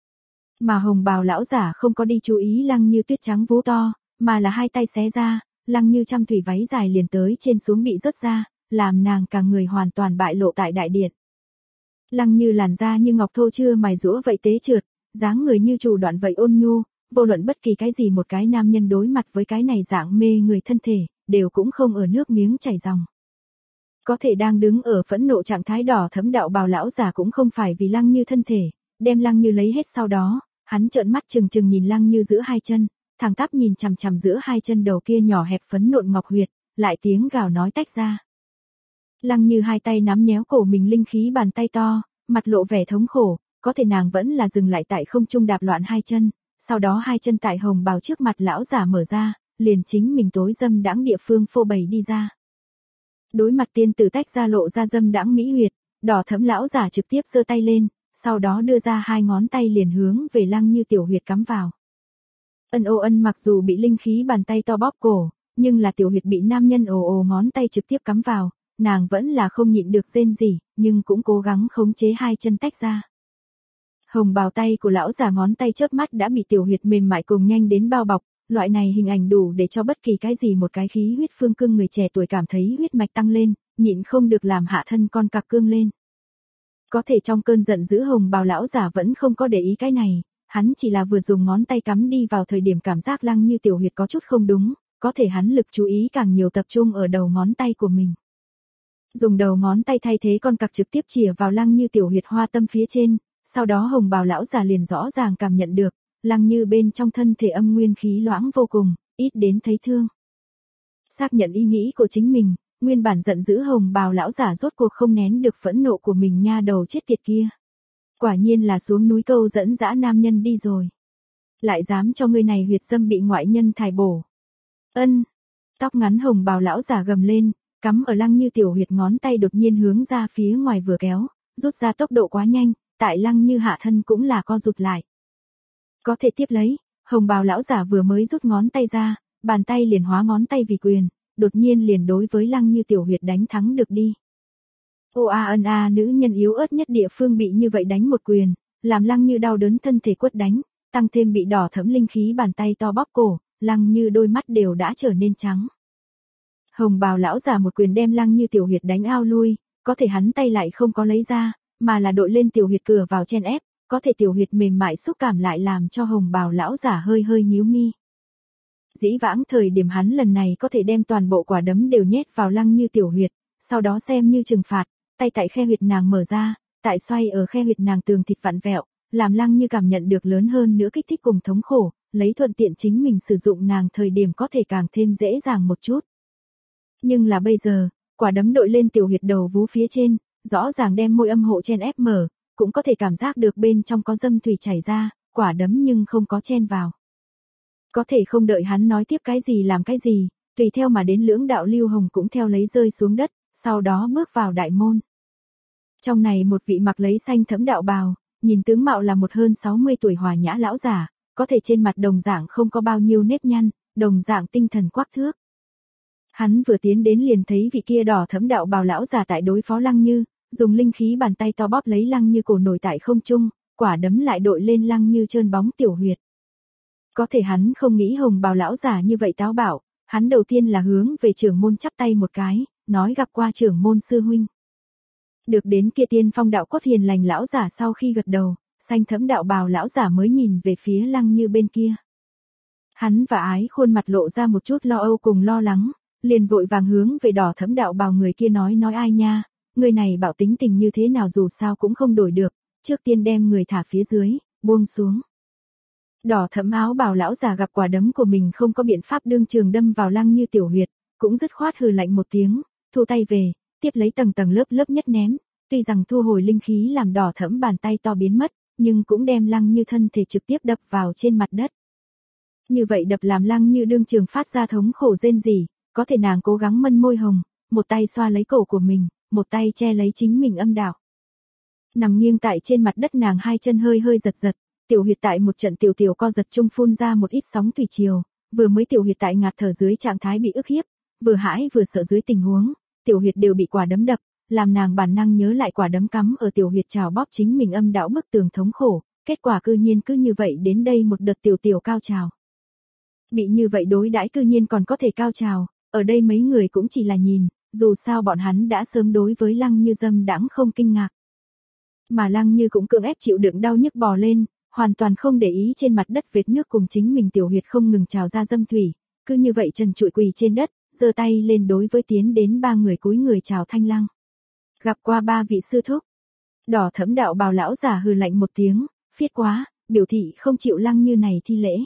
Mà hồng bào lão giả không có đi chú ý Lăng Như tuyết trắng vú to, mà là hai tay xé ra, Lăng Như trăm thủy váy dài liền tới trên xuống bị rớt ra, làm nàng cả người hoàn toàn bại lộ tại đại điện. Lăng Như làn da như ngọc thô chưa mài rũa vậy tế trượt, dáng người như chủ đoạn vậy ôn nhu, vô luận bất kỳ cái gì một cái nam nhân đối mặt với cái này dạng mê người thân thể, đều cũng không ở nước miếng chảy ròng. Có thể đang đứng ở phẫn nộ trạng thái đỏ thẫm đạo bào lão giả cũng không phải vì Lăng Như thân thể, đem Lăng Như lấy hết sau đó, hắn trợn mắt trừng trừng nhìn Lăng Như giữa hai chân, thẳng tắp nhìn chằm chằm giữa hai chân đầu kia nhỏ hẹp phấn nộn ngọc huyệt, lại tiếng gào nói tách ra. Lăng Như hai tay nắm nhéo cổ mình linh khí bàn tay to, mặt lộ vẻ thống khổ, có thể nàng vẫn là dừng lại tại không trung đạp loạn hai chân, sau đó hai chân tại hồng bào trước mặt lão giả mở ra, liền chính mình tối dâm đãng địa phương phô bày đi ra. Đối mặt tiên tử tách ra lộ ra dâm đãng mỹ huyệt, đỏ thẫm lão giả trực tiếp giơ tay lên, sau đó đưa ra hai ngón tay liền hướng về Lăng Như tiểu huyệt cắm vào. Ân ô ân mặc dù bị linh khí bàn tay to bóp cổ, nhưng là tiểu huyệt bị nam nhân ồ ồ ngón tay trực tiếp cắm vào, nàng vẫn là không nhịn được rên rỉ, nhưng cũng cố gắng khống chế hai chân tách ra. Hồng bào tay của lão già ngón tay chớp mắt đã bị tiểu huyệt mềm mại cùng nhanh đến bao bọc, loại này hình ảnh đủ để cho bất kỳ cái gì một cái khí huyết phương cương người trẻ tuổi cảm thấy huyết mạch tăng lên, nhịn không được làm hạ thân con cặc cương lên. Có thể trong cơn giận dữ hồng bào lão giả vẫn không có để ý cái này, hắn chỉ là vừa dùng ngón tay cắm đi vào thời điểm cảm giác Lăng Như tiểu huyệt có chút không đúng, có thể hắn lực chú ý càng nhiều tập trung ở đầu ngón tay của mình. Dùng đầu ngón tay thay thế con cặc trực tiếp chìa vào Lăng Như tiểu huyệt hoa tâm phía trên, sau đó hồng bào lão giả liền rõ ràng cảm nhận được, Lăng Như bên trong thân thể âm nguyên khí loãng vô cùng, ít đến thấy thương. Xác nhận ý nghĩ của chính mình, nguyên bản giận dữ hồng bào lão giả rốt cuộc không nén được phẫn nộ của mình nha đầu chết tiệt kia. Quả nhiên là xuống núi câu dẫn dã nam nhân đi rồi. Lại dám cho người này huyệt dâm bị ngoại nhân thải bổ. Ân, tóc ngắn hồng bào lão giả gầm lên, cắm ở Lăng Như tiểu huyệt ngón tay đột nhiên hướng ra phía ngoài vừa kéo, rút ra tốc độ quá nhanh, tại Lăng Như hạ thân cũng là co rụt lại. Có thể tiếp lấy, hồng bào lão giả vừa mới rút ngón tay ra, bàn tay liền hóa ngón tay vì quyền, đột nhiên liền đối với Lăng Như tiểu huyệt đánh thắng được đi. Ô a ân a nữ nhân yếu ớt nhất địa phương bị như vậy đánh một quyền, làm Lăng Như đau đớn thân thể quất đánh, tăng thêm bị đỏ thẫm linh khí bàn tay to bóp cổ, Lăng Như đôi mắt đều đã trở nên trắng. Hồng bào lão giả một quyền đem Lăng Như tiểu huyệt đánh ao lui, có thể hắn tay lại không có lấy ra, mà là đội lên tiểu huyệt cửa vào chen ép, có thể tiểu huyệt mềm mại xúc cảm lại làm cho hồng bào lão giả hơi hơi nhíu mi. Dĩ vãng thời điểm hắn lần này có thể đem toàn bộ quả đấm đều nhét vào Lăng Như tiểu huyệt, sau đó xem như trừng phạt, tay tại khe huyệt nàng mở ra, tại xoay ở khe huyệt nàng tường thịt vặn vẹo, làm Lăng Như cảm nhận được lớn hơn nữa kích thích cùng thống khổ, lấy thuận tiện chính mình sử dụng nàng thời điểm có thể càng thêm dễ dàng một chút. Nhưng là bây giờ, quả đấm đội lên tiểu huyệt đầu vú phía trên, rõ ràng đem môi âm hộ chen ép mở, cũng có thể cảm giác được bên trong có dâm thủy chảy ra, quả đấm nhưng không có chen vào. Có thể không đợi hắn nói tiếp cái gì làm cái gì, tùy theo mà đến lưỡng đạo lưu hồng cũng theo lấy rơi xuống đất, sau đó bước vào đại môn. Trong này một vị mặc lấy xanh thẫm đạo bào, nhìn tướng mạo là một hơn sáu mươi tuổi hòa nhã lão giả, có thể trên mặt đồng dạng không có bao nhiêu nếp nhăn, đồng dạng tinh thần quắc thước. Hắn vừa tiến đến liền thấy vị kia đỏ thẫm đạo bào lão giả tại đối phó Lăng Như, dùng linh khí bàn tay to bóp lấy Lăng Như cổ nổi tại không trung, quả đấm lại đội lên Lăng Như trơn bóng tiểu huyệt. Có thể hắn không nghĩ hồng bào lão giả như vậy táo bạo, hắn đầu tiên là hướng về trưởng môn chắp tay một cái, nói gặp qua trưởng môn sư huynh. Được đến kia tiên phong đạo cốt hiền lành lão giả sau khi gật đầu, xanh thẫm đạo bào lão giả mới nhìn về phía Lăng Như bên kia. Hắn và ái khuôn mặt lộ ra một chút lo âu cùng lo lắng, liền vội vàng hướng về đỏ thẫm đạo bào người kia nói nói ai nha, người này bảo tính tình như thế nào dù sao cũng không đổi được, trước tiên đem người thả phía dưới, buông xuống. Đỏ thẫm áo bào lão già gặp quả đấm của mình không có biện pháp đương trường đâm vào Lăng Như tiểu huyệt, cũng dứt khoát hừ lạnh một tiếng, thu tay về, tiếp lấy tầng tầng lớp lớp nhất ném, tuy rằng thu hồi linh khí làm đỏ thẫm bàn tay to biến mất, nhưng cũng đem Lăng Như thân thể trực tiếp đập vào trên mặt đất. Như vậy đập làm Lăng Như đương trường phát ra thống khổ rên rỉ, có thể nàng cố gắng mân môi hồng, một tay xoa lấy cổ của mình, một tay che lấy chính mình âm đạo. Nằm nghiêng tại trên mặt đất nàng hai chân hơi hơi giật giật, tiểu huyệt tại một trận tiểu tiểu co giật chung phun ra một ít sóng thủy triều, vừa mới tiểu huyệt tại ngạt thở dưới trạng thái bị ức hiếp, vừa hãi vừa sợ dưới tình huống, tiểu huyệt đều bị quả đấm đập, làm nàng bản năng nhớ lại quả đấm cắm ở tiểu huyệt trào bóp chính mình âm đạo bức tường thống khổ, kết quả cư nhiên cứ như vậy đến đây một đợt tiểu tiểu cao trào. Bị như vậy đối đãi cư nhiên còn có thể cao trào, ở đây mấy người cũng chỉ là nhìn, dù sao bọn hắn đã sớm đối với Lăng Như dâm đãng không kinh ngạc. Mà Lăng Như cũng cưỡng ép chịu đựng đau nhức bò lên, hoàn toàn không để ý trên mặt đất vệt nước cùng chính mình tiểu huyệt không ngừng trào ra dâm thủy, cứ như vậy trần trụi quỳ trên đất, giơ tay lên đối với tiến đến ba người cúi người chào Thanh Lăng. Gặp qua ba vị sư thúc. Đỏ thẫm đạo bào lão giả hừ lạnh một tiếng, phiết quá, biểu thị không chịu Lăng Như này thi lễ.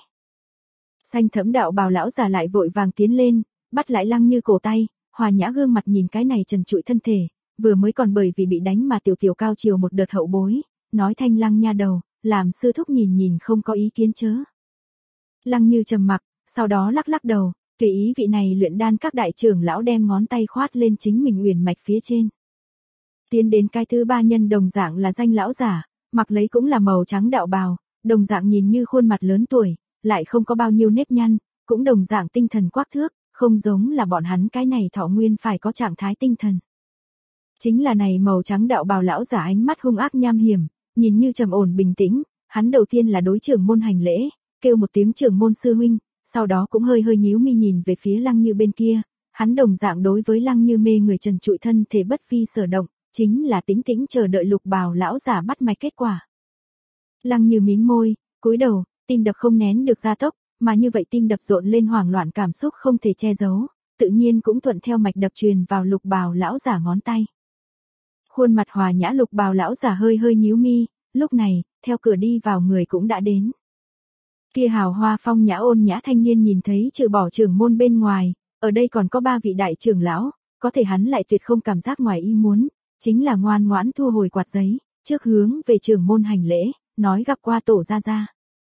Xanh thẫm đạo bào lão giả lại vội vàng tiến lên, bắt lại Lăng Như cổ tay, hòa nhã gương mặt nhìn cái này trần trụi thân thể, vừa mới còn bởi vì bị đánh mà tiểu tiểu cao chiều một đợt hậu bối, nói Thanh Lăng nha đầu, làm sư thúc nhìn nhìn không có ý kiến chớ. Lăng Như trầm mặc, sau đó lắc lắc đầu, tùy ý vị này luyện đan các đại trưởng lão đem ngón tay khoát lên chính mình uyển mạch phía trên. Tiến đến cái thứ ba nhân đồng dạng là danh lão giả, mặc lấy cũng là màu trắng đạo bào, đồng dạng nhìn như khuôn mặt lớn tuổi, lại không có bao nhiêu nếp nhăn, cũng đồng dạng tinh thần quắc thước, không giống là bọn hắn cái này thọ nguyên phải có trạng thái tinh thần. Chính là này màu trắng đạo bào lão giả ánh mắt hung ác nham hiểm, nhìn như trầm ổn bình tĩnh, hắn đầu tiên là đối trưởng môn hành lễ, kêu một tiếng trưởng môn sư huynh, sau đó cũng hơi hơi nhíu mi nhìn về phía Lăng Như bên kia, hắn đồng dạng đối với Lăng Như mê người trần trụi thân thể bất vi sở động, chính là tĩnh tĩnh chờ đợi Lục Bào lão giả bắt mạch kết quả. Lăng Như mím môi, cúi đầu, tim đập không nén được gia tốc, mà như vậy tim đập rộn lên hoảng loạn cảm xúc không thể che giấu, tự nhiên cũng thuận theo mạch đập truyền vào Lục Bào lão giả ngón tay. Khuôn mặt hòa nhã Lục Bào lão giả hơi hơi nhíu mi, lúc này, theo cửa đi vào người cũng đã đến. Kia hào hoa phong nhã ôn nhã thanh niên nhìn thấy trừ bỏ trưởng môn bên ngoài, ở đây còn có ba vị đại trưởng lão, có thể hắn lại tuyệt không cảm giác ngoài ý muốn, chính là ngoan ngoãn thu hồi quạt giấy, trước hướng về trưởng môn hành lễ, nói gặp qua tổ gia gia.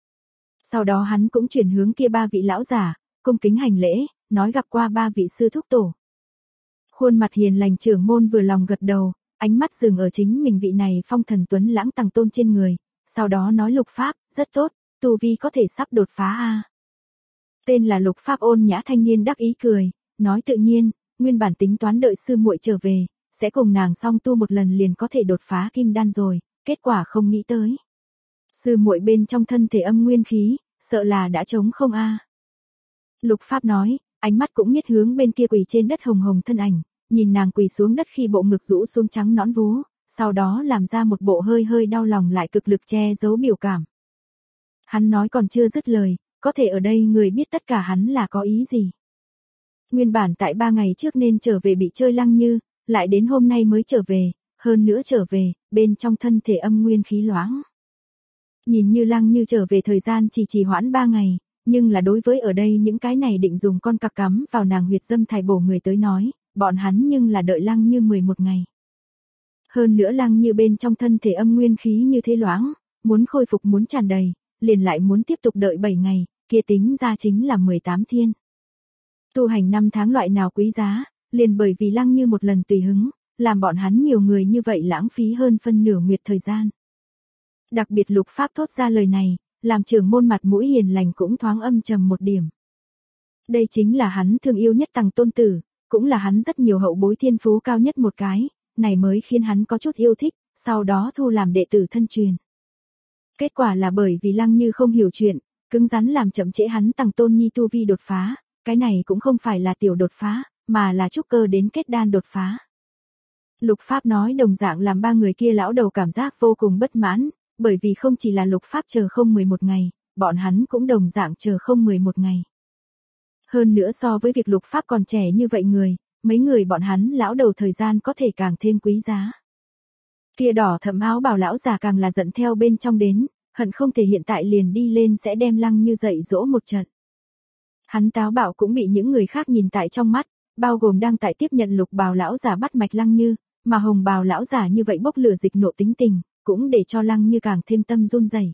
Sau đó hắn cũng chuyển hướng kia ba vị lão giả, cung kính hành lễ, nói gặp qua ba vị sư thúc tổ. Khuôn mặt hiền lành trưởng môn vừa lòng gật đầu, ánh mắt dừng ở chính mình vị này phong thần tuấn lãng tằng tôn trên người, sau đó nói Lục Pháp, rất tốt, tu vi có thể sắp đột phá a. Tên là Lục Pháp ôn nhã thanh niên đắc ý cười, nói tự nhiên, nguyên bản tính toán đợi sư muội trở về, sẽ cùng nàng song tu một lần liền có thể đột phá kim đan rồi, kết quả không nghĩ tới. Sư muội bên trong thân thể âm nguyên khí, sợ là đã trống không a. Lục Pháp nói, ánh mắt cũng miết hướng bên kia quỳ trên đất hồng hồng thân ảnh, nhìn nàng quỳ xuống đất khi bộ ngực rũ xuống trắng nõn vú, sau đó làm ra một bộ hơi hơi đau lòng lại cực lực che giấu biểu cảm. Hắn nói còn chưa dứt lời, có thể ở đây người biết tất cả hắn là có ý gì. Nguyên bản tại ba ngày trước nên trở về bị chơi Lăng Như, lại đến hôm nay mới trở về, hơn nữa trở về, bên trong thân thể âm nguyên khí loãng. Nhìn như Lăng Như trở về thời gian chỉ trì hoãn ba ngày, nhưng là đối với ở đây những cái này định dùng con cặc cắm vào nàng huyệt dâm thải bổ người tới nói, bọn hắn nhưng là đợi Lăng Như mười một ngày. Hơn nữa Lăng Như bên trong thân thể âm nguyên khí như thế loãng, muốn khôi phục muốn tràn đầy, liền lại muốn tiếp tục đợi bảy ngày, kia tính ra chính là mười tám thiên. Tu hành năm tháng loại nào quý giá, liền bởi vì Lăng Như một lần tùy hứng, làm bọn hắn nhiều người như vậy lãng phí hơn phân nửa nguyệt thời gian. Đặc biệt Lục Pháp thốt ra lời này, làm trưởng môn mặt mũi hiền lành cũng thoáng âm trầm một điểm. Đây chính là hắn thương yêu nhất tằng tôn tử, cũng là hắn rất nhiều hậu bối thiên phú cao nhất một cái, này mới khiến hắn có chút yêu thích, sau đó thu làm đệ tử thân truyền. Kết quả là bởi vì Lăng Như không hiểu chuyện, cứng rắn làm chậm trễ hắn tằng tôn nhi tu vi đột phá, cái này cũng không phải là tiểu đột phá, mà là trúc cơ đến kết đan đột phá. Lục Pháp nói đồng dạng làm ba người kia lão đầu cảm giác vô cùng bất mãn, bởi vì không chỉ là Lục Pháp chờ không mười một ngày, bọn hắn cũng đồng dạng chờ không mười một ngày. Hơn nữa so với việc Lục Pháp còn trẻ như vậy người, mấy người bọn hắn lão đầu thời gian có thể càng thêm quý giá. Kia đỏ thẫm áo bào lão già càng là giận theo bên trong đến, hận không thể hiện tại liền đi lên sẽ đem Lăng Như dạy dỗ một trận. Hắn táo bạo cũng bị những người khác nhìn tại trong mắt, bao gồm đang tại tiếp nhận Lục bào lão già bắt mạch Lăng Như, mà hồng bào lão già như vậy bốc lửa dịch nộ tính tình, cũng để cho Lăng Như càng thêm tâm run rẩy.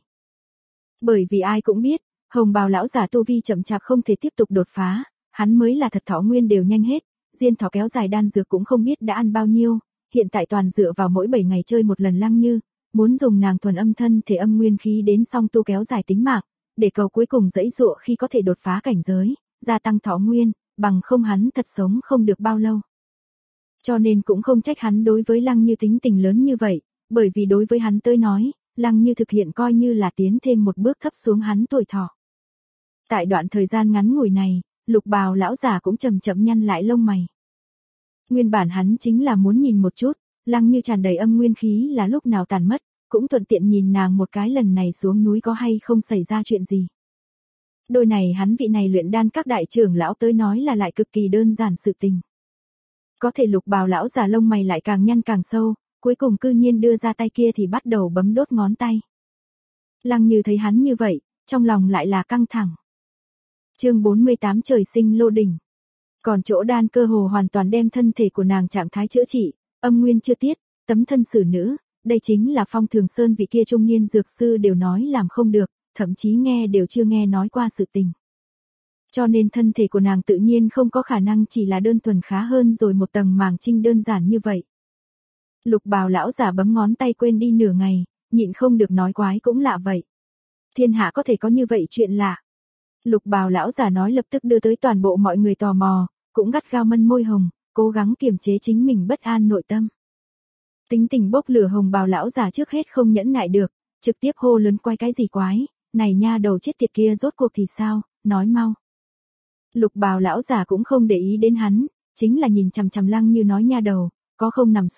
Bởi vì ai cũng biết, hồng bào lão già tu vi chậm chạp không thể tiếp tục đột phá, hắn mới là thật thọ nguyên đều nhanh hết, diên thọ kéo dài đan dược cũng không biết đã ăn bao nhiêu, hiện tại toàn dựa vào mỗi bảy ngày chơi một lần Lăng Như, muốn dùng nàng thuần âm thân thể âm nguyên khí đến song tu kéo dài tính mạng, để cầu cuối cùng dãy dụa khi có thể đột phá cảnh giới, gia tăng thọ nguyên, bằng không hắn thật sống không được bao lâu. Cho nên cũng không trách hắn đối với Lăng Như tính tình lớn như vậy, bởi vì đối với hắn tới nói, Lăng Như thực hiện coi như là tiến thêm một bước thấp xuống hắn tuổi thọ. Tại đoạn thời gian ngắn ngủi này, Lục bào lão già cũng chậm chậm nhăn lại lông mày. Nguyên bản hắn chính là muốn nhìn một chút, Lăng Như tràn đầy âm nguyên khí là lúc nào tàn mất, cũng thuận tiện nhìn nàng một cái lần này xuống núi có hay không xảy ra chuyện gì. Đôi này hắn vị này luyện đan các đại trưởng lão tới nói là lại cực kỳ đơn giản sự tình. Có thể Lục bào lão già lông mày lại càng nhăn càng sâu, cuối cùng cư nhiên đưa ra tay kia thì bắt đầu bấm đốt ngón tay. Lăng Như thấy hắn như vậy, trong lòng lại là căng thẳng. Chương bốn mươi tám trời sinh lô đỉnh. Còn chỗ đan cơ hồ hoàn toàn đem thân thể của nàng trạng thái chữa trị, âm nguyên chưa tiết, tấm thân xử nữ, đây chính là Phong Thường Sơn vị kia trung niên dược sư đều nói làm không được, thậm chí nghe đều chưa nghe nói qua sự tình. Cho nên thân thể của nàng tự nhiên không có khả năng chỉ là đơn thuần khá hơn rồi một tầng màng trinh đơn giản như vậy. Lục bào lão giả bấm ngón tay quên đi nửa ngày, nhịn không được nói quái cũng lạ vậy. Thiên hạ có thể có như vậy chuyện lạ. Lục bào lão giả nói lập tức đưa tới toàn bộ mọi người tò mò, cũng gắt gao mân môi hồng, cố gắng kiềm chế chính mình bất an nội tâm. Tính tình bốc lửa hồng bào lão giả trước hết không nhẫn nại được, trực tiếp hô lớn quay cái gì quái, này nha đầu chết tiệt kia rốt cuộc thì sao, nói mau. Lục bào lão giả cũng không để ý đến hắn, chính là nhìn chằm chằm Lăng Như nói nha đầu, có không nằm xuống,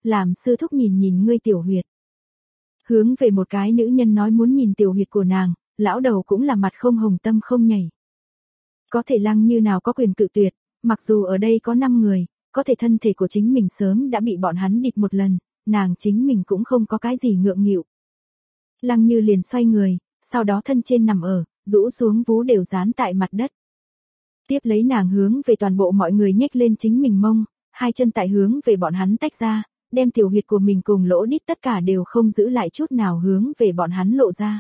làm sư thúc nhìn nhìn ngươi tiểu huyệt. Hướng về một cái nữ nhân nói muốn nhìn tiểu huyệt của nàng, lão đầu cũng là mặt không hồng tâm không nhảy. Có thể Lăng Như nào có quyền cự tuyệt, mặc dù ở đây có năm người, có thể thân thể của chính mình sớm đã bị bọn hắn địt một lần, nàng chính mình cũng không có cái gì ngượng nghịu. Lăng Như liền xoay người, sau đó thân trên nằm ở, rũ xuống vú đều dán tại mặt đất. Tiếp lấy nàng hướng về toàn bộ mọi người nhếch lên chính mình mông, hai chân tại hướng về bọn hắn tách ra, đem tiểu huyệt của mình cùng lỗ đít tất cả đều không giữ lại chút nào hướng về bọn hắn lộ ra.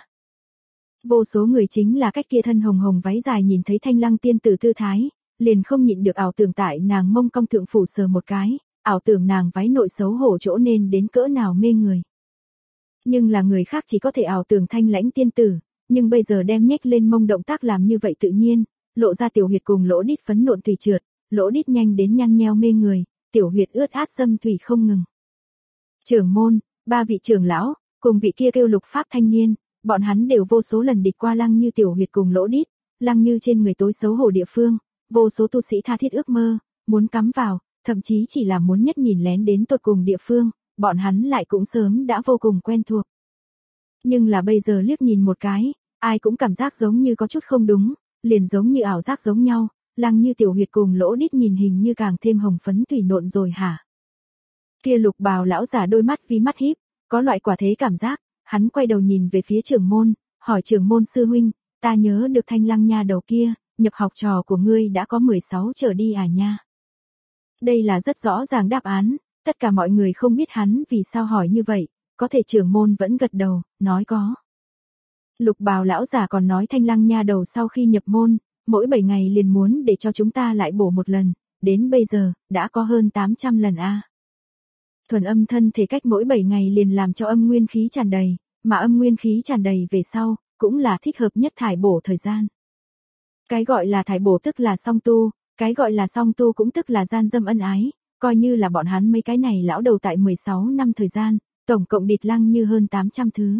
Vô số người chính là cách kia thân hồng hồng váy dài nhìn thấy Thanh Lăng tiên tử tư thái, liền không nhịn được ảo tưởng tại nàng mông cong thượng phủ sờ một cái, ảo tưởng nàng váy nội xấu hổ chỗ nên đến cỡ nào mê người. Nhưng là người khác chỉ có thể ảo tưởng Thanh Lãnh tiên tử, nhưng bây giờ đem nhếch lên mông động tác làm như vậy tự nhiên, lộ ra tiểu huyệt cùng lỗ đít phấn nộn tùy trượt, lỗ đít nhanh đến nhăn nheo mê người, tiểu huyệt ướt át dâm thủy không ngừng. Trưởng môn, ba vị trưởng lão, cùng vị kia kêu Lục Pháp thanh niên, bọn hắn đều vô số lần địch qua Lăng Như tiểu huyệt cùng lỗ đít, Lăng Như trên người tối xấu hổ địa phương, vô số tu sĩ tha thiết ước mơ, muốn cắm vào, thậm chí chỉ là muốn nhất nhìn lén đến tột cùng địa phương, bọn hắn lại cũng sớm đã vô cùng quen thuộc. Nhưng là bây giờ liếc nhìn một cái, ai cũng cảm giác giống như có chút không đúng, liền giống như ảo giác giống nhau, Lăng Như tiểu huyệt cùng lỗ đít nhìn hình như càng thêm hồng phấn thủy nộn rồi hả? Kia Lục Bào lão giả đôi mắt vi mắt híp, có loại quả thế cảm giác, hắn quay đầu nhìn về phía trưởng môn, hỏi trưởng môn sư huynh, ta nhớ được Thanh Lăng nha đầu kia, nhập học trò của ngươi đã có mười sáu trở đi à nha. Đây là rất rõ ràng đáp án, tất cả mọi người không biết hắn vì sao hỏi như vậy, có thể trưởng môn vẫn gật đầu, nói có. Lục Bào lão giả còn nói Thanh Lăng nha đầu sau khi nhập môn, mỗi bảy ngày liền muốn để cho chúng ta lại bổ một lần, đến bây giờ, đã có hơn tám trăm lần a. Thuần âm thân thể cách mỗi bảy ngày liền làm cho âm nguyên khí tràn đầy, mà âm nguyên khí tràn đầy về sau, cũng là thích hợp nhất thải bổ thời gian. Cái gọi là thải bổ tức là song tu, cái gọi là song tu cũng tức là gian dâm ân ái, coi như là bọn hắn mấy cái này lão đầu tại mười sáu năm thời gian, tổng cộng địt Lăng Như hơn tám trăm thứ.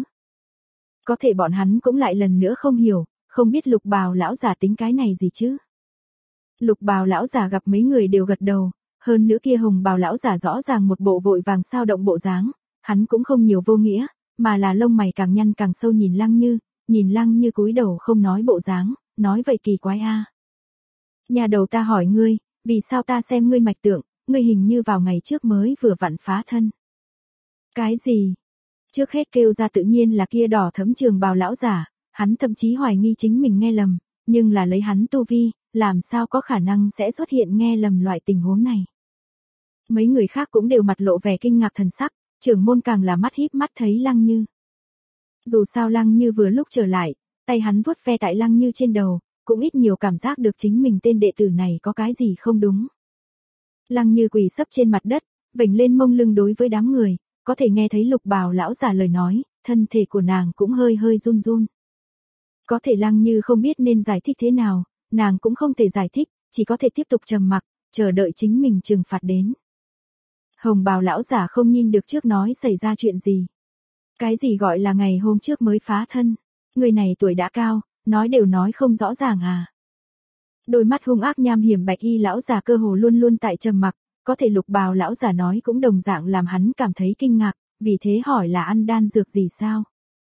Có thể bọn hắn cũng lại lần nữa không hiểu, không biết Lục Bào lão giả tính cái này gì chứ. Lục Bào lão giả gặp mấy người đều gật đầu, hơn nữa kia Hồng Bào lão giả rõ ràng một bộ vội vàng sao động bộ dáng, hắn cũng không nhiều vô nghĩa, mà là lông mày càng nhăn càng sâu nhìn Lăng Như, nhìn Lăng Như cúi đầu không nói bộ dáng, nói vậy kỳ quái a. À. Nhà đầu ta hỏi ngươi, vì sao ta xem ngươi mạch tượng, ngươi hình như vào ngày trước mới vừa vặn phá thân. Cái gì? Trước hết kêu ra tự nhiên là kia đỏ thẫm trường bào lão giả, hắn thậm chí hoài nghi chính mình nghe lầm, nhưng là lấy hắn tu vi, làm sao có khả năng sẽ xuất hiện nghe lầm loại tình huống này. Mấy người khác cũng đều mặt lộ vẻ kinh ngạc thần sắc, trưởng môn càng là mắt híp mắt thấy Lăng Như. Dù sao Lăng Như vừa lúc trở lại, tay hắn vuốt ve tại Lăng Như trên đầu, cũng ít nhiều cảm giác được chính mình tên đệ tử này có cái gì không đúng. Lăng Như quỳ sấp trên mặt đất, vểnh lên mông lưng đối với đám người, có thể nghe thấy Lục Bào lão giả lời nói, thân thể của nàng cũng hơi hơi run run. Có thể Lăng Như không biết nên giải thích thế nào, nàng cũng không thể giải thích, chỉ có thể tiếp tục trầm mặc, chờ đợi chính mình trừng phạt đến. Hồng Bào lão giả không nhìn được trước nói xảy ra chuyện gì. Cái gì gọi là ngày hôm trước mới phá thân, người này tuổi đã cao, nói đều nói không rõ ràng à. Đôi mắt hung ác nham hiểm bạch y lão giả cơ hồ luôn luôn tại trầm mặc, có thể Lục Bào lão giả nói cũng đồng dạng làm hắn cảm thấy kinh ngạc, vì thế hỏi là ăn đan dược gì sao.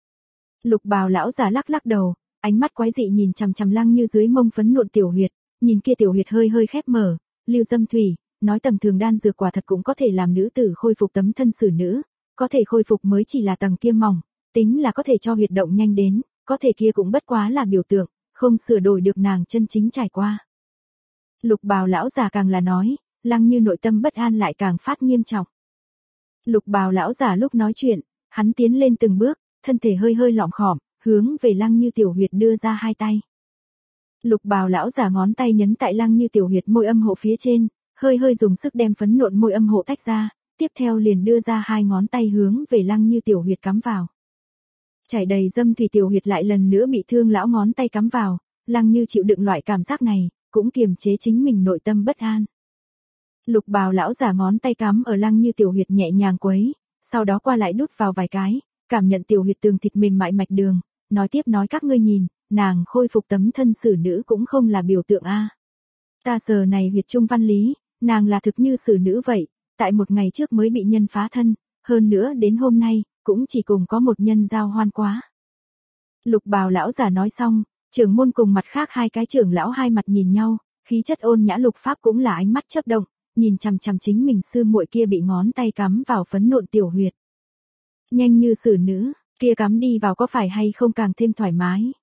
Lục Bào lão giả lắc lắc đầu, ánh mắt quái dị nhìn chằm chằm Lăng Như dưới mông phấn nộn tiểu huyệt, nhìn kia tiểu huyệt hơi hơi khép mở, lưu dâm thủy, nói tầm thường đan dược quả thật cũng có thể làm nữ tử khôi phục tấm thân xử nữ, có thể khôi phục mới chỉ là tầng kia mỏng, tính là có thể cho huyệt động nhanh đến, có thể kia cũng bất quá là biểu tượng, không sửa đổi được nàng chân chính trải qua. Lục Bào lão già càng là nói, Lăng Như nội tâm bất an lại càng phát nghiêm trọng. Lục Bào lão già lúc nói chuyện, hắn tiến lên từng bước, thân thể hơi hơi lỏm khỏm, hướng về Lăng Như tiểu huyệt đưa ra hai tay. Lục Bào lão già ngón tay nhấn tại Lăng Như tiểu huyệt môi âm hộ phía trên, hơi hơi dùng sức đem phấn nộn môi âm hộ tách ra, tiếp theo liền đưa ra hai ngón tay hướng về Lăng Như tiểu huyệt cắm vào. Chảy đầy dâm thủy tiểu huyệt lại lần nữa bị thương lão ngón tay cắm vào, Lăng Như chịu đựng loại cảm giác này, cũng kiềm chế chính mình nội tâm bất an. Lục Bào lão già ngón tay cắm ở Lăng Như tiểu huyệt nhẹ nhàng quấy, sau đó qua lại đút vào vài cái, cảm nhận tiểu huyệt tường thịt mềm mại mạch đường, nói tiếp nói các ngươi nhìn, nàng khôi phục tấm thân xử nữ cũng không là biểu tượng a. Ta sờ này huyệt trung văn lý, nàng là thực như xử nữ vậy, tại một ngày trước mới bị nhân phá thân, hơn nữa đến hôm nay, cũng chỉ cùng có một nhân giao hoan quá. Lục Bào lão giả nói xong, trưởng môn cùng mặt khác hai cái trưởng lão hai mặt nhìn nhau, khí chất ôn nhã Lục Pháp cũng là ánh mắt chớp động, nhìn chằm chằm chính mình sư muội kia bị ngón tay cắm vào phấn nộn tiểu huyệt. Nhanh như xử nữ, kia cắm đi vào có phải hay không càng thêm thoải mái.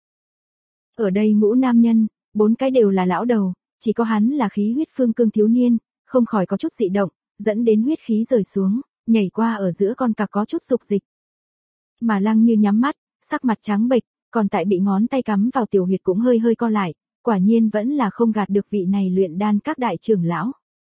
Ở đây ngũ nam nhân, bốn cái đều là lão đầu, chỉ có hắn là khí huyết phương cương thiếu niên, không khỏi có chút dị động, dẫn đến huyết khí rời xuống, nhảy qua ở giữa con cặc có chút dục dịch. Mà Lăng Như nhắm mắt, sắc mặt trắng bệch, còn tại bị ngón tay cắm vào tiểu huyệt cũng hơi hơi co lại, quả nhiên vẫn là không gạt được vị này luyện đan các đại trưởng lão.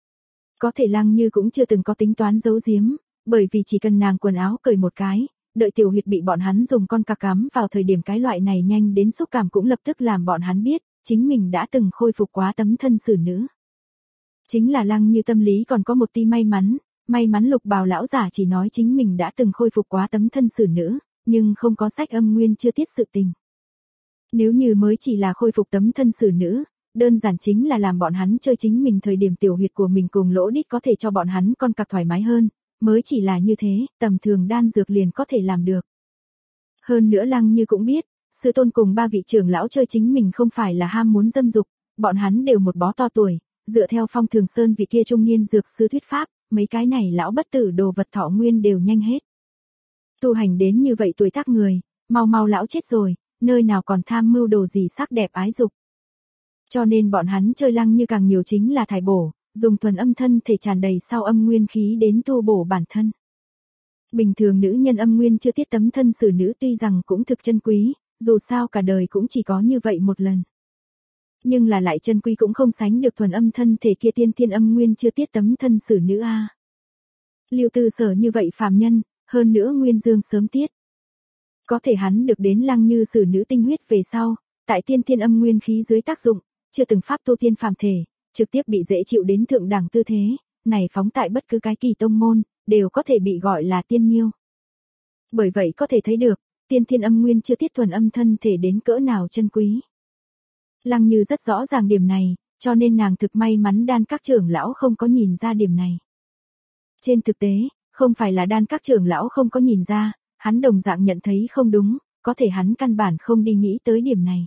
Có thể Lăng Như cũng chưa từng có tính toán giấu giếm, bởi vì chỉ cần nàng quần áo cởi một cái, đợi tiểu huyệt bị bọn hắn dùng con cặc cắm vào thời điểm cái loại này nhanh đến xúc cảm cũng lập tức làm bọn hắn biết, chính mình đã từng khôi phục quá tấm thân xử nữ. Chính là Lăng Như tâm lý còn có một tí may mắn, may mắn Lục Bào lão giả chỉ nói chính mình đã từng khôi phục quá tấm thân xử nữ, nhưng không có sách âm nguyên chưa tiết sự tình. Nếu như mới chỉ là khôi phục tấm thân xử nữ, đơn giản chính là làm bọn hắn chơi chính mình thời điểm tiểu huyệt của mình cùng lỗ đít có thể cho bọn hắn con cặc thoải mái hơn, mới chỉ là như thế, tầm thường đan dược liền có thể làm được. Hơn nữa Lăng Như cũng biết, sư tôn cùng ba vị trưởng lão chơi chính mình không phải là ham muốn dâm dục, bọn hắn đều một bó to tuổi, dựa theo Phong Thường Sơn vị kia trung niên dược sư thuyết pháp, mấy cái này lão bất tử đồ vật thọ nguyên đều nhanh hết. Tu hành đến như vậy tuổi tác người, mau mau lão chết rồi, nơi nào còn tham mưu đồ gì sắc đẹp ái dục. Cho nên bọn hắn chơi Lăng Như càng nhiều chính là thải bổ, dùng thuần âm thân thể tràn đầy sau âm nguyên khí đến tu bổ bản thân. Bình thường nữ nhân âm nguyên chưa tiết tấm thân xử nữ tuy rằng cũng thực chân quý, dù sao cả đời cũng chỉ có như vậy một lần. Nhưng là lại chân quý cũng không sánh được thuần âm thân thể kia tiên tiên âm nguyên chưa tiết tấm thân xử nữ a. Lưu Tư Sở như vậy phàm nhân, hơn nữa nguyên dương sớm tiết. Có thể hắn được đến Lăng Như xử nữ tinh huyết về sau, tại tiên tiên âm nguyên khí dưới tác dụng, chưa từng pháp tu tiên phàm thể, trực tiếp bị dễ chịu đến thượng đẳng tư thế, này phóng tại bất cứ cái kỳ tông môn, đều có thể bị gọi là tiên miêu. Bởi vậy có thể thấy được, tiên thiên âm nguyên chưa tiết thuần âm thân thể đến cỡ nào chân quý. Lăng Như rất rõ ràng điểm này, cho nên nàng thực may mắn đan các trưởng lão không có nhìn ra điểm này. Trên thực tế, không phải là đan các trưởng lão không có nhìn ra, hắn đồng dạng nhận thấy không đúng, có thể hắn căn bản không đi nghĩ tới điểm này.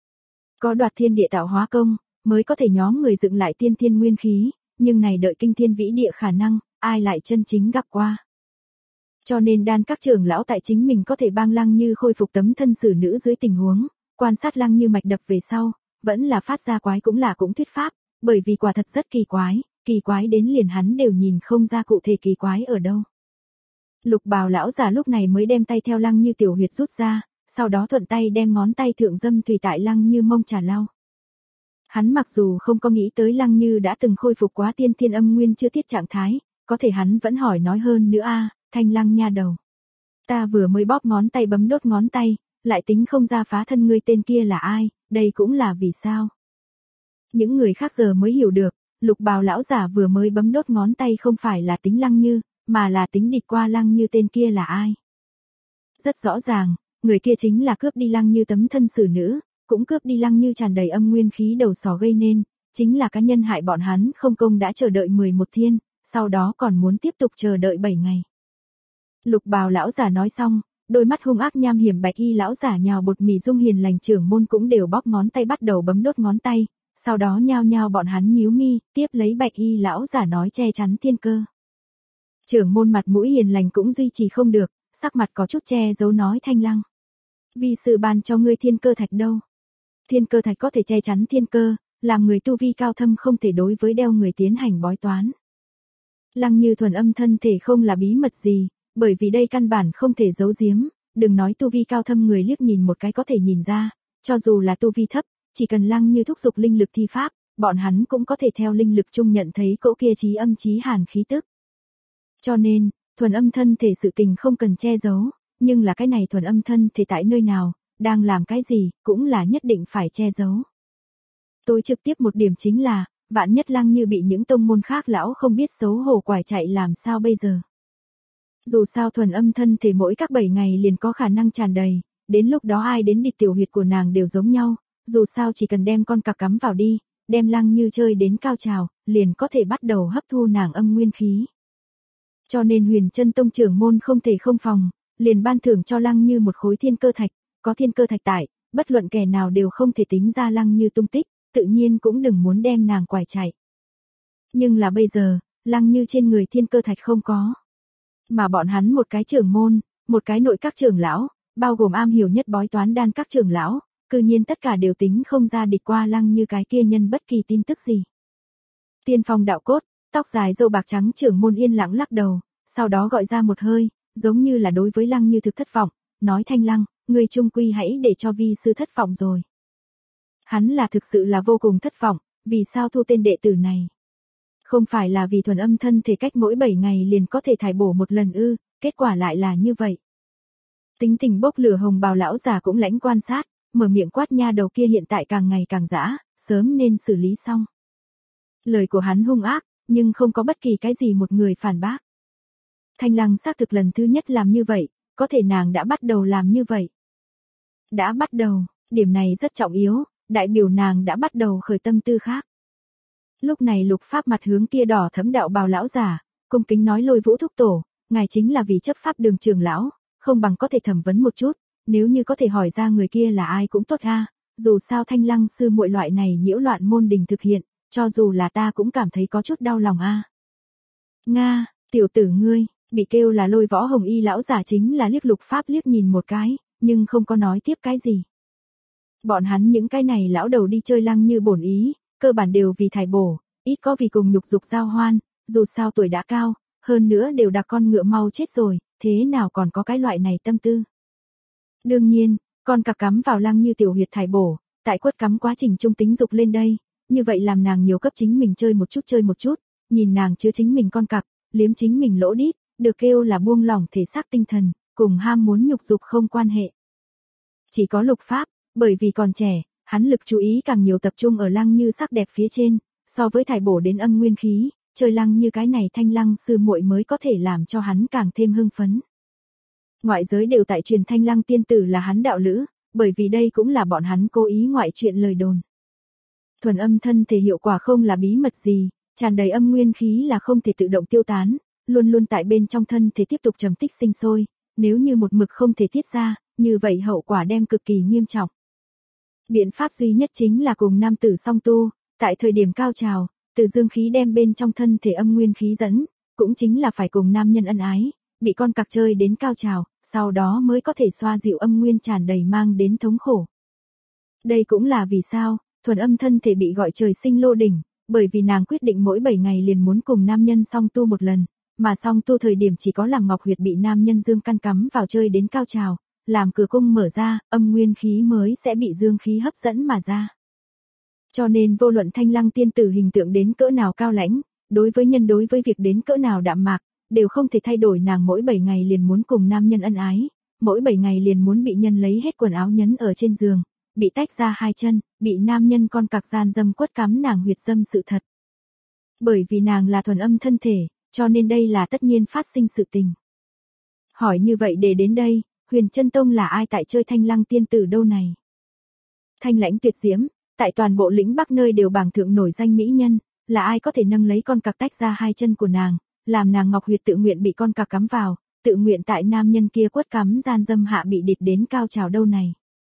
Có đoạt thiên địa tạo hóa công, mới có thể nhóm người dựng lại tiên thiên nguyên khí, nhưng này đợi kinh thiên vĩ địa khả năng, ai lại chân chính gặp qua. Cho nên đan các trưởng lão tại chính mình có thể bang Lăng Như khôi phục tấm thân xử nữ dưới tình huống, quan sát Lăng Như mạch đập về sau, vẫn là phát ra quái cũng là cũng thuyết pháp, bởi vì quả thật rất kỳ quái, kỳ quái đến liền hắn đều nhìn không ra cụ thể kỳ quái ở đâu. Lục Bào lão giả lúc này mới đem tay theo Lăng Như tiểu huyệt rút ra, sau đó thuận tay đem ngón tay thượng dâm tùy tại Lăng Như mông trà lau. Hắn mặc dù không có nghĩ tới Lăng Như đã từng khôi phục quá tiên thiên âm nguyên chưa tiết trạng thái, có thể hắn vẫn hỏi nói hơn nữa a, Thanh Lăng nha đầu. Ta vừa mới bóp ngón tay bấm đốt ngón tay, lại tính không ra phá thân ngươi tên kia là ai, đây cũng là vì sao. Những người khác giờ mới hiểu được, Lục Bào lão giả vừa mới bấm đốt ngón tay không phải là tính Lăng Như, mà là tính địch qua Lăng Như tên kia là ai. Rất rõ ràng, người kia chính là cướp đi Lăng Như tấm thân xử nữ, cũng cướp đi Lăng Như tràn đầy âm nguyên khí đầu sỏ gây nên, chính là cá nhân hại bọn hắn không công đã chờ đợi mười một thiên, sau đó còn muốn tiếp tục chờ đợi bảy ngày. Lục Bào lão giả nói xong, đôi mắt hung ác nham hiểm bạch y lão giả nhào bột mì dung hiền lành trưởng môn cũng đều bóp ngón tay bắt đầu bấm đốt ngón tay, sau đó nhao nhao bọn hắn nhíu mi, tiếp lấy bạch y lão giả nói che chắn thiên cơ. Trưởng môn mặt mũi hiền lành cũng duy trì không được, sắc mặt có chút che giấu nói Thanh Lăng. Vì sự ban cho ngươi thiên cơ thạch đâu? Thiên cơ thạch có thể che chắn thiên cơ, làm người tu vi cao thâm không thể đối với đeo người tiến hành bói toán. Lăng Như thuần âm thân thể không là bí mật gì, bởi vì đây căn bản không thể giấu giếm, đừng nói tu vi cao thâm người liếc nhìn một cái có thể nhìn ra, cho dù là tu vi thấp, chỉ cần Lăng Như thúc giục linh lực thi pháp, bọn hắn cũng có thể theo linh lực chung nhận thấy cỗ kia chí âm chí hàn khí tức. Cho nên, thuần âm thân thể sự tình không cần che giấu, nhưng là cái này thuần âm thân thể tại nơi nào, đang làm cái gì, cũng là nhất định phải che giấu. Tôi trực tiếp một điểm chính là, vạn nhất Lăng Như bị những tông môn khác lão không biết xấu hổ quải chạy làm sao bây giờ. Dù sao thuần âm thân thể mỗi các bảy ngày liền có khả năng tràn đầy, đến lúc đó ai đến địch tiểu huyệt của nàng đều giống nhau, dù sao chỉ cần đem con cặc cắm vào đi, đem Lăng Như chơi đến cao trào, liền có thể bắt đầu hấp thu nàng âm nguyên khí. Cho nên Huyền Chân Tông trưởng môn không thể không phòng, liền ban thưởng cho Lăng Như một khối thiên cơ thạch, có thiên cơ thạch tại, bất luận kẻ nào đều không thể tính ra Lăng Như tung tích, tự nhiên cũng đừng muốn đem nàng quải chạy. Nhưng là bây giờ, Lăng Như trên người thiên cơ thạch không có. Mà bọn hắn một cái trưởng môn, một cái nội các trưởng lão, bao gồm am hiểu nhất bói toán đan các trưởng lão, cư nhiên tất cả đều tính không ra địch qua Lăng Như cái kia nhân bất kỳ tin tức gì. Tiên phong đạo cốt, tóc dài râu bạc trắng trưởng môn yên lặng lắc đầu, sau đó gọi ra một hơi, giống như là đối với Lăng Như thực thất vọng, nói Thanh Lăng, ngươi trung quy hãy để cho vi sư thất vọng rồi. Hắn là thực sự là vô cùng thất vọng, vì sao thu tên đệ tử này? Không phải là vì thuần âm thân thể cách mỗi bảy ngày liền có thể thải bổ một lần ư, kết quả lại là như vậy. Tính tình bốc lửa hồng bào lão già cũng lãnh quan sát, mở miệng quát nha đầu kia hiện tại càng ngày càng dã, sớm nên xử lý xong. Lời của hắn hung ác, nhưng không có bất kỳ cái gì một người phản bác. Thanh Lăng xác thực lần thứ nhất làm như vậy, có thể nàng đã bắt đầu làm như vậy. Đã bắt đầu, điểm này rất trọng yếu, đại biểu nàng đã bắt đầu khởi tâm tư khác. Lúc này Lục Pháp mặt hướng kia đỏ thẫm đạo bào lão giả, cung kính nói Lôi Vũ thúc tổ, ngài chính là vì chấp pháp đường trưởng lão, không bằng có thể thẩm vấn một chút, nếu như có thể hỏi ra người kia là ai cũng tốt a, dù sao Thanh Lăng sư muội loại này nhiễu loạn môn đình thực hiện, cho dù là ta cũng cảm thấy có chút đau lòng a. Nga, tiểu tử ngươi, bị kêu là Lôi Võ Hồng Y lão giả chính là liếc Lục Pháp liếc nhìn một cái, nhưng không có nói tiếp cái gì. Bọn hắn những cái này lão đầu đi chơi Lăng Như bổn ý, cơ bản đều vì thải bổ, ít có vì cùng nhục dục giao hoan, dù sao tuổi đã cao, hơn nữa đều đã con ngựa mau chết rồi, thế nào còn có cái loại này tâm tư. Đương nhiên, con cặc cắm vào Lăng Như tiểu huyệt thải bổ, tại quất cắm quá trình trung tính dục lên đây, như vậy làm nàng nhiều cấp chính mình chơi một chút chơi một chút, nhìn nàng chứa chính mình con cặc, liếm chính mình lỗ đít, được kêu là buông lỏng thể xác tinh thần, cùng ham muốn nhục dục không quan hệ. Chỉ có Lục Pháp, bởi vì còn trẻ, hắn lực chú ý càng nhiều tập trung ở Lăng Như sắc đẹp phía trên, so với thải bổ đến âm nguyên khí, chơi Lăng Như cái này Thanh Lăng sư muội mới có thể làm cho hắn càng thêm hưng phấn. Ngoại giới đều tại truyền Thanh Lăng tiên tử là hắn đạo lữ, bởi vì đây cũng là bọn hắn cố ý ngoại chuyện lời đồn. Thuần âm thân thể hiệu quả không là bí mật gì, tràn đầy âm nguyên khí là không thể tự động tiêu tán, luôn luôn tại bên trong thân thể tiếp tục trầm tích sinh sôi, nếu như một mực không thể tiết ra, như vậy hậu quả đem cực kỳ nghiêm trọng. Biện pháp duy nhất chính là cùng nam tử song tu, tại thời điểm cao trào, từ dương khí đem bên trong thân thể âm nguyên khí dẫn, cũng chính là phải cùng nam nhân ân ái, bị con cặc chơi đến cao trào, sau đó mới có thể xoa dịu âm nguyên tràn đầy mang đến thống khổ. Đây cũng là vì sao, thuần âm thân thể bị gọi trời sinh lô đỉnh, bởi vì nàng quyết định mỗi bảy ngày liền muốn cùng nam nhân song tu một lần, mà song tu thời điểm chỉ có làm ngọc huyệt bị nam nhân dương căn cắm vào chơi đến cao trào, làm cửa cung mở ra, âm nguyên khí mới sẽ bị dương khí hấp dẫn mà ra. Cho nên vô luận Thanh Lăng tiên tử hình tượng đến cỡ nào cao lãnh, đối với nhân đối với việc đến cỡ nào đạm mạc, đều không thể thay đổi nàng mỗi bảy ngày liền muốn cùng nam nhân ân ái, mỗi bảy ngày liền muốn bị nhân lấy hết quần áo nhấn ở trên giường, bị tách ra hai chân, bị nam nhân con cặc gian dâm quất cắm nàng huyệt dâm sự thật. Bởi vì nàng là thuần âm thân thể, cho nên đây là tất nhiên phát sinh sự tình. Hỏi như vậy để đến đây, Huyền Chân Tông là ai tại chơi Thanh Lăng tiên tử đâu này? Thanh lãnh tuyệt diễm, tại toàn bộ lĩnh Bắc nơi đều bảng thượng nổi danh mỹ nhân, là ai có thể nâng lấy con cặc tách ra hai chân của nàng, làm nàng ngọc huyệt tự nguyện bị con cặc cắm vào, tự nguyện tại nam nhân kia quất cắm gian dâm hạ bị địt đến cao trào đâu này?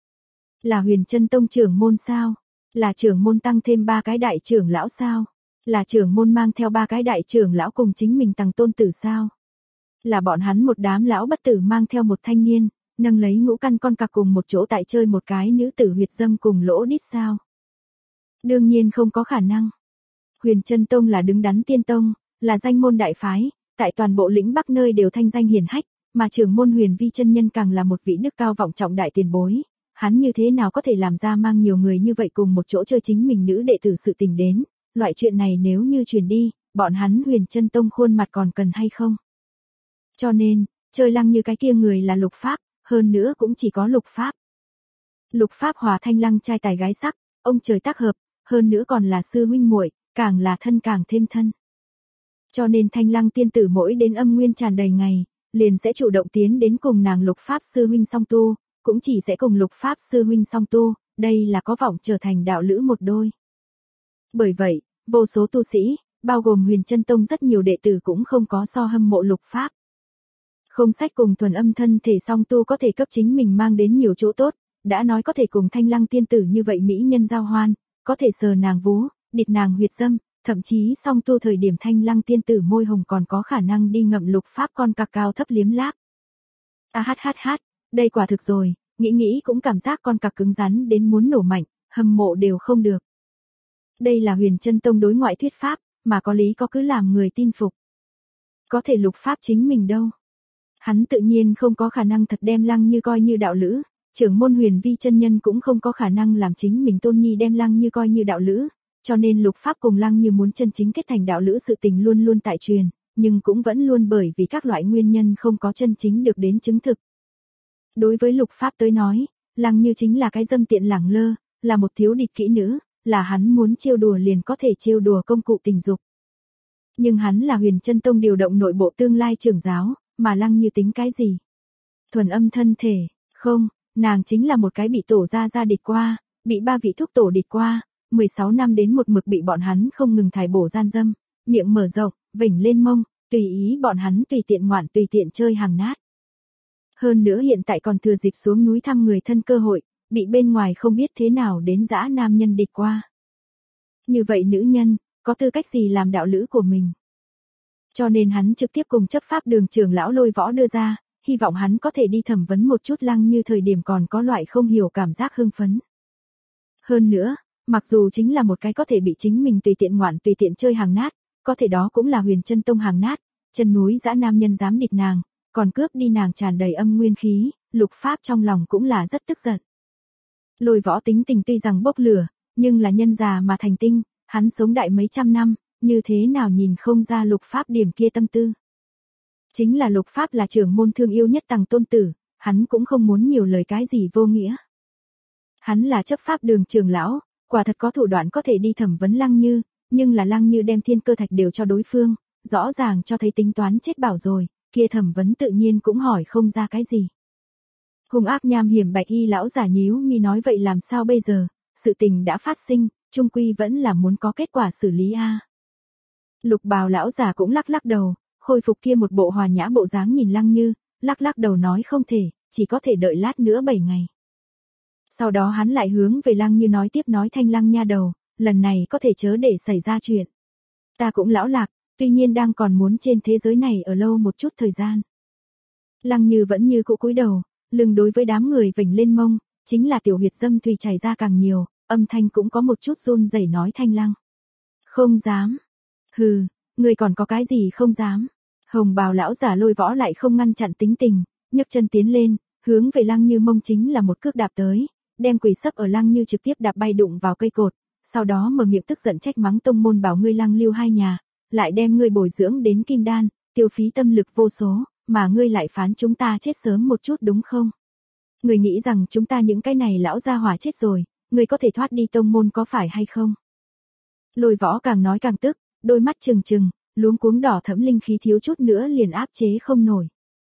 Là Huyền Chân Tông trưởng môn sao? Là trưởng môn tăng thêm ba cái đại trưởng lão sao? Là trưởng môn mang theo ba cái đại trưởng lão cùng chính mình tăng tôn tử sao? Là bọn hắn một đám lão bất tử mang theo một thanh niên, nâng lấy ngũ căn con cặc cùng một chỗ tại chơi một cái nữ tử huyệt dâm cùng lỗ đít sao? Đương nhiên không có khả năng. Huyền Chân Tông là đứng đắn tiên tông, là danh môn đại phái, tại toàn bộ lĩnh Bắc nơi đều thanh danh hiển hách, mà trưởng môn Huyền Vi chân nhân càng là một vị đức cao vọng trọng đại tiền bối, hắn như thế nào có thể làm ra mang nhiều người như vậy cùng một chỗ chơi chính mình nữ đệ tử sự tình đến, loại chuyện này nếu như truyền đi, bọn hắn Huyền Chân Tông khuôn mặt còn cần hay không? Cho nên, chơi Lăng Như cái kia người là Lục Pháp, hơn nữa cũng chỉ có Lục Pháp. Lục Pháp hòa Thanh Lăng trai tài gái sắc, ông trời tác hợp, hơn nữa còn là sư huynh muội, càng là thân càng thêm thân. Cho nên Thanh Lăng tiên tử mỗi đến âm nguyên tràn đầy ngày, liền sẽ chủ động tiến đến cùng nàng Lục Pháp sư huynh song tu, cũng chỉ sẽ cùng Lục Pháp sư huynh song tu, đây là có vọng trở thành đạo lữ một đôi. Bởi vậy, vô số tu sĩ, bao gồm Huyền Chân Tông rất nhiều đệ tử cũng không có so hâm mộ Lục Pháp. Không sách cùng thuần âm thân thể song tu có thể cấp chính mình mang đến nhiều chỗ tốt, đã nói có thể cùng Thanh Lăng tiên tử như vậy mỹ nhân giao hoan, có thể sờ nàng vú, địt nàng huyệt dâm, thậm chí song tu thời điểm Thanh Lăng tiên tử môi hồng còn có khả năng đi ngậm Lục Pháp con cặc cao thấp liếm láp. A hát hát hát, đây quả thực rồi, nghĩ nghĩ cũng cảm giác con cặc cứng rắn đến muốn nổ mạnh, hâm mộ đều không được. Đây là Huyền Chân Tông đối ngoại thuyết pháp, mà có lý có cứ làm người tin phục. Có thể Lục Pháp chính mình đâu. Hắn tự nhiên không có khả năng thật đem Lăng Như coi như đạo lữ, trưởng môn Huyền Vi chân nhân cũng không có khả năng làm chính mình tôn nhi đem Lăng Như coi như đạo lữ, cho nên Lục Pháp cùng Lăng Như muốn chân chính kết thành đạo lữ sự tình luôn luôn tại truyền, nhưng cũng vẫn luôn bởi vì các loại nguyên nhân không có chân chính được đến chứng thực. Đối với Lục Pháp tới nói, Lăng Như chính là cái dâm tiện lẳng lơ, là một thiếu địch kỹ nữ, là hắn muốn trêu đùa liền có thể trêu đùa công cụ tình dục. Nhưng hắn là Huyền Chân Tông điều động nội bộ tương lai trưởng giáo, mà Lăng Như tính cái gì? Thuần âm thân thể, không, nàng chính là một cái bị tổ gia gia địch qua, bị ba vị thúc tổ địch qua, mười sáu năm đến một mực bị bọn hắn không ngừng thải bổ gian dâm, miệng mở rộng, vểnh lên mông, tùy ý bọn hắn tùy tiện ngoạn tùy tiện chơi hàng nát. Hơn nữa hiện tại còn thừa dịp xuống núi thăm người thân cơ hội, bị bên ngoài không biết thế nào đến dã nam nhân địch qua. Như vậy nữ nhân, có tư cách gì làm đạo lữ của mình? Cho nên hắn trực tiếp cùng chấp pháp đường trưởng lão Lôi Võ đưa ra, hy vọng hắn có thể đi thẩm vấn một chút Lăng Như thời điểm còn có loại không hiểu cảm giác hưng phấn. Hơn nữa, mặc dù chính là một cái có thể bị chính mình tùy tiện ngoạn tùy tiện chơi hàng nát, có thể đó cũng là Huyền Chân Tông hàng nát, chân núi dã nam nhân dám địch nàng, còn cướp đi nàng tràn đầy âm nguyên khí, Lục Pháp trong lòng cũng là rất tức giận. Lôi Võ tính tình tuy rằng bốc lửa, nhưng là nhân già mà thành tinh, hắn sống đại mấy trăm năm, như thế nào nhìn không ra Lục Pháp điểm kia tâm tư. Chính là Lục Pháp là trưởng môn thương yêu nhất Tằng tôn tử, hắn cũng không muốn nhiều lời cái gì vô nghĩa. Hắn là chấp pháp đường trưởng lão, quả thật có thủ đoạn có thể đi thẩm vấn Lăng Như, nhưng là Lăng Như đem thiên cơ thạch đều cho đối phương, rõ ràng cho thấy tính toán chết bảo rồi, kia thẩm vấn tự nhiên cũng hỏi không ra cái gì. Hung ác nham hiểm Bạch Y lão giả nhíu mi nói vậy làm sao bây giờ, sự tình đã phát sinh, chung quy vẫn là muốn có kết quả xử lý a. Lục Bào lão giả cũng lắc lắc đầu, khôi phục kia một bộ hòa nhã bộ dáng nhìn Lăng Như, lắc lắc đầu nói không thể, chỉ có thể đợi lát nữa bảy ngày. Sau đó hắn lại hướng về Lăng Như nói tiếp nói Thanh Lăng nha đầu, lần này có thể chớ để xảy ra chuyện. Ta cũng lão lạc, tuy nhiên đang còn muốn trên thế giới này ở lâu một chút thời gian. Lăng Như vẫn như cũ cúi đầu, lưng đối với đám người vểnh lên mông, chính là tiểu huyệt dâm thủy chảy ra càng nhiều, âm thanh cũng có một chút run rẩy nói Thanh Lăng. Không dám. Hừ, người còn có cái gì không dám. Hồng Bào lão giả Lôi Võ lại không ngăn chặn tính tình, nhấc chân tiến lên, hướng về Lăng Như mông chính là một cước đạp tới, đem quỳ sấp ở Lăng Như trực tiếp đạp bay đụng vào cây cột, sau đó mở miệng tức giận trách mắng tông môn bảo ngươi Lăng Lưu hai nhà, lại đem ngươi bồi dưỡng đến kim đan, tiêu phí tâm lực vô số, mà ngươi lại phán chúng ta chết sớm một chút đúng không? Ngươi nghĩ rằng chúng ta những cái này lão gia hỏa chết rồi, ngươi có thể thoát đi tông môn có phải hay không? Lôi Võ càng nói càng tức, đôi mắt trừng trừng, luống cuống đỏ thẫm linh khí thiếu chút nữa liền áp chế không nổi.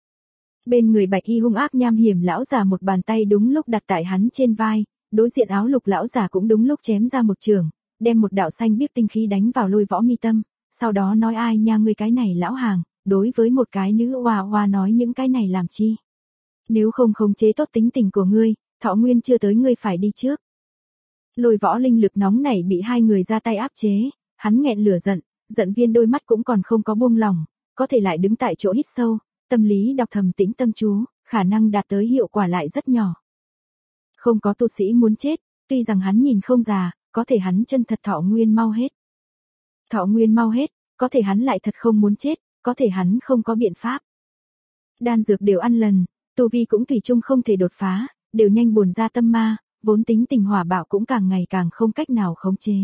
Bên người Bạch Y hung ác nham hiểm lão già một bàn tay đúng lúc đặt tại hắn trên vai, đối diện áo lục lão già cũng đúng lúc chém ra một trường, đem một đạo xanh biếc tinh khí đánh vào Lôi Võ mi tâm, sau đó nói ai nha ngươi cái này lão hàng, đối với một cái nữ oa oa nói những cái này làm chi? Nếu không khống chế tốt tính tình của ngươi, thọ nguyên chưa tới ngươi phải đi trước. Lôi Võ linh lực nóng nảy bị hai người ra tay áp chế, hắn nghẹn lửa giận, giận viên đôi mắt cũng còn không có buông lỏng, có thể lại đứng tại chỗ hít sâu, tâm lý đọc thầm tĩnh tâm chú, khả năng đạt tới hiệu quả lại rất nhỏ. Không có tu sĩ muốn chết, tuy rằng hắn nhìn không già, có thể hắn chân thật thọ nguyên mau hết. Thọ nguyên mau hết, có thể hắn lại thật không muốn chết, có thể hắn không có biện pháp. Đan dược đều ăn lần, tu vi cũng tùy chung không thể đột phá, đều nhanh buồn ra tâm ma, vốn tính tình hỏa bạo cũng càng ngày càng không cách nào khống chế.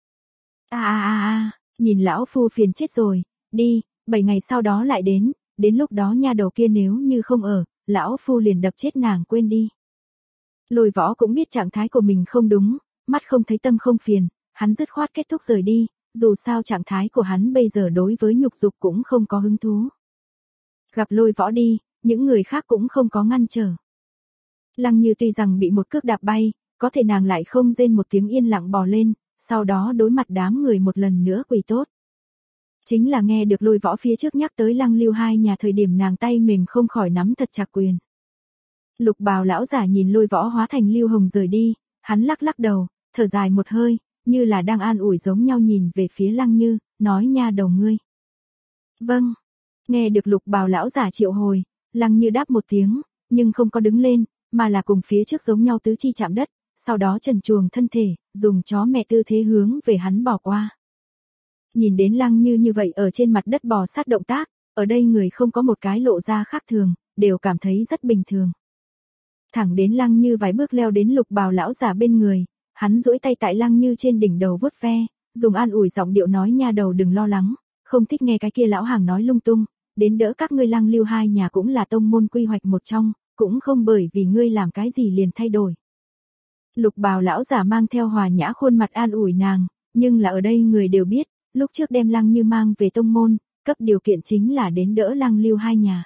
A a a a, nhìn lão phu phiền chết rồi, đi, bảy ngày sau đó lại đến, đến lúc đó nha đầu kia nếu như không ở, lão phu liền đập chết nàng quên đi. Lôi Võ cũng biết trạng thái của mình không đúng, mắt không thấy tâm không phiền, hắn dứt khoát kết thúc rời đi, dù sao trạng thái của hắn bây giờ đối với nhục dục cũng không có hứng thú. Gặp Lôi Võ đi, những người khác cũng không có ngăn trở. Lăng Như tuy rằng bị một cước đạp bay, có thể nàng lại không rên một tiếng yên lặng bò lên, sau đó đối mặt đám người một lần nữa quỳ tốt. Chính là nghe được Lôi Võ phía trước nhắc tới Lăng Lưu hai nhà thời điểm nàng tay mềm không khỏi nắm thật chặt quyền. Lục Bào lão giả nhìn Lôi Võ hóa thành Lưu Hồng rời đi, hắn lắc lắc đầu, thở dài một hơi, như là đang an ủi giống nhau nhìn về phía Lăng Như, nói nha đầu ngươi. Vâng. Nghe được Lục Bào lão giả triệu hồi, Lăng Như đáp một tiếng, nhưng không có đứng lên, mà là cùng phía trước giống nhau tứ chi chạm đất, sau đó trần truồng thân thể, dùng chó mẹ tư thế hướng về hắn bỏ qua. Nhìn đến Lăng Như như vậy ở trên mặt đất bò sát động tác, ở đây người không có một cái lộ ra khác thường, đều cảm thấy rất bình thường. Thẳng đến Lăng Như vài bước leo đến Lục Bào lão giả bên người, hắn duỗi tay tại Lăng Như trên đỉnh đầu vuốt ve, dùng an ủi giọng điệu nói nha đầu đừng lo lắng, không thích nghe cái kia lão hàng nói lung tung, đến đỡ các ngươi Lăng Lưu hai nhà cũng là tông môn quy hoạch một trong, cũng không bởi vì ngươi làm cái gì liền thay đổi. Lục Bào lão giả mang theo hòa nhã khuôn mặt an ủi nàng, nhưng là ở đây người đều biết, lúc trước đem Lăng Như mang về tông môn, cấp điều kiện chính là đến đỡ Lăng Lưu hai nhà.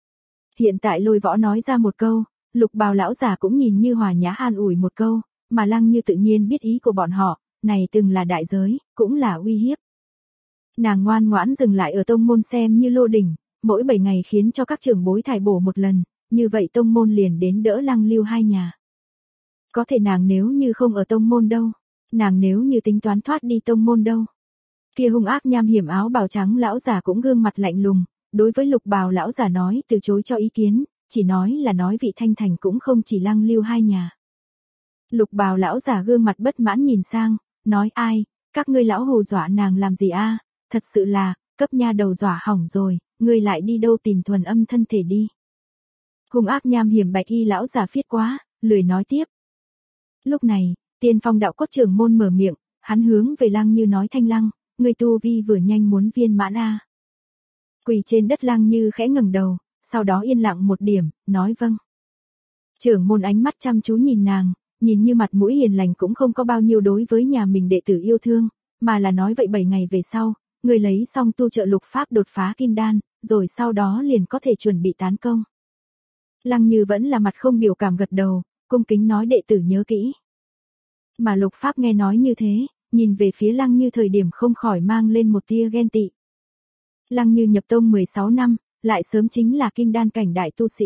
Hiện tại Lôi Võ nói ra một câu, Lục Bào lão giả cũng nhìn như hòa nhã an ủi một câu, mà Lăng Như tự nhiên biết ý của bọn họ, này từng là đại giới, cũng là uy hiếp. Nàng ngoan ngoãn dừng lại ở tông môn xem như lô đỉnh, mỗi bảy ngày khiến cho các trưởng bối thải bổ một lần, như vậy tông môn liền đến đỡ Lăng Lưu hai nhà. Có thể nàng nếu như không ở tông môn đâu, nàng nếu như tính toán thoát đi tông môn đâu. Kia hung ác nham hiểm áo bào trắng lão giả cũng gương mặt lạnh lùng, đối với Lục Bào lão giả nói từ chối cho ý kiến, chỉ nói là nói vị Thanh Thành cũng không chỉ Lăng Lưu hai nhà. Lục Bào lão giả gương mặt bất mãn nhìn sang, nói ai, các ngươi lão hù dọa nàng làm gì a? Thật sự là, cấp nha đầu dọa hỏng rồi, ngươi lại đi đâu tìm thuần âm thân thể đi. Hung ác nham hiểm bạch y lão giả phiết quá, lười nói tiếp. Lúc này, Tiên Phong đạo cốt trưởng môn mở miệng, hắn hướng về Lăng Như nói Thanh Lăng, ngươi tu vi vừa nhanh muốn viên mãn a. Quỳ trên đất Lăng Như khẽ ngẩng đầu, sau đó yên lặng một điểm, nói vâng. Trưởng môn ánh mắt chăm chú nhìn nàng, nhìn như mặt mũi hiền lành cũng không có bao nhiêu đối với nhà mình đệ tử yêu thương, mà là nói vậy bảy ngày về sau, người lấy xong tu trợ lục pháp đột phá kim đan, rồi sau đó liền có thể chuẩn bị tán công. Lăng Như vẫn là mặt không biểu cảm gật đầu, cung kính nói đệ tử nhớ kỹ. Mà lục pháp nghe nói như thế, nhìn về phía Lăng Như thời điểm không khỏi mang lên một tia ghen tị. Lăng Như nhập tông mười sáu năm, lại sớm chính là kim đan cảnh đại tu sĩ.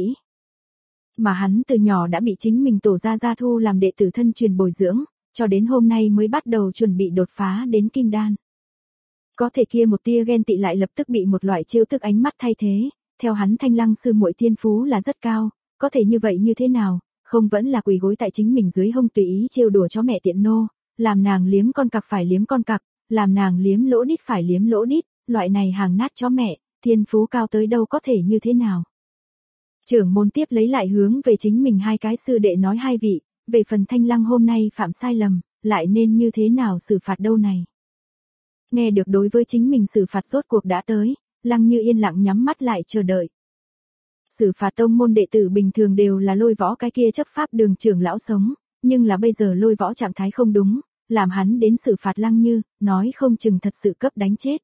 Mà hắn từ nhỏ đã bị chính mình tổ gia gia thu làm đệ tử thân truyền bồi dưỡng, cho đến hôm nay mới bắt đầu chuẩn bị đột phá đến kim đan. Có thể kia một tia ghen tị lại lập tức bị một loại chiêu thức ánh mắt thay thế, theo hắn Thanh Lăng sư muội thiên phú là rất cao, có thể như vậy như thế nào, không vẫn là quỳ gối tại chính mình dưới hông tùy ý trêu đùa chó mẹ tiện nô, làm nàng liếm con cặc phải liếm con cặc, làm nàng liếm lỗ đít phải liếm lỗ đít, loại này hàng nát chó mẹ, thiên phú cao tới đâu có thể như thế nào. Trưởng môn tiếp lấy lại hướng về chính mình hai cái sư đệ nói hai vị, về phần Thanh Lăng hôm nay phạm sai lầm, lại nên như thế nào xử phạt đâu này. Nghe được đối với chính mình xử phạt rốt cuộc đã tới, Lăng Như yên lặng nhắm mắt lại chờ đợi. Xử phạt tông môn đệ tử bình thường đều là Lôi Võ cái kia chấp pháp đường trưởng lão sống, nhưng là bây giờ Lôi Võ trạng thái không đúng, làm hắn đến xử phạt Lăng Như, nói không chừng thật sự cấp đánh chết.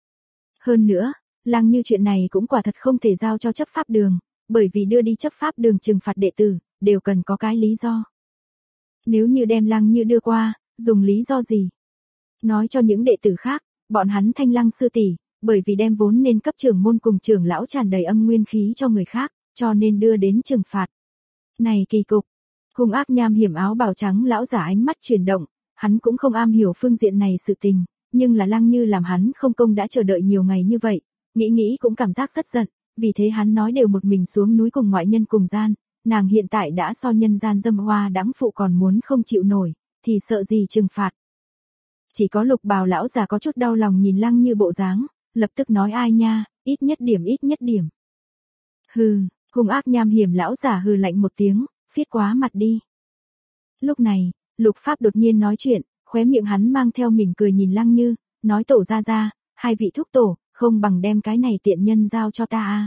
Hơn nữa, Lăng Như chuyện này cũng quả thật không thể giao cho chấp pháp đường, bởi vì đưa đi chấp pháp đường trừng phạt đệ tử, đều cần có cái lý do. Nếu như đem Lăng Như đưa qua, dùng lý do gì? Nói cho những đệ tử khác, bọn hắn Thanh Lăng sư tỷ, bởi vì đem vốn nên cấp trưởng môn cùng trưởng lão tràn đầy âm nguyên khí cho người khác, cho nên đưa đến trừng phạt. Này kỳ cục, hung ác nham hiểm áo bào trắng lão giả ánh mắt chuyển động, hắn cũng không am hiểu phương diện này sự tình, nhưng là Lăng Như làm hắn không công đã chờ đợi nhiều ngày như vậy, nghĩ nghĩ cũng cảm giác rất giận, vì thế hắn nói đều một mình xuống núi cùng ngoại nhân cùng gian, nàng hiện tại đã so nhân gian dâm hoa đãng phụ còn muốn không chịu nổi, thì sợ gì trừng phạt. Chỉ có Lục Bào lão già có chút đau lòng nhìn Lăng Như bộ dáng, lập tức nói ai nha, ít nhất điểm ít nhất điểm. Hừ, hung ác nham hiểm lão già hừ lạnh một tiếng, phiết quá mặt đi. Lúc này, Lục Pháp đột nhiên nói chuyện, khóe miệng hắn mang theo mỉm cười nhìn Lăng Như, nói tổ ra ra, hai vị thúc tổ, không bằng đem cái này tiện nhân giao cho ta a.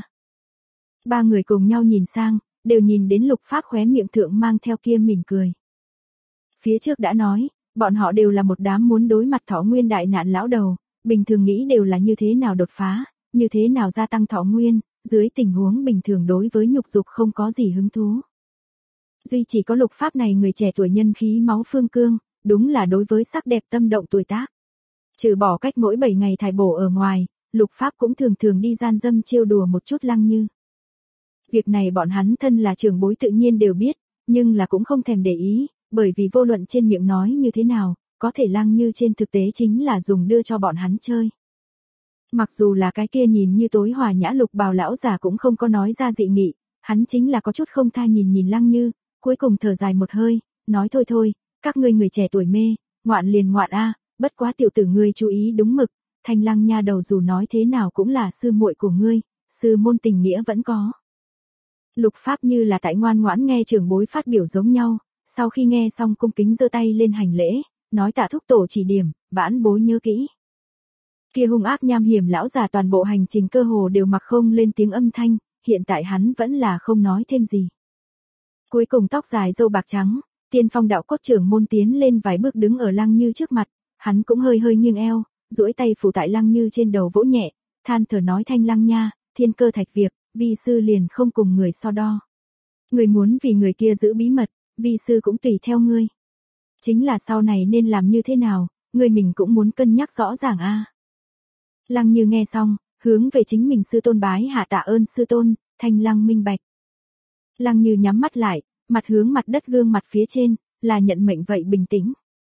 Ba người cùng nhau nhìn sang, đều nhìn đến Lục Pháp khóe miệng thượng mang theo kia mỉm cười. Phía trước đã nói, bọn họ đều là một đám muốn đối mặt thọ nguyên đại nạn lão đầu, bình thường nghĩ đều là như thế nào đột phá, như thế nào gia tăng thọ nguyên, dưới tình huống bình thường đối với nhục dục không có gì hứng thú. Duy chỉ có Lục Pháp này người trẻ tuổi nhân khí máu phương cương, đúng là đối với sắc đẹp tâm động tuổi tác. Trừ bỏ cách mỗi bảy ngày thải bổ ở ngoài, Lục Pháp cũng thường thường đi gian dâm trêu đùa một chút Lăng Như. Việc này bọn hắn thân là trưởng bối tự nhiên đều biết, nhưng là cũng không thèm để ý, bởi vì vô luận trên miệng nói như thế nào, có thể Lăng Như trên thực tế chính là dùng đưa cho bọn hắn chơi. Mặc dù là cái kia nhìn như tối hòa nhã Lục Bào lão giả cũng không có nói ra dị nghị, hắn chính là có chút không tha nhìn nhìn Lăng Như, cuối cùng thở dài một hơi, nói thôi thôi, các ngươi người trẻ tuổi mê, ngoạn liền ngoạn a, bất quá tiểu tử ngươi chú ý đúng mực, Thanh Lăng nha đầu dù nói thế nào cũng là sư muội của ngươi, sư môn tình nghĩa vẫn có. Lục Pháp như là tại ngoan ngoãn nghe trưởng bối phát biểu giống nhau, sau khi nghe xong cung kính giơ tay lên hành lễ, nói tạ thúc tổ chỉ điểm, vãn bối nhớ kỹ. Kia hung ác nham hiểm lão già toàn bộ hành trình cơ hồ đều mặc không lên tiếng âm thanh, hiện tại hắn vẫn là không nói thêm gì. Cuối cùng tóc dài râu bạc trắng, Tiên Phong đạo cốt trưởng môn tiến lên vài bước đứng ở Lăng Như trước mặt, hắn cũng hơi hơi nghiêng eo, duỗi tay phủ tại Lăng Như trên đầu vỗ nhẹ, than thở nói Thanh Lăng nha, thiên cơ thạch việc, vi sư liền không cùng người so đo. Người muốn vì người kia giữ bí mật, vi sư cũng tùy theo ngươi. Chính là sau này nên làm như thế nào, người mình cũng muốn cân nhắc rõ ràng a. À. Lăng Như nghe xong, hướng về chính mình sư tôn bái hạ tạ ơn sư tôn, Thanh Lăng minh bạch. Lăng Như nhắm mắt lại, mặt hướng mặt đất gương mặt phía trên, là nhận mệnh vậy bình tĩnh.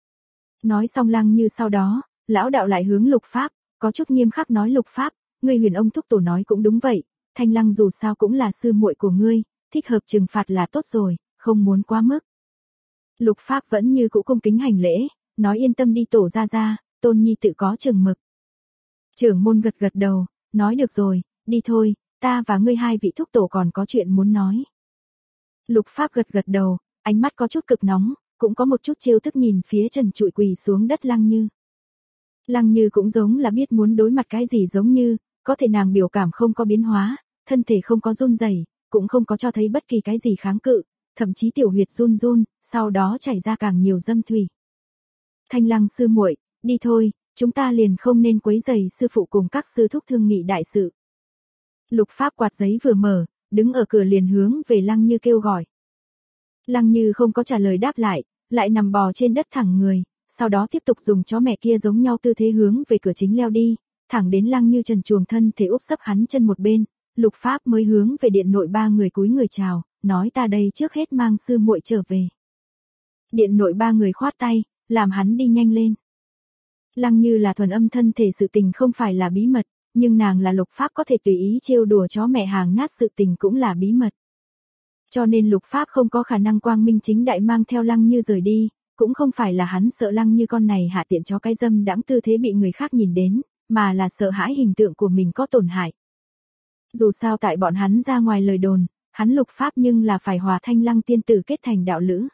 Nói xong Lăng Như sau đó, lão đạo lại hướng Lục Pháp, có chút nghiêm khắc nói Lục Pháp, ngươi huyền ông thúc tổ nói cũng đúng vậy, Thanh Lăng dù sao cũng là sư muội của ngươi, thích hợp trừng phạt là tốt rồi, không muốn quá mức. Lục Pháp vẫn như cũ cung kính hành lễ, nói yên tâm đi tổ ra ra, tôn nhi tự có chừng mực. Trưởng môn gật gật đầu, nói được rồi, đi thôi, ta và ngươi hai vị thúc tổ còn có chuyện muốn nói. Lục Pháp gật gật đầu, ánh mắt có chút cực nóng, cũng có một chút trêu tức nhìn phía trần trụi quỳ xuống đất Lăng Như. Lăng Như cũng giống là biết muốn đối mặt cái gì giống như, có thể nàng biểu cảm không có biến hóa, thân thể không có run rẩy, cũng không có cho thấy bất kỳ cái gì kháng cự, thậm chí tiểu huyệt run run, sau đó chảy ra càng nhiều dâm thủy. Thanh Lăng sư muội, đi thôi, chúng ta liền không nên quấy rầy sư phụ cùng các sư thúc thương nghị đại sự. Lục Pháp quạt giấy vừa mở, đứng ở cửa liền hướng về Lăng Như kêu gọi. Lăng Như không có trả lời đáp lại, lại nằm bò trên đất thẳng người, sau đó tiếp tục dùng chó mẹ kia giống nhau tư thế hướng về cửa chính leo đi, thẳng đến Lăng Như trần truồng thân thể úp sấp hắn chân một bên, Lục Pháp mới hướng về điện nội ba người cúi người chào, nói ta đây trước hết mang sư muội trở về. Điện nội ba người khoát tay, làm hắn đi nhanh lên. Lăng Như là thuần âm thân thể sự tình không phải là bí mật, nhưng nàng là Lục Pháp có thể tùy ý trêu đùa chó mẹ hàng nát sự tình cũng là bí mật. Cho nên Lục Pháp không có khả năng quang minh chính đại mang theo Lăng Như rời đi, cũng không phải là hắn sợ Lăng Như con này hạ tiện chó cái dâm đãng tư thế bị người khác nhìn đến, mà là sợ hãi hình tượng của mình có tổn hại. Dù sao tại bọn hắn ra ngoài lời đồn, hắn Lục Pháp nhưng là phải hòa Thanh Lăng tiên tử kết thành đạo lữ.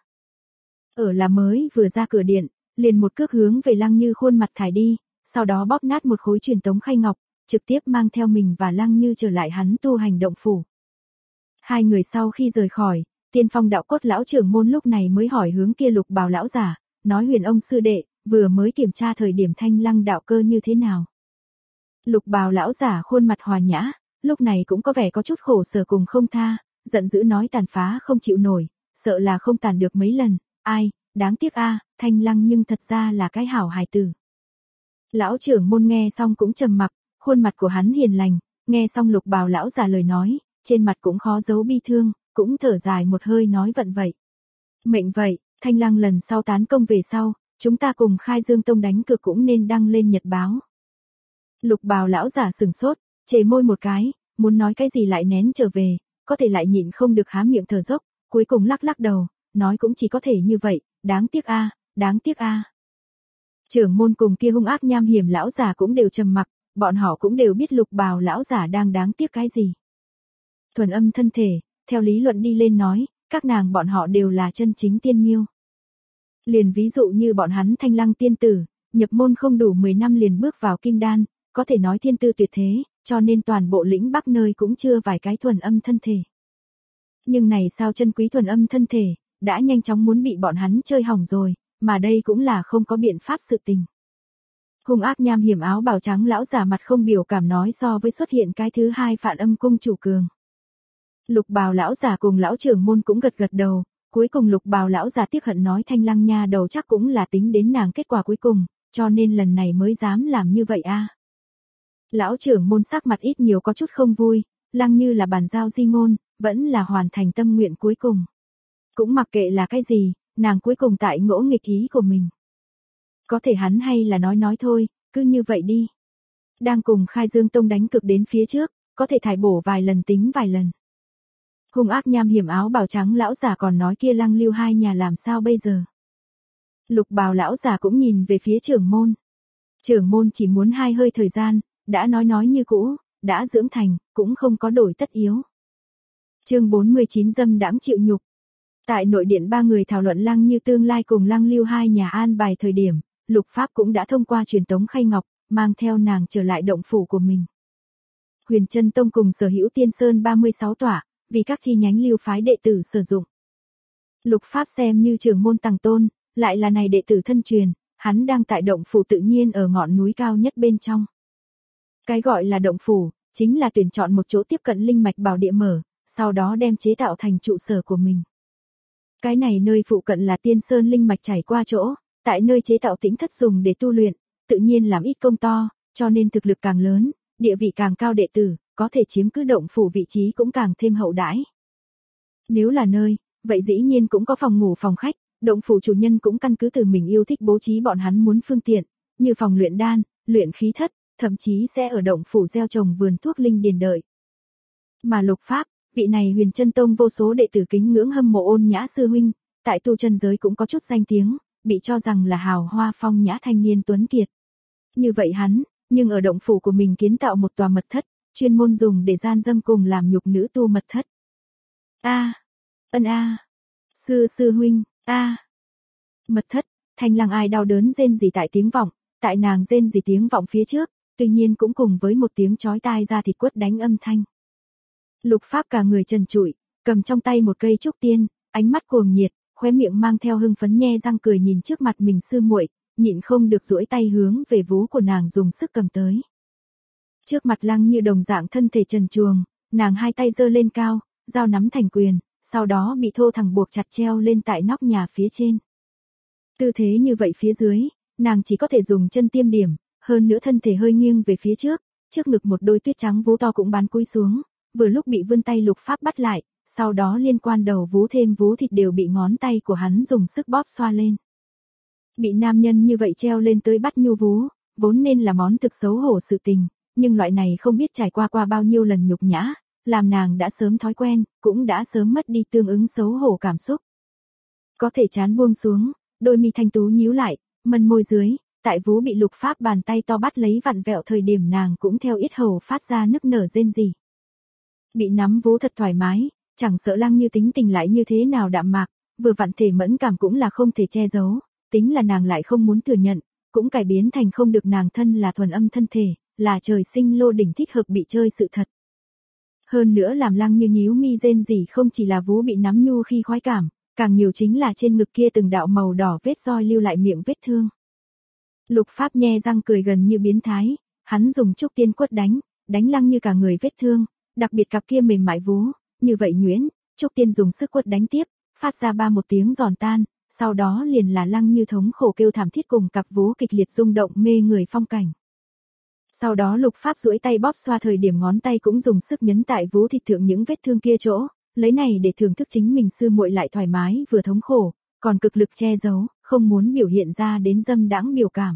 Ở là mới vừa ra cửa điện, liền một cước hướng về Lăng Như khuôn mặt thải đi, sau đó bóp nát một khối truyền tống khay ngọc, trực tiếp mang theo mình và Lăng Như trở lại hắn tu hành động phủ. Hai người sau khi rời khỏi, Tiên Phong đạo cốt lão trưởng môn lúc này mới hỏi hướng kia Lục Bào lão giả, nói huyền ông sư đệ, vừa mới kiểm tra thời điểm Thanh Lăng đạo cơ như thế nào. Lục Bào lão giả khuôn mặt hòa nhã, lúc này cũng có vẻ có chút khổ sở cùng không tha, giận dữ nói tàn phá không chịu nổi, sợ là không tàn được mấy lần, ai, đáng tiếc a, Thanh Lăng nhưng thật ra là cái hảo hài tử. Lão trưởng môn nghe xong cũng trầm mặc, khuôn mặt của hắn hiền lành, nghe xong Lục Bào lão giả lời nói, trên mặt cũng khó giấu bi thương, cũng thở dài một hơi nói vận vậy. Mệnh vậy, Thanh Lăng lần sau tán công về sau, chúng ta cùng Khai Dương Tông đánh cược cũng nên đăng lên nhật báo. Lục Bào lão giả sừng sốt, chề môi một cái, muốn nói cái gì lại nén trở về, có thể lại nhịn không được há miệng thở dốc, cuối cùng lắc lắc đầu, nói cũng chỉ có thể như vậy, đáng tiếc a, đáng tiếc a. Trưởng môn cùng kia hung ác nham hiểm lão giả cũng đều trầm mặc, bọn họ cũng đều biết Lục Bào lão giả đang đáng tiếc cái gì. Thuần âm thân thể, theo lý luận đi lên nói, các nàng bọn họ đều là chân chính tiên miêu. Liền ví dụ như bọn hắn Thanh Lăng tiên tử, nhập môn không đủ mười năm liền bước vào kim đan, có thể nói thiên tư tuyệt thế, cho nên toàn bộ lĩnh Bắc nơi cũng chưa vài cái thuần âm thân thể. Nhưng này sao chân quý thuần âm thân thể, đã nhanh chóng muốn bị bọn hắn chơi hỏng rồi, mà đây cũng là không có biện pháp sự tình. Hung ác nham hiểm áo bào trắng lão giả mặt không biểu cảm nói so với xuất hiện cái thứ hai Phạn Âm cung chủ cường. Lục Bào lão giả cùng lão trưởng môn cũng gật gật đầu, cuối cùng Lục Bào lão giả tiếc hận nói Thanh Lăng nha đầu chắc cũng là tính đến nàng kết quả cuối cùng, cho nên lần này mới dám làm như vậy a. Lão trưởng môn sắc mặt ít nhiều có chút không vui, Lăng Như là bàn giao di ngôn, vẫn là hoàn thành tâm nguyện cuối cùng. Cũng mặc kệ là cái gì, nàng cuối cùng tại ngỗ nghịch ý của mình. Có thể hắn hay là nói nói thôi, cứ như vậy đi. Đang cùng Khai Dương Tông đánh cực đến phía trước, có thể thải bổ vài lần tính vài lần. Hung ác nham hiểm áo bào trắng lão già còn nói kia Lăng Lưu hai nhà làm sao bây giờ. Lục bào lão già cũng nhìn về phía trưởng môn. Trưởng môn chỉ muốn hai hơi thời gian, đã nói nói như cũ, đã dưỡng thành, cũng không có đổi tất yếu. Chương bốn mươi chín dâm đãng chịu nhục. Tại nội điện ba người thảo luận Lăng Như tương lai cùng Lăng Lưu hai nhà an bài thời điểm, Lục Pháp cũng đã thông qua truyền tống Khay Ngọc, mang theo nàng trở lại động phủ của mình. Huyền Chân Tông cùng sở hữu Tiên Sơn ba mươi sáu tỏa, vì các chi nhánh lưu phái đệ tử sử dụng. Lục Pháp xem như trưởng môn tàng tôn, lại là này đệ tử thân truyền, hắn đang tại động phủ tự nhiên ở ngọn núi cao nhất bên trong. Cái gọi là động phủ, chính là tuyển chọn một chỗ tiếp cận linh mạch bảo địa mở, sau đó đem chế tạo thành trụ sở của mình. Cái này nơi phụ cận là Tiên Sơn linh mạch chảy qua chỗ, tại nơi chế tạo tĩnh thất dùng để tu luyện, tự nhiên làm ít công to, cho nên thực lực càng lớn, địa vị càng cao đệ tử, có thể chiếm cứ động phủ vị trí cũng càng thêm hậu đãi. Nếu là nơi, vậy dĩ nhiên cũng có phòng ngủ phòng khách, động phủ chủ nhân cũng căn cứ từ mình yêu thích bố trí bọn hắn muốn phương tiện, như phòng luyện đan, luyện khí thất, thậm chí sẽ ở động phủ gieo trồng vườn thuốc linh điền đợi. Mà Lục Pháp, vị này Huyền Chân Tông vô số đệ tử kính ngưỡng hâm mộ ôn nhã sư huynh, tại tu chân giới cũng có chút danh tiếng, bị cho rằng là hào hoa phong nhã thanh niên tuấn kiệt. Như vậy hắn, nhưng ở động phủ của mình kiến tạo một tòa mật thất, chuyên môn dùng để gian dâm cùng làm nhục nữ tu mật thất. A, ân a, sư sư huynh, a. Mật thất, Thanh Lăng ai đau đớn rên rỉ tại tiếng vọng, tại nàng rên rỉ tiếng vọng phía trước, tuy nhiên cũng cùng với một tiếng chói tai ra thịt quất đánh âm thanh. Lục Pháp cả người trần trụi, cầm trong tay một cây trúc tiên, ánh mắt cuồng nhiệt, khóe miệng mang theo hưng phấn nhe răng cười nhìn trước mặt mình sư muội, nhịn không được duỗi tay hướng về vú của nàng dùng sức cầm tới. Trước mặt Lăng Như đồng dạng thân thể trần truồng, nàng hai tay giơ lên cao, dao nắm thành quyền, sau đó bị thô thẳng buộc chặt treo lên tại nóc nhà phía trên. Tư thế như vậy phía dưới, nàng chỉ có thể dùng chân tiêm điểm, hơn nữa thân thể hơi nghiêng về phía trước, trước ngực một đôi tuyết trắng vú to cũng bắn cúi xuống, vừa lúc bị vươn tay Lục Pháp bắt lại, sau đó liên quan đầu vú thêm vú thịt đều bị ngón tay của hắn dùng sức bóp xoa lên. Bị nam nhân như vậy treo lên tới bắt nhu vú, vốn nên là món thực xấu hổ sự tình, nhưng loại này không biết trải qua qua bao nhiêu lần nhục nhã, làm nàng đã sớm thói quen, cũng đã sớm mất đi tương ứng xấu hổ cảm xúc. Có thể chán buông xuống, đôi mi thanh tú nhíu lại, mân môi dưới, tại vú bị Lục Pháp bàn tay to bắt lấy vặn vẹo thời điểm nàng cũng theo yết hầu phát ra nức nở rên rỉ. Bị nắm vú thật thoải mái, chẳng sợ Lăng Như tính tình lại như thế nào đạm mạc, vừa vặn thể mẫn cảm cũng là không thể che giấu, tính là nàng lại không muốn thừa nhận, cũng cải biến thành không được nàng thân là thuần âm thân thể, là trời sinh lô đỉnh thích hợp bị chơi sự thật. Hơn nữa làm Lăng Như nhíu mi rên rỉ không chỉ là vú bị nắm nhu khi khoái cảm, càng nhiều chính là trên ngực kia từng đạo màu đỏ vết roi lưu lại miệng vết thương. Lục Pháp nhe răng cười gần như biến thái, hắn dùng trúc tiên quất đánh, đánh Lăng Như cả người vết thương, đặc biệt cặp kia mềm mại vú, như vậy nhuyễn, trúc tiên dùng sức quất đánh tiếp, phát ra ba một tiếng giòn tan, sau đó liền là Lăng Như thống khổ kêu thảm thiết cùng cặp vú kịch liệt rung động mê người phong cảnh. Sau đó Lục Pháp duỗi tay bóp xoa thời điểm ngón tay cũng dùng sức nhấn tại vú thịt thượng những vết thương kia chỗ, lấy này để thưởng thức chính mình sư muội lại thoải mái vừa thống khổ, còn cực lực che giấu, không muốn biểu hiện ra đến dâm đãng biểu cảm.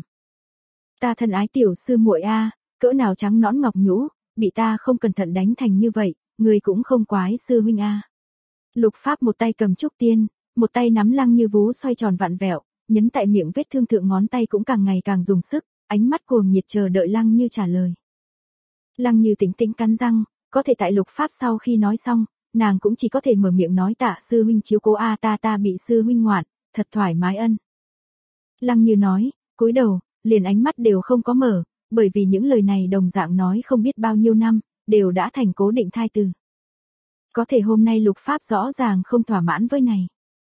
Ta thân ái tiểu sư muội a, cỡ nào trắng nõn ngọc nhũ, bị ta không cẩn thận đánh thành như vậy, người cũng không quái sư huynh a. Lục Pháp một tay cầm trúc tiên, một tay nắm Lăng Như vú xoay tròn vặn vẹo, nhấn tại miệng vết thương thượng ngón tay cũng càng ngày càng dùng sức, ánh mắt cuồng nhiệt chờ đợi Lăng Như trả lời. Lăng Như tĩnh tĩnh cắn răng, có thể tại Lục Pháp sau khi nói xong, nàng cũng chỉ có thể mở miệng nói tạ sư huynh chiếu cố a ta ta bị sư huynh ngoạn, thật thoải mái ân. Lăng Như nói, cúi đầu, liền ánh mắt đều không có mở, bởi vì những lời này đồng dạng nói không biết bao nhiêu năm, đều đã thành cố định thai từ. Có thể hôm nay Lục Pháp rõ ràng không thỏa mãn với này.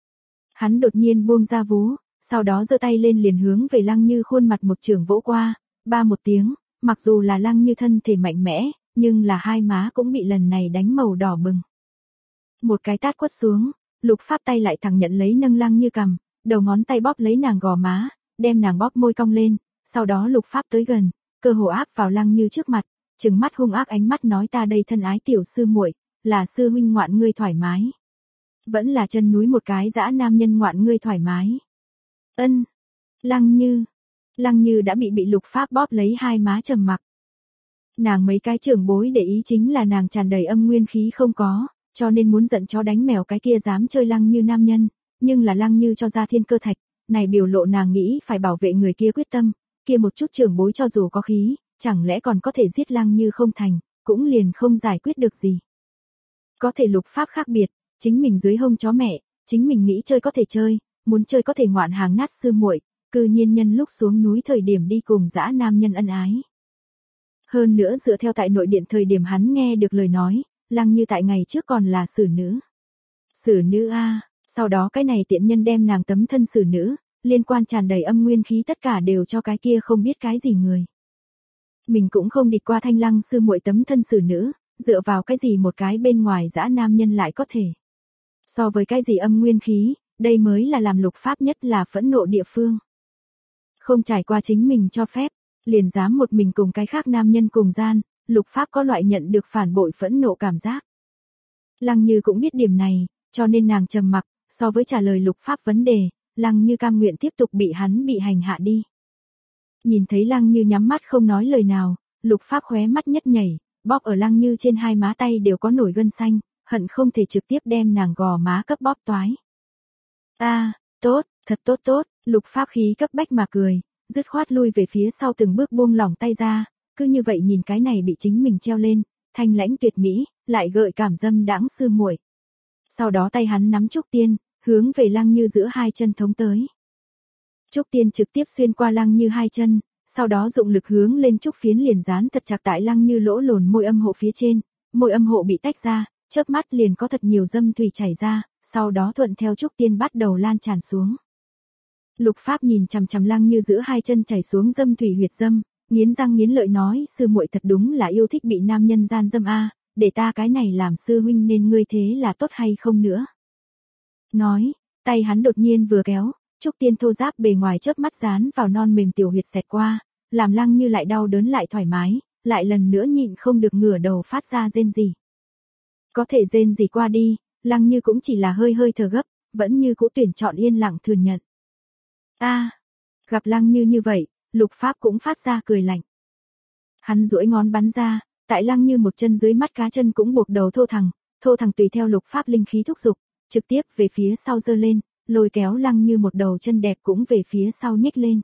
Hắn đột nhiên buông ra vú, sau đó giơ tay lên liền hướng về Lăng Như khuôn mặt một chưởng vỗ qua, ba một tiếng, mặc dù là Lăng Như thân thể mạnh mẽ, nhưng là hai má cũng bị lần này đánh màu đỏ bừng. Một cái tát quất xuống, Lục Pháp tay lại thẳng nhận lấy nâng Lăng Như cằm, đầu ngón tay bóp lấy nàng gò má, đem nàng bóp môi cong lên, sau đó Lục Pháp tới gần, cơ hồ áp vào Lăng Như trước mặt, trừng mắt hung ác ánh mắt nói ta đây thân ái tiểu sư muội, là sư huynh ngoạn ngươi thoải mái. Vẫn là chân núi một cái dã nam nhân ngoạn ngươi thoải mái. Ân. Lăng Như. Lăng Như đã bị bị Lục Pháp bóp lấy hai má trầm mặc. Nàng mấy cái trưởng bối để ý chính là nàng tràn đầy âm nguyên khí không có, cho nên muốn giận chó đánh mèo cái kia dám chơi Lăng Như nam nhân, nhưng là Lăng Như cho ra thiên cơ thạch, này biểu lộ nàng nghĩ phải bảo vệ người kia quyết tâm, kia một chút trưởng bối cho dù có khí, chẳng lẽ còn có thể giết Lăng Như không thành, cũng liền không giải quyết được gì. Có thể Lục Pháp khác biệt, chính mình dưới hông chó mẹ, chính mình nghĩ chơi có thể chơi, muốn chơi có thể ngoạn hàng nát sư muội, cư nhiên nhân lúc xuống núi thời điểm đi cùng dã nam nhân ân ái. Hơn nữa dựa theo tại nội điện thời điểm hắn nghe được lời nói, Lăng Như tại ngày trước còn là xử nữ. Xử nữ a, sau đó cái này tiện nhân đem nàng tấm thân xử nữ, liên quan tràn đầy âm nguyên khí tất cả đều cho cái kia không biết cái gì người. Mình cũng không địch qua Thanh Lăng sư muội tấm thân xử nữ, dựa vào cái gì một cái bên ngoài dã nam nhân lại có thể. So với cái gì âm nguyên khí, đây mới là làm Lục Pháp nhất là phẫn nộ địa phương. Không trải qua chính mình cho phép, liền dám một mình cùng cái khác nam nhân cùng gian, Lục Pháp có loại nhận được phản bội phẫn nộ cảm giác. Lăng Như cũng biết điểm này, cho nên nàng trầm mặc, so với trả lời Lục Pháp vấn đề, Lăng Như cam nguyện tiếp tục bị hắn bị hành hạ đi. Nhìn thấy Lăng Như nhắm mắt không nói lời nào, Lục Pháp khóe mắt nhất nhảy, bóp ở Lăng Như trên hai má tay đều có nổi gân xanh, hận không thể trực tiếp đem nàng gò má cấp bóp toái. A, à, tốt, thật tốt tốt, Lục Pháp khí cấp bách mà cười, dứt khoát lui về phía sau từng bước buông lỏng tay ra, cứ như vậy nhìn cái này bị chính mình treo lên, thanh lãnh tuyệt mỹ, lại gợi cảm dâm đãng sư muội. Sau đó tay hắn nắm trúc tiên, hướng về Lăng Như giữa hai chân thống tới. Trúc tiên trực tiếp xuyên qua Lăng Như hai chân, sau đó dụng lực hướng lên trúc phiến liền dán thật chặt tại Lăng Như lỗ lồn môi âm hộ phía trên, môi âm hộ bị tách ra, chớp mắt liền có thật nhiều dâm thủy chảy ra, sau đó thuận theo trúc tiên bắt đầu lan tràn xuống. Lục Pháp nhìn chằm chằm Lăng Như giữa hai chân chảy xuống dâm thủy huyệt dâm, nghiến răng nghiến lợi nói, sư muội thật đúng là yêu thích bị nam nhân gian dâm a, để ta cái này làm sư huynh nên ngươi thế là tốt hay không nữa. Nói, tay hắn đột nhiên vừa kéo, trúc tiên thô ráp bề ngoài chớp mắt dán vào non mềm tiểu huyệt xẹt qua, làm Lăng Như lại đau đớn lại thoải mái, lại lần nữa nhịn không được ngửa đầu phát ra rên rỉ. Có thể rên rỉ qua đi, Lăng Như cũng chỉ là hơi hơi thở gấp, vẫn như cũ tuyển chọn yên lặng thừa nhận. A, à, gặp Lăng Như như vậy, Lục Pháp cũng phát ra cười lạnh. Hắn duỗi ngón bắn ra, tại Lăng Như một chân dưới mắt cá chân cũng buộc đầu thô thằng, thô thằng tùy theo Lục Pháp linh khí thúc giục, trực tiếp về phía sau giơ lên, lôi kéo Lăng Như một đầu chân đẹp cũng về phía sau nhích lên.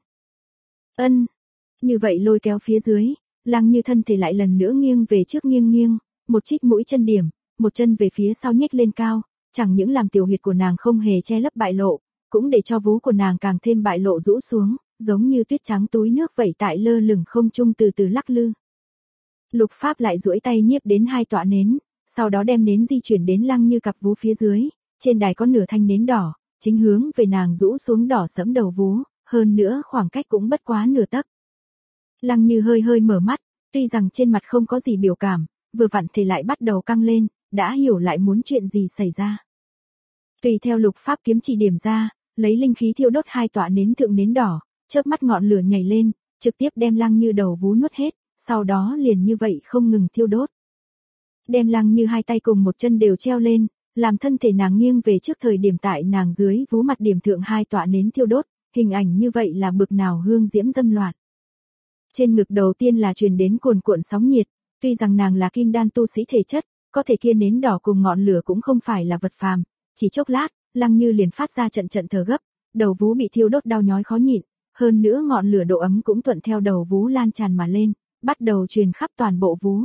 Ân, như vậy lôi kéo phía dưới, Lăng Như thân thể lại lần nữa nghiêng về trước nghiêng nghiêng, một trích mũi chân điểm, một chân về phía sau nhích lên cao, chẳng những làm tiểu huyệt của nàng không hề che lấp bại lộ, cũng để cho vú của nàng càng thêm bại lộ rũ xuống, giống như tuyết trắng túi nước vẩy tại lơ lửng không trung từ từ lắc lư. Lục Pháp lại duỗi tay nhiếp đến hai tọa nến, sau đó đem nến di chuyển đến Lăng Như cặp vú phía dưới, trên đài có nửa thanh nến đỏ, chính hướng về nàng rũ xuống đỏ sẫm đầu vú, hơn nữa khoảng cách cũng bất quá nửa tấc. Lăng Như hơi hơi mở mắt, tuy rằng trên mặt không có gì biểu cảm, vừa vặn thì lại bắt đầu căng lên, đã hiểu lại muốn chuyện gì xảy ra. Tùy theo Lục Pháp kiếm chỉ điểm ra, lấy linh khí thiêu đốt hai tọa nến thượng nến đỏ, chớp mắt ngọn lửa nhảy lên, trực tiếp đem Lăng Như đầu vú nuốt hết, sau đó liền như vậy không ngừng thiêu đốt. Đem Lăng Như hai tay cùng một chân đều treo lên, làm thân thể nàng nghiêng về trước thời điểm tại nàng dưới vú mặt điểm thượng hai tọa nến thiêu đốt, hình ảnh như vậy là bực nào hương diễm dâm loạn. Trên ngực đầu tiên là truyền đến cuồn cuộn sóng nhiệt, tuy rằng nàng là kim đan tu sĩ thể chất, có thể kia nến đỏ cùng ngọn lửa cũng không phải là vật phàm, chỉ chốc lát, Lăng Như liền phát ra trận trận thở gấp, đầu vú bị thiêu đốt đau nhói khó nhịn, hơn nữa ngọn lửa độ ấm cũng thuận theo đầu vú lan tràn mà lên, bắt đầu truyền khắp toàn bộ vú.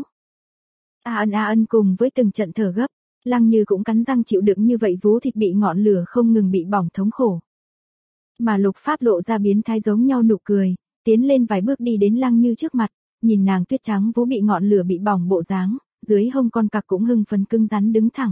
A ân a ân cùng với từng trận thở gấp, Lăng Như cũng cắn răng chịu đựng như vậy vú thịt bị ngọn lửa không ngừng bị bỏng thống khổ. Mà Lục Pháp lộ ra biến thái giống nhau nụ cười, tiến lên vài bước đi đến Lăng Như trước mặt, nhìn nàng tuyết trắng vú bị ngọn lửa bị bỏng bộ dáng, dưới hông con cặc cũng hưng phấn cứng rắn đứng thẳng.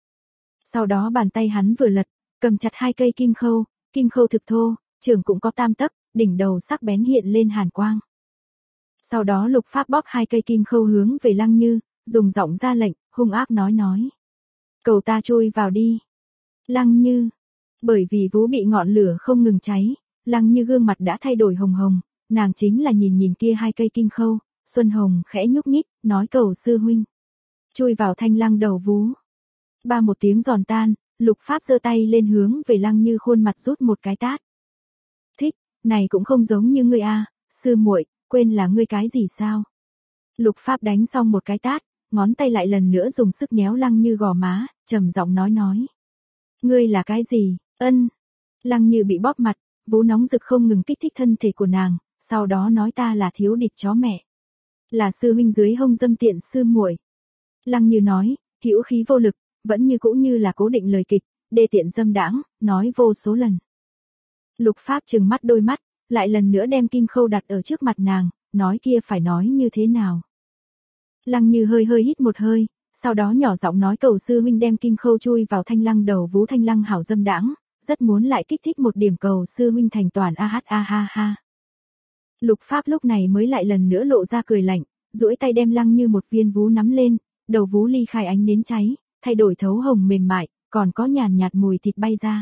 Sau đó bàn tay hắn vừa lật, cầm chặt hai cây kim khâu, kim khâu thực thô, trường cũng có tam tấc, đỉnh đầu sắc bén hiện lên hàn quang. Sau đó Lục Pháp bóp hai cây kim khâu hướng về Lăng Như, dùng giọng ra lệnh, hung ác nói nói. Cầu ta chui vào đi. Lăng Như. Bởi vì vú bị ngọn lửa không ngừng cháy, Lăng Như gương mặt đã thay đổi hồng hồng, nàng chính là nhìn nhìn kia hai cây kim khâu, Xuân Hồng khẽ nhúc nhích, nói cầu sư huynh. Chui vào thanh lăng đầu vú. Ba một tiếng giòn tan, Lục Pháp giơ tay lên hướng về Lăng Như khuôn mặt rút một cái tát. Thích, này cũng không giống như ngươi a, sư muội, quên là ngươi cái gì sao? Lục Pháp đánh xong một cái tát, ngón tay lại lần nữa dùng sức nhéo Lăng Như gò má, trầm giọng nói nói. Ngươi là cái gì? Ân. Lăng Như bị bóp mặt, vú nóng rực không ngừng kích thích thân thể của nàng, sau đó nói ta là thiếu địch chó mẹ. Là sư huynh dưới hông dâm tiện sư muội. Lăng Như nói, hữu khí vô lực, vẫn như cũ như là cố định lời kịch, đê tiện dâm đãng, nói vô số lần. Lục Pháp trừng mắt đôi mắt, lại lần nữa đem kim khâu đặt ở trước mặt nàng, nói kia phải nói như thế nào. Lăng Như hơi hơi hít một hơi, sau đó nhỏ giọng nói cầu sư huynh đem kim khâu chui vào thanh lăng đầu vú thanh lăng hảo dâm đãng, rất muốn lại kích thích một điểm cầu sư huynh thành toàn a hát a ha ha. Lục Pháp lúc này mới lại lần nữa lộ ra cười lạnh, duỗi tay đem Lăng Như một viên vú nắm lên, đầu vú ly khai ánh nến cháy, thay đổi thấu hồng mềm mại, còn có nhàn nhạt mùi thịt bay ra.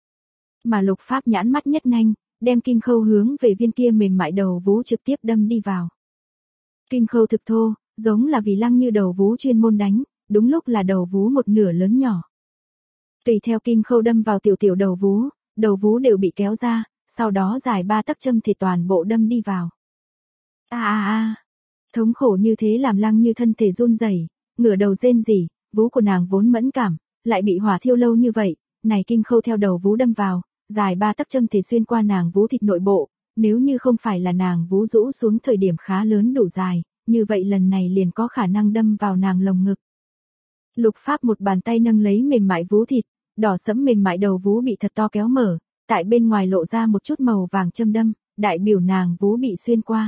Mà Lục Pháp nhãn mắt nhất nhanh, đem kim khâu hướng về viên kia mềm mại đầu vú trực tiếp đâm đi vào. Kim khâu thực thô, giống là vì Lăng Như đầu vú chuyên môn đánh, đúng lúc là đầu vú một nửa lớn nhỏ. Tùy theo kim khâu đâm vào tiểu tiểu đầu vú, đầu vú đều bị kéo ra, sau đó dài ba tấc châm thì toàn bộ đâm đi vào. A a a, thống khổ như thế làm Lăng Như thân thể run rẩy, ngửa đầu rên rỉ, vú của nàng vốn mẫn cảm, lại bị hỏa thiêu lâu như vậy, này kim khâu theo đầu vú đâm vào, dài ba tấc châm thì xuyên qua nàng vú thịt nội bộ, nếu như không phải là nàng vú rũ xuống thời điểm khá lớn đủ dài, như vậy lần này liền có khả năng đâm vào nàng lồng ngực. Lục Pháp một bàn tay nâng lấy mềm mại vú thịt, đỏ sẫm mềm mại đầu vú bị thật to kéo mở, tại bên ngoài lộ ra một chút màu vàng châm đâm, đại biểu nàng vú bị xuyên qua.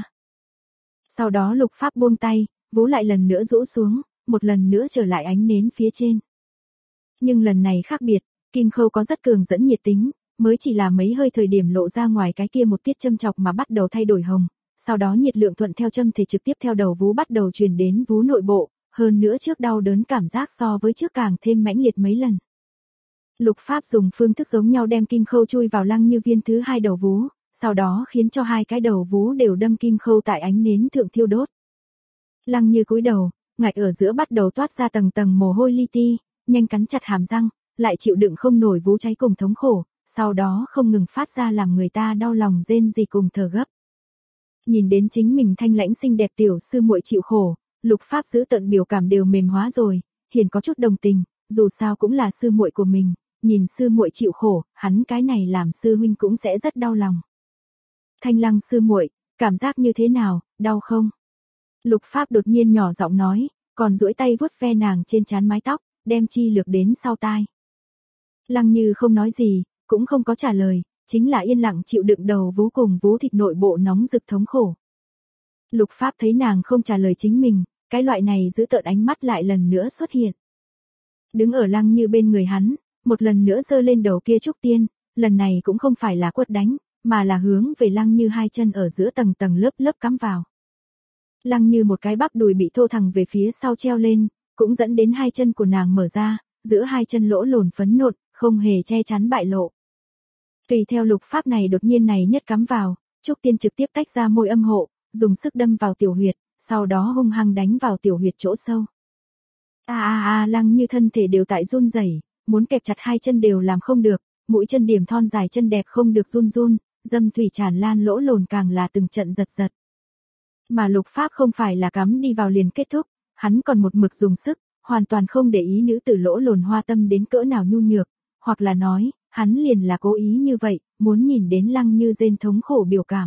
Sau đó Lục Pháp buông tay, vú lại lần nữa rũ xuống, một lần nữa trở lại ánh nến phía trên. Nhưng lần này khác biệt, kim khâu có rất cường dẫn nhiệt tính, mới chỉ là mấy hơi thời điểm lộ ra ngoài cái kia một tiết châm chọc mà bắt đầu thay đổi hồng, sau đó nhiệt lượng thuận theo châm thể trực tiếp theo đầu vú bắt đầu truyền đến vú nội bộ, hơn nữa trước đau đớn cảm giác so với trước càng thêm mãnh liệt mấy lần. Lục Pháp dùng phương thức giống nhau đem kim khâu chui vào Lăng Như viên thứ hai đầu vú, sau đó khiến cho hai cái đầu vú đều đâm kim khâu tại ánh nến thượng thiêu đốt. Lăng Như cúi đầu, ngạch ở giữa bắt đầu toát ra tầng tầng mồ hôi li ti, nhanh cắn chặt hàm răng, lại chịu đựng không nổi vú cháy cùng thống khổ, sau đó không ngừng phát ra làm người ta đau lòng rên rỉ cùng thở gấp. Nhìn đến chính mình thanh lãnh xinh đẹp tiểu sư muội chịu khổ, Lục Pháp giữ tận biểu cảm đều mềm hóa rồi, hiền có chút đồng tình, dù sao cũng là sư muội của mình, nhìn sư muội chịu khổ, hắn cái này làm sư huynh cũng sẽ rất đau lòng. Thanh Lăng sư muội, cảm giác như thế nào, đau không? Lục Pháp đột nhiên nhỏ giọng nói, còn duỗi tay vuốt ve nàng trên trán mái tóc, đem chi lược đến sau tai. Lăng Như không nói gì, cũng không có trả lời, chính là yên lặng chịu đựng đầu vú cùng vú thịt nội bộ nóng rực thống khổ. Lục Pháp thấy nàng không trả lời chính mình, cái loại này giữ tợn ánh mắt lại lần nữa xuất hiện. Đứng ở Lăng Như bên người hắn, một lần nữa giơ lên đầu kia trúc tiên, lần này cũng không phải là quật đánh, mà là hướng về Lăng Như hai chân ở giữa tầng tầng lớp lớp cắm vào. Lăng Như một cái bắp đùi bị thô thẳng về phía sau treo lên, cũng dẫn đến hai chân của nàng mở ra, giữa hai chân lỗ lồn phấn nộn, không hề che chắn bại lộ. Tùy theo Lục Pháp này đột nhiên này nhất cắm vào, trúc tiên trực tiếp tách ra môi âm hộ, dùng sức đâm vào tiểu huyệt, sau đó hung hăng đánh vào tiểu huyệt chỗ sâu. A a a Lăng Như thân thể đều tại run rẩy, muốn kẹp chặt hai chân đều làm không được, mũi chân điểm thon dài chân đẹp không được run run, dâm thủy tràn lan lỗ lồn càng là từng trận giật giật. Mà Lục Pháp không phải là cắm đi vào liền kết thúc, hắn còn một mực dùng sức, hoàn toàn không để ý nữ tử lỗ lồn hoa tâm đến cỡ nào nhu nhược, hoặc là nói, hắn liền là cố ý như vậy, muốn nhìn đến Lăng Như rên thống khổ biểu cảm.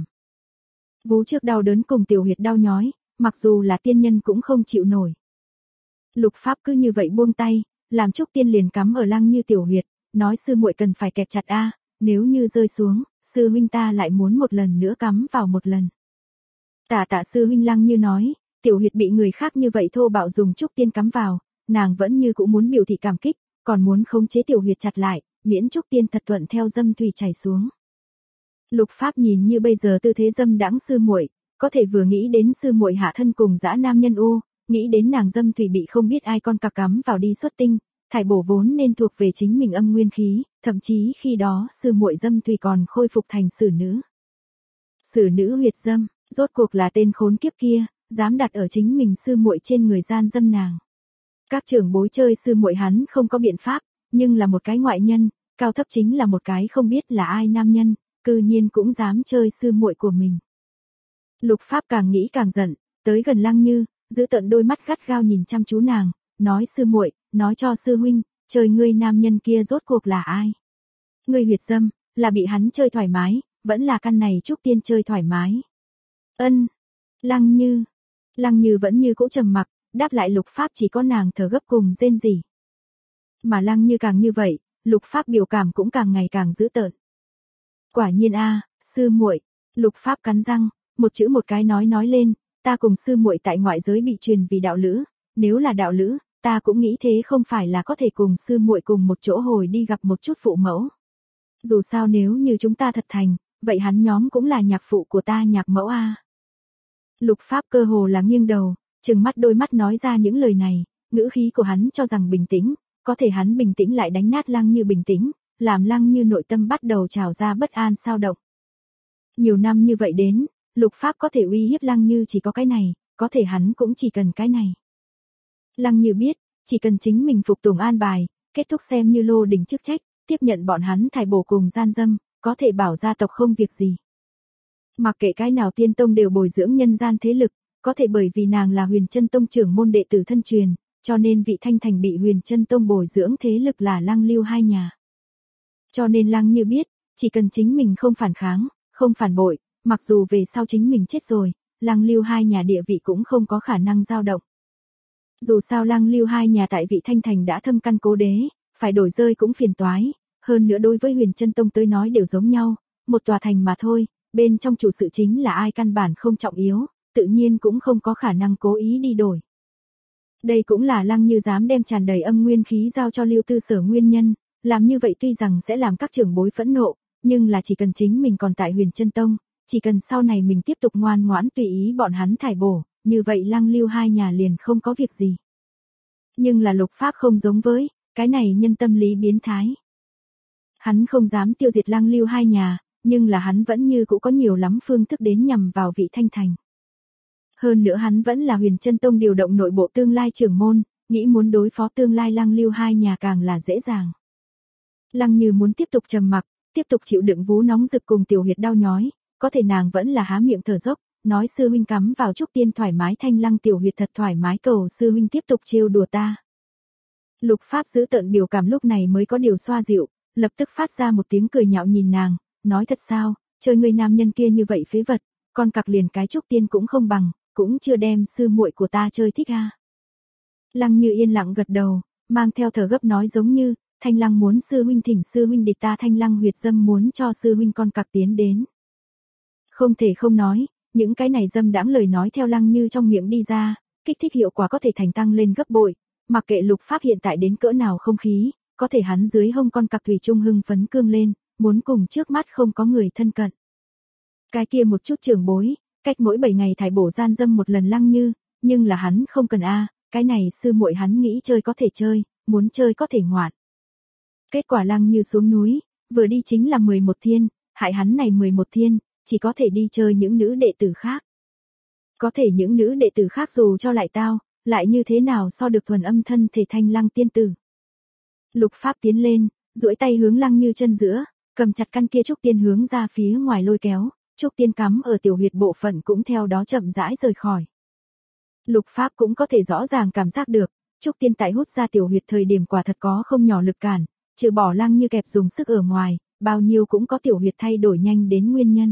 Vú trước đau đớn cùng tiểu huyệt đau nhói, mặc dù là tiên nhân cũng không chịu nổi. Lục Pháp cứ như vậy buông tay, làm trúc tiên liền cắm ở Lăng Như tiểu huyệt, nói sư muội cần phải kẹp chặt a, nếu như rơi xuống, sư huynh ta lại muốn một lần nữa cắm vào một lần. Tạ tạ sư huynh. Lăng Như nói, tiểu huyệt bị người khác như vậy thô bạo dùng trúc tiên cắm vào, nàng vẫn như cũng muốn biểu thị cảm kích, còn muốn khống chế tiểu huyệt chặt lại, miễn trúc tiên thật thuận theo dâm thủy chảy xuống. Lục Pháp nhìn như bây giờ tư thế dâm đãng sư muội, có thể vừa nghĩ đến sư muội hạ thân cùng dã nam nhân u, nghĩ đến nàng dâm thủy bị không biết ai con cặc cắm vào đi xuất tinh, thải bổ vốn nên thuộc về chính mình âm nguyên khí, thậm chí khi đó sư muội dâm thủy còn khôi phục thành xử nữ. Xử nữ huyệt dâm, rốt cuộc là tên khốn kiếp kia, dám đặt ở chính mình sư muội trên người gian dâm nàng. Các trưởng bối chơi sư muội hắn không có biện pháp, nhưng là một cái ngoại nhân, cao thấp chính là một cái không biết là ai nam nhân, cư nhiên cũng dám chơi sư muội của mình. Lục Pháp càng nghĩ càng giận, tới gần Lăng Như, giữ tận đôi mắt gắt gao nhìn chăm chú nàng, nói sư muội, nói cho sư huynh, chơi ngươi nam nhân kia rốt cuộc là ai? Ngươi huyệt dâm, là bị hắn chơi thoải mái, vẫn là căn này Trúc Tiên chơi thoải mái. Ân, Lăng Như, Lăng Như vẫn như cũ trầm mặc, đáp lại Lục Pháp chỉ có nàng thở gấp cùng rên rỉ. Mà Lăng Như càng như vậy, Lục Pháp biểu cảm cũng càng ngày càng dữ tợn. Quả nhiên a, sư muội, Lục Pháp cắn răng, một chữ một cái nói nói lên, ta cùng sư muội tại ngoại giới bị truyền vì đạo lữ, nếu là đạo lữ, ta cũng nghĩ thế không phải là có thể cùng sư muội cùng một chỗ hồi đi gặp một chút phụ mẫu. Dù sao nếu như chúng ta thật thành, vậy hắn nhóm cũng là nhạc phụ của ta nhạc mẫu a. Lục Pháp cơ hồ là nghiêng đầu, trừng mắt đôi mắt nói ra những lời này, ngữ khí của hắn cho rằng bình tĩnh, có thể hắn bình tĩnh lại đánh nát Lăng Như bình tĩnh, làm Lăng Như nội tâm bắt đầu trào ra bất an sao động. Nhiều năm như vậy đến, Lục Pháp có thể uy hiếp Lăng Như chỉ có cái này, có thể hắn cũng chỉ cần cái này. Lăng Như biết, chỉ cần chính mình phục tùng an bài, kết thúc xem như lô đỉnh chức trách, tiếp nhận bọn hắn thải bổ cùng gian dâm, có thể bảo gia tộc không việc gì. Mặc kệ cái nào tiên tông đều bồi dưỡng nhân gian thế lực, có thể bởi vì nàng là Huyền Chân Tông trưởng môn đệ tử thân truyền, cho nên vị Thanh Thành bị Huyền Chân Tông bồi dưỡng thế lực là Lăng Lưu hai nhà. Cho nên Lăng Như biết, chỉ cần chính mình không phản kháng, không phản bội, mặc dù về sau chính mình chết rồi, Lăng Lưu hai nhà địa vị cũng không có khả năng dao động. Dù sao Lăng Lưu hai nhà tại vị Thanh Thành đã thâm căn cố đế, phải đổi rơi cũng phiền toái, hơn nữa đối với Huyền Chân Tông tới nói đều giống nhau, một tòa thành mà thôi, bên trong chủ sự chính là ai căn bản không trọng yếu, tự nhiên cũng không có khả năng cố ý đi đổi. Đây cũng là Lăng Như dám đem tràn đầy âm nguyên khí giao cho Lưu Tư Sở nguyên nhân, làm như vậy tuy rằng sẽ làm các trưởng bối phẫn nộ, nhưng là chỉ cần chính mình còn tại Huyền Chân Tông, chỉ cần sau này mình tiếp tục ngoan ngoãn tùy ý bọn hắn thải bổ, như vậy Lăng Lưu hai nhà liền không có việc gì. Nhưng là Lục Pháp không giống với, cái này nhân tâm lý biến thái. Hắn không dám tiêu diệt Lăng Lưu hai nhà, nhưng là hắn vẫn như cũ có nhiều lắm phương thức đến nhằm vào vị Thanh Thành. Hơn nữa hắn vẫn là Huyền Chân Tông điều động nội bộ tương lai trưởng môn, nghĩ muốn đối phó tương lai Lăng Lưu hai nhà càng là dễ dàng. Lăng Như muốn tiếp tục trầm mặc, tiếp tục chịu đựng vú nóng rực cùng tiểu huyệt đau nhói, có thể nàng vẫn là há miệng thở dốc, nói sư huynh cắm vào Trúc Tiên thoải mái thanh Lăng tiểu huyệt thật thoải mái cầu sư huynh tiếp tục trêu đùa ta. Lục Pháp giữ tợn biểu cảm lúc này mới có điều xoa dịu, lập tức phát ra một tiếng cười nhạo nhìn nàng, nói thật sao, chơi người nam nhân kia như vậy phế vật, con cặc liền cái Trúc Tiên cũng không bằng, cũng chưa đem sư muội của ta chơi thích ha. Lăng Như yên lặng gật đầu, mang theo thở gấp nói giống như, Thanh Lăng muốn sư huynh thỉnh sư huynh địch ta Thanh Lăng huyệt dâm muốn cho sư huynh con cặc tiến đến. Không thể không nói, những cái này dâm đãng lời nói theo Lăng Như trong miệng đi ra, kích thích hiệu quả có thể thành tăng lên gấp bội, mặc kệ Lục Pháp hiện tại đến cỡ nào không khí, có thể hắn dưới hông con cặc thủy chung hưng phấn cương lên, muốn cùng trước mắt không có người thân cận. Cái kia một chút trưởng bối, cách mỗi bảy ngày thải bổ gian dâm một lần Lăng Như, nhưng là hắn không cần a, cái này sư muội hắn nghĩ chơi có thể chơi, muốn chơi có thể ngoạn. Kết quả Lăng Như xuống núi, vừa đi chính là mười một thiên, hại hắn này mười một thiên, chỉ có thể đi chơi những nữ đệ tử khác. Có thể những nữ đệ tử khác dù cho lại tao, lại như thế nào so được thuần âm thân thể Thanh Lăng tiên tử. Lục Pháp tiến lên, duỗi tay hướng Lăng Như chân giữa, cầm chặt căn kia Trúc Tiên hướng ra phía ngoài lôi kéo, Trúc Tiên cắm ở tiểu huyệt bộ phận cũng theo đó chậm rãi rời khỏi. Lục Pháp cũng có thể rõ ràng cảm giác được, Trúc Tiên tại hút ra tiểu huyệt thời điểm quả thật có không nhỏ lực cản, trừ bỏ Lăng Như kẹp dùng sức ở ngoài, bao nhiêu cũng có tiểu huyệt thay đổi nhanh đến nguyên nhân.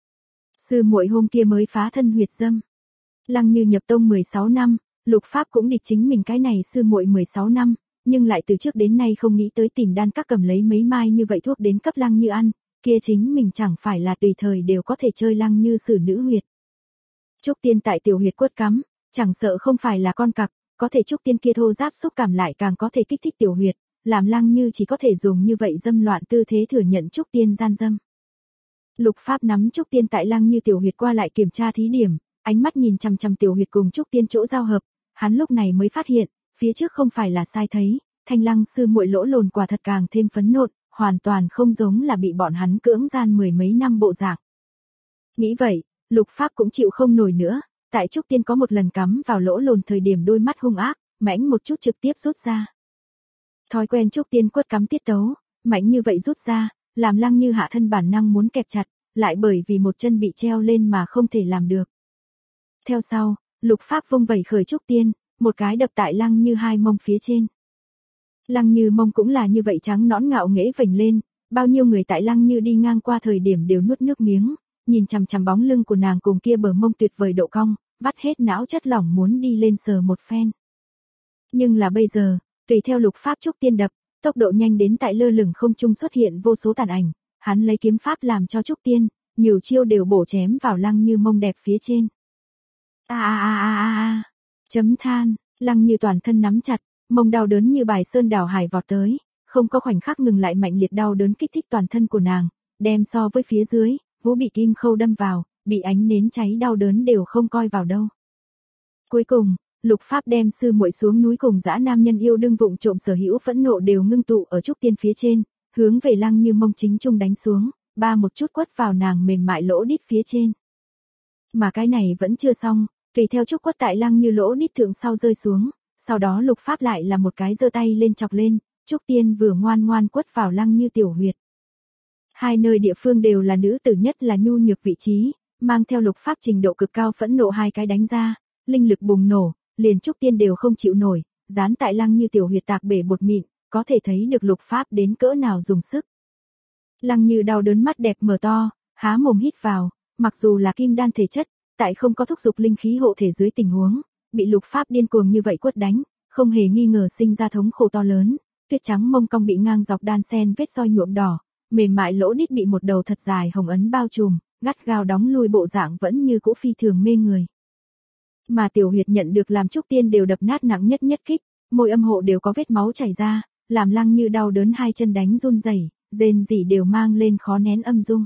Sư muội hôm kia mới phá thân huyệt dâm. Lăng Như nhập tông mười sáu năm, Lục Pháp cũng địch chính mình cái này sư muội mười sáu năm, nhưng lại từ trước đến nay không nghĩ tới tìm đan các cầm lấy mấy mai như vậy thuốc đến cấp Lăng Như ăn, kia chính mình chẳng phải là tùy thời đều có thể chơi Lăng Như xử nữ huyệt. Trúc Tiên tại tiểu huyệt quất cắm, chẳng sợ không phải là con cặc, có thể Trúc Tiên kia thô giáp xúc cảm lại càng có thể kích thích tiểu huyệt, làm Lăng Như chỉ có thể dùng như vậy dâm loạn tư thế thừa nhận Trúc Tiên gian dâm. Lục Pháp nắm Trúc Tiên tại Lăng Như tiểu huyệt qua lại kiểm tra thí điểm, ánh mắt nhìn chằm chằm tiểu huyệt cùng Trúc Tiên chỗ giao hợp, hắn lúc này mới phát hiện, phía trước không phải là sai thấy, Thanh Lăng sư muội lỗ lồn quả thật càng thêm phấn nộ, hoàn toàn không giống là bị bọn hắn cưỡng gian mười mấy năm bộ dạng. Nghĩ vậy, Lục Pháp cũng chịu không nổi nữa, tại Trúc Tiên có một lần cắm vào lỗ lồn thời điểm đôi mắt hung ác, mãnh một chút trực tiếp rút ra. Thói quen Trúc Tiên quất cắm tiết tấu, mãnh như vậy rút ra, làm Lăng Như hạ thân bản năng muốn kẹp chặt, lại bởi vì một chân bị treo lên mà không thể làm được. Theo sau, Lục Pháp vung vẩy khởi Trúc Tiên, một cái đập tại Lăng Như hai mông phía trên. Lăng Như mông cũng là như vậy trắng nõn ngạo nghễ vểnh lên, bao nhiêu người tại Lăng Như đi ngang qua thời điểm đều nuốt nước miếng, nhìn chằm chằm bóng lưng của nàng cùng kia bờ mông tuyệt vời độ cong, vắt hết não chất lỏng muốn đi lên sờ một phen. Nhưng là bây giờ, tùy theo Lục Pháp Trúc Tiên đập, tốc độ nhanh đến tại lơ lửng không trung xuất hiện vô số tàn ảnh, hắn lấy kiếm pháp làm cho Trúc Tiên, nhiều chiêu đều bổ chém vào Lăng Như mông đẹp phía trên. A a a a a a, chấm than, Lăng Như toàn thân nắm chặt, mông đau đớn như bài sơn đảo hải vọt tới, không có khoảnh khắc ngừng lại mạnh liệt đau đớn kích thích toàn thân của nàng, đem so với phía dưới, vú bị kim khâu đâm vào, bị ánh nến cháy đau đớn đều không coi vào đâu. Cuối cùng, Lục Pháp đem sư muội xuống núi cùng dã nam nhân yêu đương vụng trộm sở hữu phẫn nộ đều ngưng tụ ở Trúc Tiên phía trên, hướng về Lăng Như mông chính trung đánh xuống, ba một chút quất vào nàng mềm mại lỗ đít phía trên. Mà cái này vẫn chưa xong, tùy theo chút quất tại Lăng Như lỗ đít thượng sau rơi xuống, sau đó Lục Pháp lại là một cái giơ tay lên chọc lên, Trúc Tiên vừa ngoan ngoan quất vào Lăng Như tiểu huyệt. Hai nơi địa phương đều là nữ tử nhất là nhu nhược vị trí, mang theo Lục Pháp trình độ cực cao phẫn nộ hai cái đánh ra, linh lực bùng nổ, liền Trúc Tiên đều không chịu nổi, dán tại Lăng Như tiểu huyệt tạc bể bột mịn, có thể thấy được Lục Pháp đến cỡ nào dùng sức. Lăng Như đau đớn mắt đẹp mở to, há mồm hít vào, mặc dù là kim đan thể chất, tại không có thúc dục linh khí hộ thể dưới tình huống, bị Lục Pháp điên cuồng như vậy quất đánh, không hề nghi ngờ sinh ra thống khổ to lớn, tuyết trắng mông cong bị ngang dọc đan sen vết roi nhuộm đỏ, mềm mại lỗ đít bị một đầu thật dài hồng ấn bao trùm, gắt gao đóng lui bộ dạng vẫn như cũ phi thường mê người. Mà tiểu huyệt nhận được làm Trúc Tiên đều đập nát nặng nhất nhất kích, môi âm hộ đều có vết máu chảy ra, làm Lăng Như đau đớn hai chân đánh run rẩy, rên rỉ đều mang lên khó nén âm dung.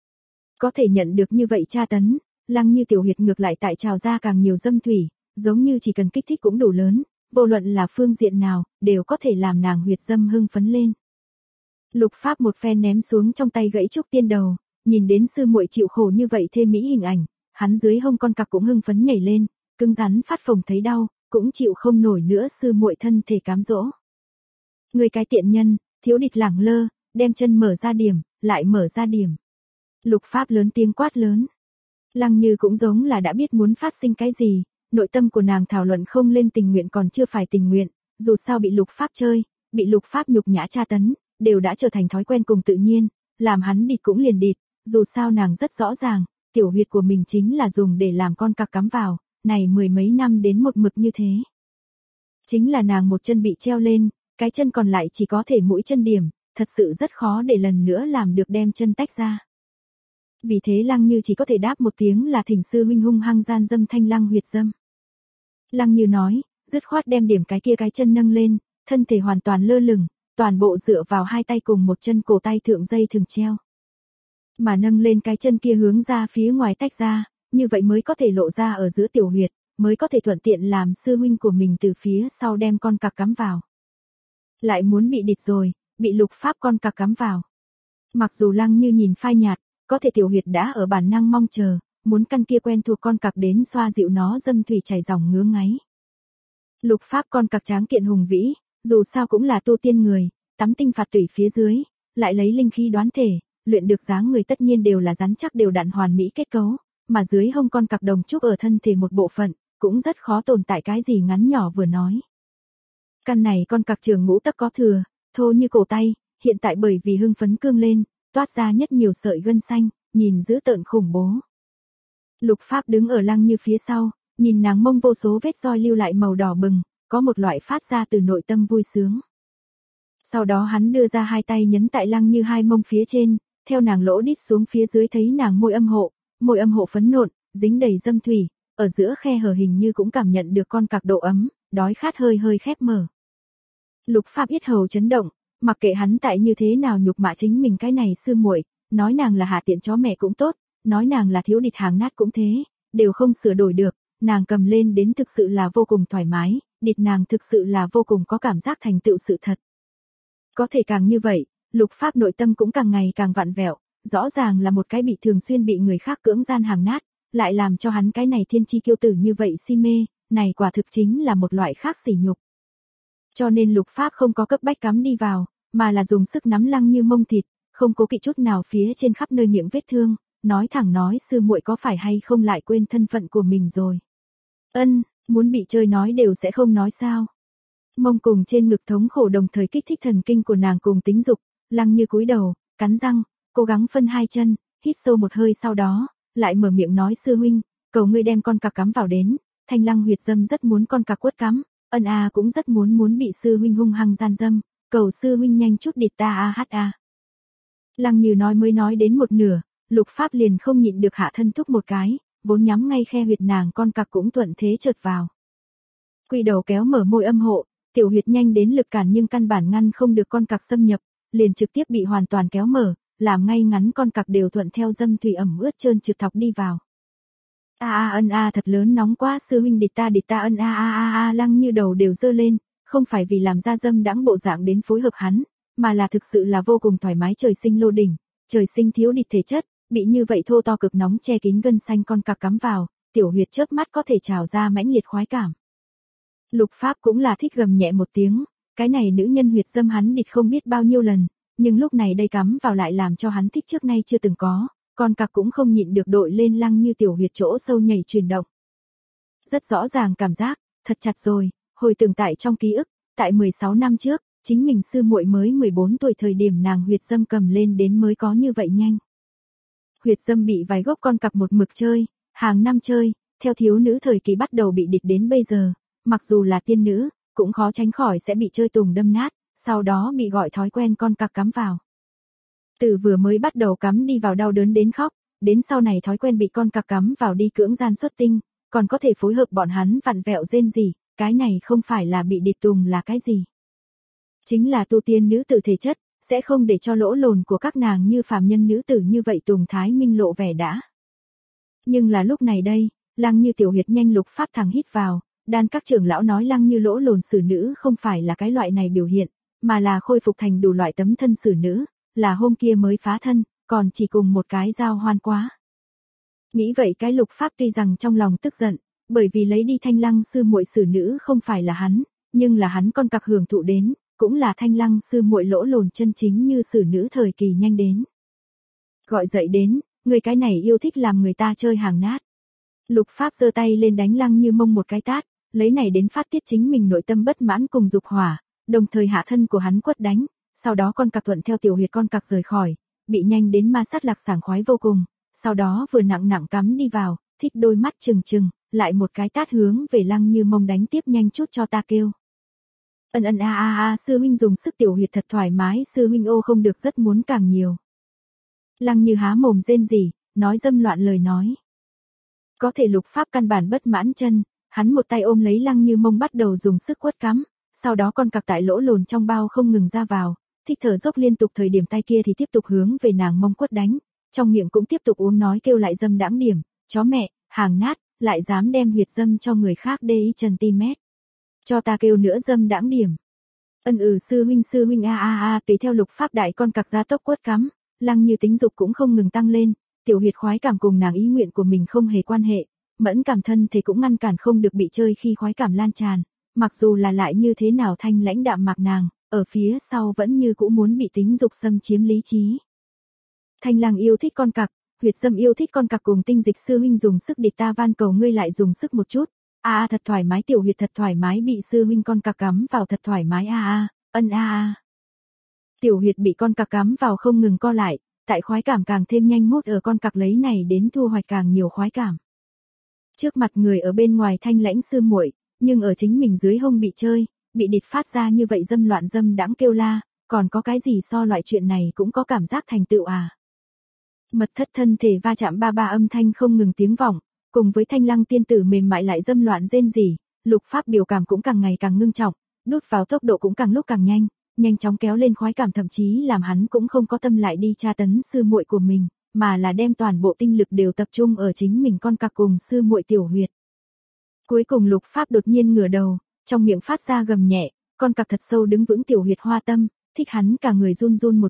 Có thể nhận được như vậy tra tấn, Lăng Như tiểu huyệt ngược lại tại trào ra càng nhiều dâm thủy, giống như chỉ cần kích thích cũng đủ lớn, vô luận là phương diện nào, đều có thể làm nàng huyệt dâm hưng phấn lên. Lục Pháp một phen ném xuống trong tay gãy Trúc Tiên đầu, nhìn đến sư muội chịu khổ như vậy thê mỹ hình ảnh, hắn dưới hông con cặc cũng hưng phấn nhảy lên, cứng rắn phát phồng thấy đau, cũng chịu không nổi nữa sư muội thân thể cám dỗ. Người cái tiện nhân, thiếu địch lẳng lơ, đem chân mở ra điểm, lại mở ra điểm. Lục Pháp lớn tiếng quát lớn. Lăng Như cũng giống là đã biết muốn phát sinh cái gì, nội tâm của nàng thảo luận không lên tình nguyện còn chưa phải tình nguyện, dù sao bị Lục Pháp chơi, bị Lục Pháp nhục nhã tra tấn, đều đã trở thành thói quen cùng tự nhiên, làm hắn địt cũng liền địt, dù sao nàng rất rõ ràng, tiểu huyệt của mình chính là dùng để làm con cặc cắm vào, này mười mấy năm đến một mực như thế. Chính là nàng một chân bị treo lên, cái chân còn lại chỉ có thể mũi chân điểm, thật sự rất khó để lần nữa làm được đem chân tách ra. Vì thế Lăng Như chỉ có thể đáp một tiếng là thỉnh sư huynh hung hăng gian dâm thanh lăng huyệt dâm. Lăng Như nói, dứt khoát đem điểm cái kia cái chân nâng lên, thân thể hoàn toàn lơ lửng, toàn bộ dựa vào hai tay cùng một chân cổ tay thượng dây thường treo. Mà nâng lên cái chân kia hướng ra phía ngoài tách ra, như vậy mới có thể lộ ra ở giữa tiểu huyệt, mới có thể thuận tiện làm sư huynh của mình từ phía sau đem con cặc cắm vào. Lại muốn bị địt rồi, bị Lục Pháp con cặc cắm vào. Mặc dù Lăng Như nhìn phai nhạt, có thể tiểu huyệt đã ở bản năng mong chờ, muốn căn kia quen thuộc con cặc đến xoa dịu nó dâm thủy chảy dòng ngứa ngáy. Lục Pháp con cặc tráng kiện hùng vĩ, dù sao cũng là tu tiên người, tắm tinh phạt tủy phía dưới, lại lấy linh khí đoán thể, luyện được dáng người tất nhiên đều là rắn chắc đều đặn hoàn mỹ kết cấu, mà dưới hông con cặc đồng trúc ở thân thể một bộ phận, cũng rất khó tồn tại cái gì ngắn nhỏ vừa nói. Căn này con cặc trường ngũ tấc có thừa, thô như cổ tay, hiện tại bởi vì hưng phấn cương lên, toát ra nhất nhiều sợi gân xanh, nhìn dữ tợn khủng bố. Lục Pháp đứng ở Lăng Như phía sau, nhìn nàng mông vô số vết roi lưu lại màu đỏ bừng, có một loại phát ra từ nội tâm vui sướng. Sau đó hắn đưa ra hai tay nhấn tại Lăng Như hai mông phía trên, theo nàng lỗ đít xuống phía dưới thấy nàng môi âm hộ, môi âm hộ phấn nộn, dính đầy dâm thủy, ở giữa khe hở hình như cũng cảm nhận được con cặc độ ấm, đói khát hơi hơi khép mở. Lục Pháp yết hầu chấn động, mặc kệ hắn tại như thế nào nhục mạ chính mình cái này sư muội, nói nàng là hạ tiện chó mẹ cũng tốt, nói nàng là thiếu địch hàng nát cũng thế, đều không sửa đổi được, nàng cầm lên đến thực sự là vô cùng thoải mái, địch nàng thực sự là vô cùng có cảm giác thành tựu sự thật. Có thể càng như vậy, Lục Pháp nội tâm cũng càng ngày càng vặn vẹo, rõ ràng là một cái bị thường xuyên bị người khác cưỡng gian hàng nát, lại làm cho hắn cái này thiên chi kiêu tử như vậy si mê, này quả thực chính là một loại khác sỉ nhục. Cho nên Lục Pháp không có cấp bách cắm đi vào, mà là dùng sức nắm Lăng Như Mông thịt, không cố kỵ chút nào phía trên khắp nơi miệng vết thương, nói thẳng nói sư muội có phải hay không lại quên thân phận của mình rồi. Ân, muốn bị chơi nói đều sẽ không nói sao. Mông cùng trên ngực thống khổ đồng thời kích thích thần kinh của nàng cùng tính dục, Lăng Như cúi đầu, cắn răng, cố gắng phân hai chân, hít sâu một hơi sau đó, lại mở miệng nói sư huynh, cầu ngươi đem con cặc cắm vào đến, Thanh Lăng huyệt dâm rất muốn con cặc quất cắm, ân a cũng rất muốn muốn bị sư huynh hung hăng gian dâm, cầu sư huynh nhanh chút địt ta a hát a. Lăng Như nói mới nói đến một nửa, Lục Pháp liền không nhịn được hạ thân thúc một cái, vốn nhắm ngay khe huyệt nàng con cặc cũng thuận thế chợt vào. Quỳ đầu kéo mở môi âm hộ, tiểu huyệt nhanh đến lực cản nhưng căn bản ngăn không được con cặc xâm nhập, liền trực tiếp bị hoàn toàn kéo mở, làm ngay ngắn con cặc đều thuận theo dâm thủy ẩm ướt trơn trượt thọc đi vào. A a ân a thật lớn nóng quá sư huynh địt ta địt ta ân a a a a Lăng Như đầu đều dơ lên, không phải vì làm ra dâm đãng bộ dạng đến phối hợp hắn, mà là thực sự là vô cùng thoải mái trời sinh lô đỉnh, trời sinh thiếu địt thể chất, bị như vậy thô to cực nóng che kín gân xanh con cặc cắm vào, tiểu huyệt chớp mắt có thể trào ra mãnh liệt khoái cảm. Lục Pháp cũng là thích gầm nhẹ một tiếng, cái này nữ nhân huyệt dâm hắn địt không biết bao nhiêu lần, nhưng lúc này đây cắm vào lại làm cho hắn thích trước nay chưa từng có, con cặc cũng không nhịn được đội lên Lăng Như tiểu huyệt chỗ sâu nhảy chuyển động. Rất rõ ràng cảm giác, thật chặt rồi, hồi tưởng tại trong ký ức, tại mười sáu năm trước, chính mình sư muội mới mười bốn tuổi thời điểm nàng huyệt dâm cầm lên đến mới có như vậy nhanh. Huyệt dâm bị vài gốc con cặc một mực chơi, hàng năm chơi, theo thiếu nữ thời kỳ bắt đầu bị địch đến bây giờ, mặc dù là tiên nữ, cũng khó tránh khỏi sẽ bị chơi tùng đâm nát, sau đó bị gọi thói quen con cặc cắm vào. Từ vừa mới bắt đầu cắm đi vào đau đớn đến khóc, đến sau này thói quen bị con cặc cắm vào đi cưỡng gian xuất tinh, còn có thể phối hợp bọn hắn vặn vẹo rên rỉ, cái này không phải là bị địch tùng là cái gì. Chính là tu tiên nữ tử thể chất, sẽ không để cho lỗ lồn của các nàng như phàm nhân nữ tử như vậy tùng thái minh lộ vẻ đã. Nhưng là lúc này đây, Lăng Như tiểu huyệt nhanh Lục Pháp thẳng hít vào, đan các trưởng lão nói Lăng Như lỗ lồn xử nữ không phải là cái loại này biểu hiện, mà là khôi phục thành đủ loại tấm thân xử nữ, là hôm kia mới phá thân, còn chỉ cùng một cái giao hoan quá. Nghĩ vậy cái Lục Pháp tuy rằng trong lòng tức giận, bởi vì lấy đi Thanh Lăng sư muội xử nữ không phải là hắn, nhưng là hắn con cặc hưởng thụ đến, cũng là Thanh Lăng sư muội lỗ lồn chân chính như xử nữ thời kỳ nhanh đến. Gọi dậy đến, người cái này yêu thích làm người ta chơi hàng nát. Lục Pháp giơ tay lên đánh Lăng Như Mông một cái tát, lấy này đến phát tiết chính mình nội tâm bất mãn cùng dục hỏa, đồng thời hạ thân của hắn quất đánh, sau đó con cặc thuận theo tiểu huyệt con cặc rời khỏi, bị nhanh đến ma sát lạc sảng khoái vô cùng, sau đó vừa nặng nặng cắm đi vào, thích đôi mắt trừng trừng, lại một cái tát hướng về Lăng Như Mông đánh tiếp nhanh chút cho ta kêu. Ân ân a a a sư huynh dùng sức tiểu huyệt thật thoải mái sư huynh ô không được rất muốn càng nhiều. Lăng Như há mồm rên rỉ, nói dâm loạn lời nói. Có thể Lục Pháp căn bản bất mãn chân, hắn một tay ôm lấy Lăng Như Mông bắt đầu dùng sức quất cắm, sau đó con cặc tại lỗ lồn trong bao không ngừng ra vào, thích thở dốc liên tục thời điểm tay kia thì tiếp tục hướng về nàng mông quất đánh, trong miệng cũng tiếp tục uống nói kêu lại dâm đãng điểm, chó mẹ, hàng nát, lại dám đem huyệt dâm cho người khác đi cm. Cho ta kêu nữa dâm đãng điểm. Ân ừ sư huynh sư huynh a a a tùy theo Lục Pháp đại con cặc ra tốc quất cắm, Lăng Như tính dục cũng không ngừng tăng lên, tiểu huyệt khoái cảm cùng nàng ý nguyện của mình không hề quan hệ, mẫn cảm thân thì cũng ngăn cản không được bị chơi khi khoái cảm lan tràn, mặc dù là lại như thế nào thanh lãnh đạm mạc nàng, ở phía sau vẫn như cũ muốn bị tính dục xâm chiếm lý trí. Thanh Lăng yêu thích con cặc, huyệt dâm yêu thích con cặc cùng tinh dịch sư huynh dùng sức địch ta van cầu ngươi lại dùng sức một chút. A a thật thoải mái tiểu huyệt thật thoải mái bị sư huynh con cặc cắm vào thật thoải mái a a, ân a a. Tiểu huyệt bị con cặc cắm vào không ngừng co lại, tại khoái cảm càng thêm nhanh mút ở con cặc lấy này đến thu hoạch càng nhiều khoái cảm. Trước mặt người ở bên ngoài thanh lãnh sư muội, nhưng ở chính mình dưới hông bị chơi, bị địch phát ra như vậy dâm loạn dâm đãng kêu la, còn có cái gì so loại chuyện này cũng có cảm giác thành tựu à. Mật thất thân thể va chạm ba ba âm thanh không ngừng tiếng vọng, cùng với Thanh Lăng tiên tử mềm mại lại dâm loạn rên rỉ, Lục Pháp biểu cảm cũng càng ngày càng ngưng trọng, đút vào tốc độ cũng càng lúc càng nhanh, nhanh chóng kéo lên khoái cảm thậm chí làm hắn cũng không có tâm lại đi tra tấn sư muội của mình, mà là đem toàn bộ tinh lực đều tập trung ở chính mình con cặc cùng sư muội tiểu huyệt. Cuối cùng Lục Pháp đột nhiên ngửa đầu, trong miệng phát ra gầm nhẹ, con cặc thật sâu đứng vững tiểu huyệt hoa tâm, thích hắn cả người run run một chút,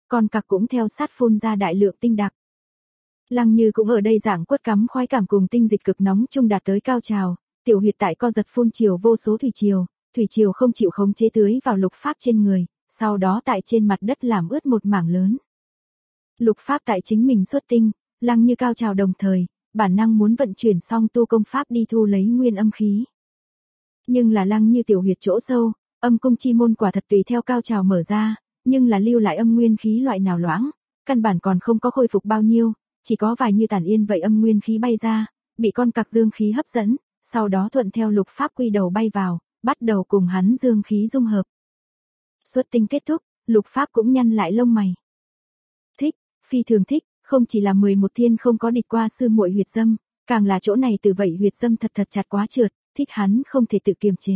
con cặc cũng theo sát phun ra đại lượng tinh đặc. Lăng Như cũng ở đây dạng quất cắm khoái cảm cùng tinh dịch cực nóng chung đạt tới cao trào, tiểu huyệt tại co giật phun chiều vô số thủy triều, thủy triều không chịu khống chế tưới vào Lục Pháp trên người, sau đó tại trên mặt đất làm ướt một mảng lớn. Lục Pháp tại chính mình xuất tinh, Lăng Như cao trào đồng thời, bản năng muốn vận chuyển xong tu công pháp đi thu lấy nguyên âm khí. Nhưng là Lăng Như tiểu huyệt chỗ sâu, âm cung chi môn quả thật tùy theo cao trào mở ra, nhưng là lưu lại âm nguyên khí loại nào loãng, căn bản còn không có khôi phục bao nhiêu, chỉ có vài như tản yên vậy âm nguyên khí bay ra, bị con cặc dương khí hấp dẫn, sau đó thuận theo Lục Pháp quy đầu bay vào, bắt đầu cùng hắn dương khí dung hợp. Xuất tinh kết thúc, Lục Pháp cũng nhăn lại lông mày. Thích, phi thường thích, không chỉ là mười một thiên không có địch qua sư muội huyệt dâm, càng là chỗ này từ vậy huyệt dâm thật thật chặt quá trượt, thích hắn không thể tự kiềm chế.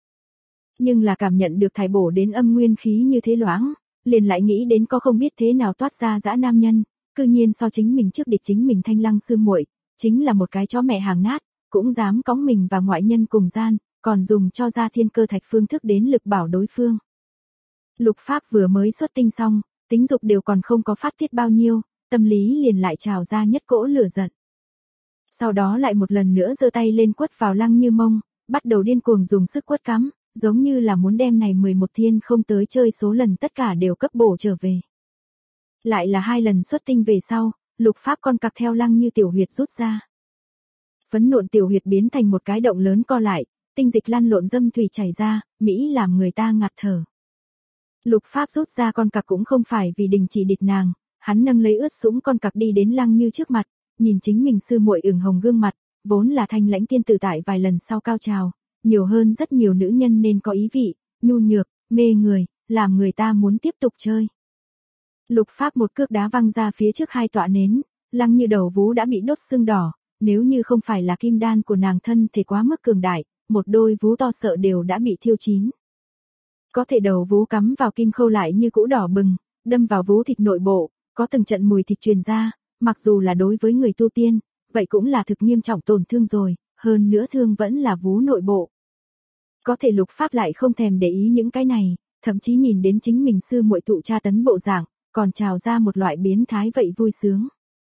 Nhưng là cảm nhận được thải bổ đến âm nguyên khí như thế loãng, liền lại nghĩ đến có không biết thế nào toát ra dã nam nhân, cư nhiên so chính mình trước địch chính mình Thanh Lăng sư muội, chính là một cái chó mẹ hàng nát, cũng dám cõng mình và ngoại nhân cùng gian, còn dùng cho ra thiên cơ thạch phương thức đến lực bảo đối phương. Lục Pháp vừa mới xuất tinh xong, tính dục đều còn không có phát tiết bao nhiêu, tâm lý liền lại trào ra nhất cỗ lửa giận. Sau đó lại một lần nữa giơ tay lên quất vào Lăng Như mông, bắt đầu điên cuồng dùng sức quất cắm, giống như là muốn đem này mười một thiên không tới chơi số lần tất cả đều cấp bổ trở về. Lại là hai lần xuất tinh về sau, Lục Pháp con cặc theo Lăng Như tiểu huyệt rút ra. Phấn nộn tiểu huyệt biến thành một cái động lớn co lại, tinh dịch lăn lộn dâm thủy chảy ra, mỹ làm người ta ngạt thở. Lục Pháp rút ra con cặc cũng không phải vì đình chỉ địch nàng, hắn nâng lấy ướt sũng con cặc đi đến Lăng Như trước mặt, nhìn chính mình sư muội ửng hồng gương mặt, vốn là thanh lãnh tiên tử tại vài lần sau cao trào, nhiều hơn rất nhiều nữ nhân nên có ý vị, nhu nhược, mê người, làm người ta muốn tiếp tục chơi. Lục Pháp một cước đá văng ra phía trước hai tọa nến, Lăng Như đầu vú đã bị đốt sưng đỏ, nếu như không phải là kim đan của nàng thân thể quá mức cường đại, một đôi vú to sợ đều đã bị thiêu chín. Có thể đầu vú cắm vào kim khâu lại như cũ đỏ bừng, đâm vào vú thịt nội bộ, có từng trận mùi thịt truyền ra, mặc dù là đối với người tu tiên, vậy cũng là thực nghiêm trọng tổn thương rồi, hơn nữa thương vẫn là vú nội bộ. Có thể Lục Pháp lại không thèm để ý những cái này, thậm chí nhìn đến chính mình sư muội thụ tra tấn bộ dạng, còn trào ra một loại biến thái vậy vui sướng.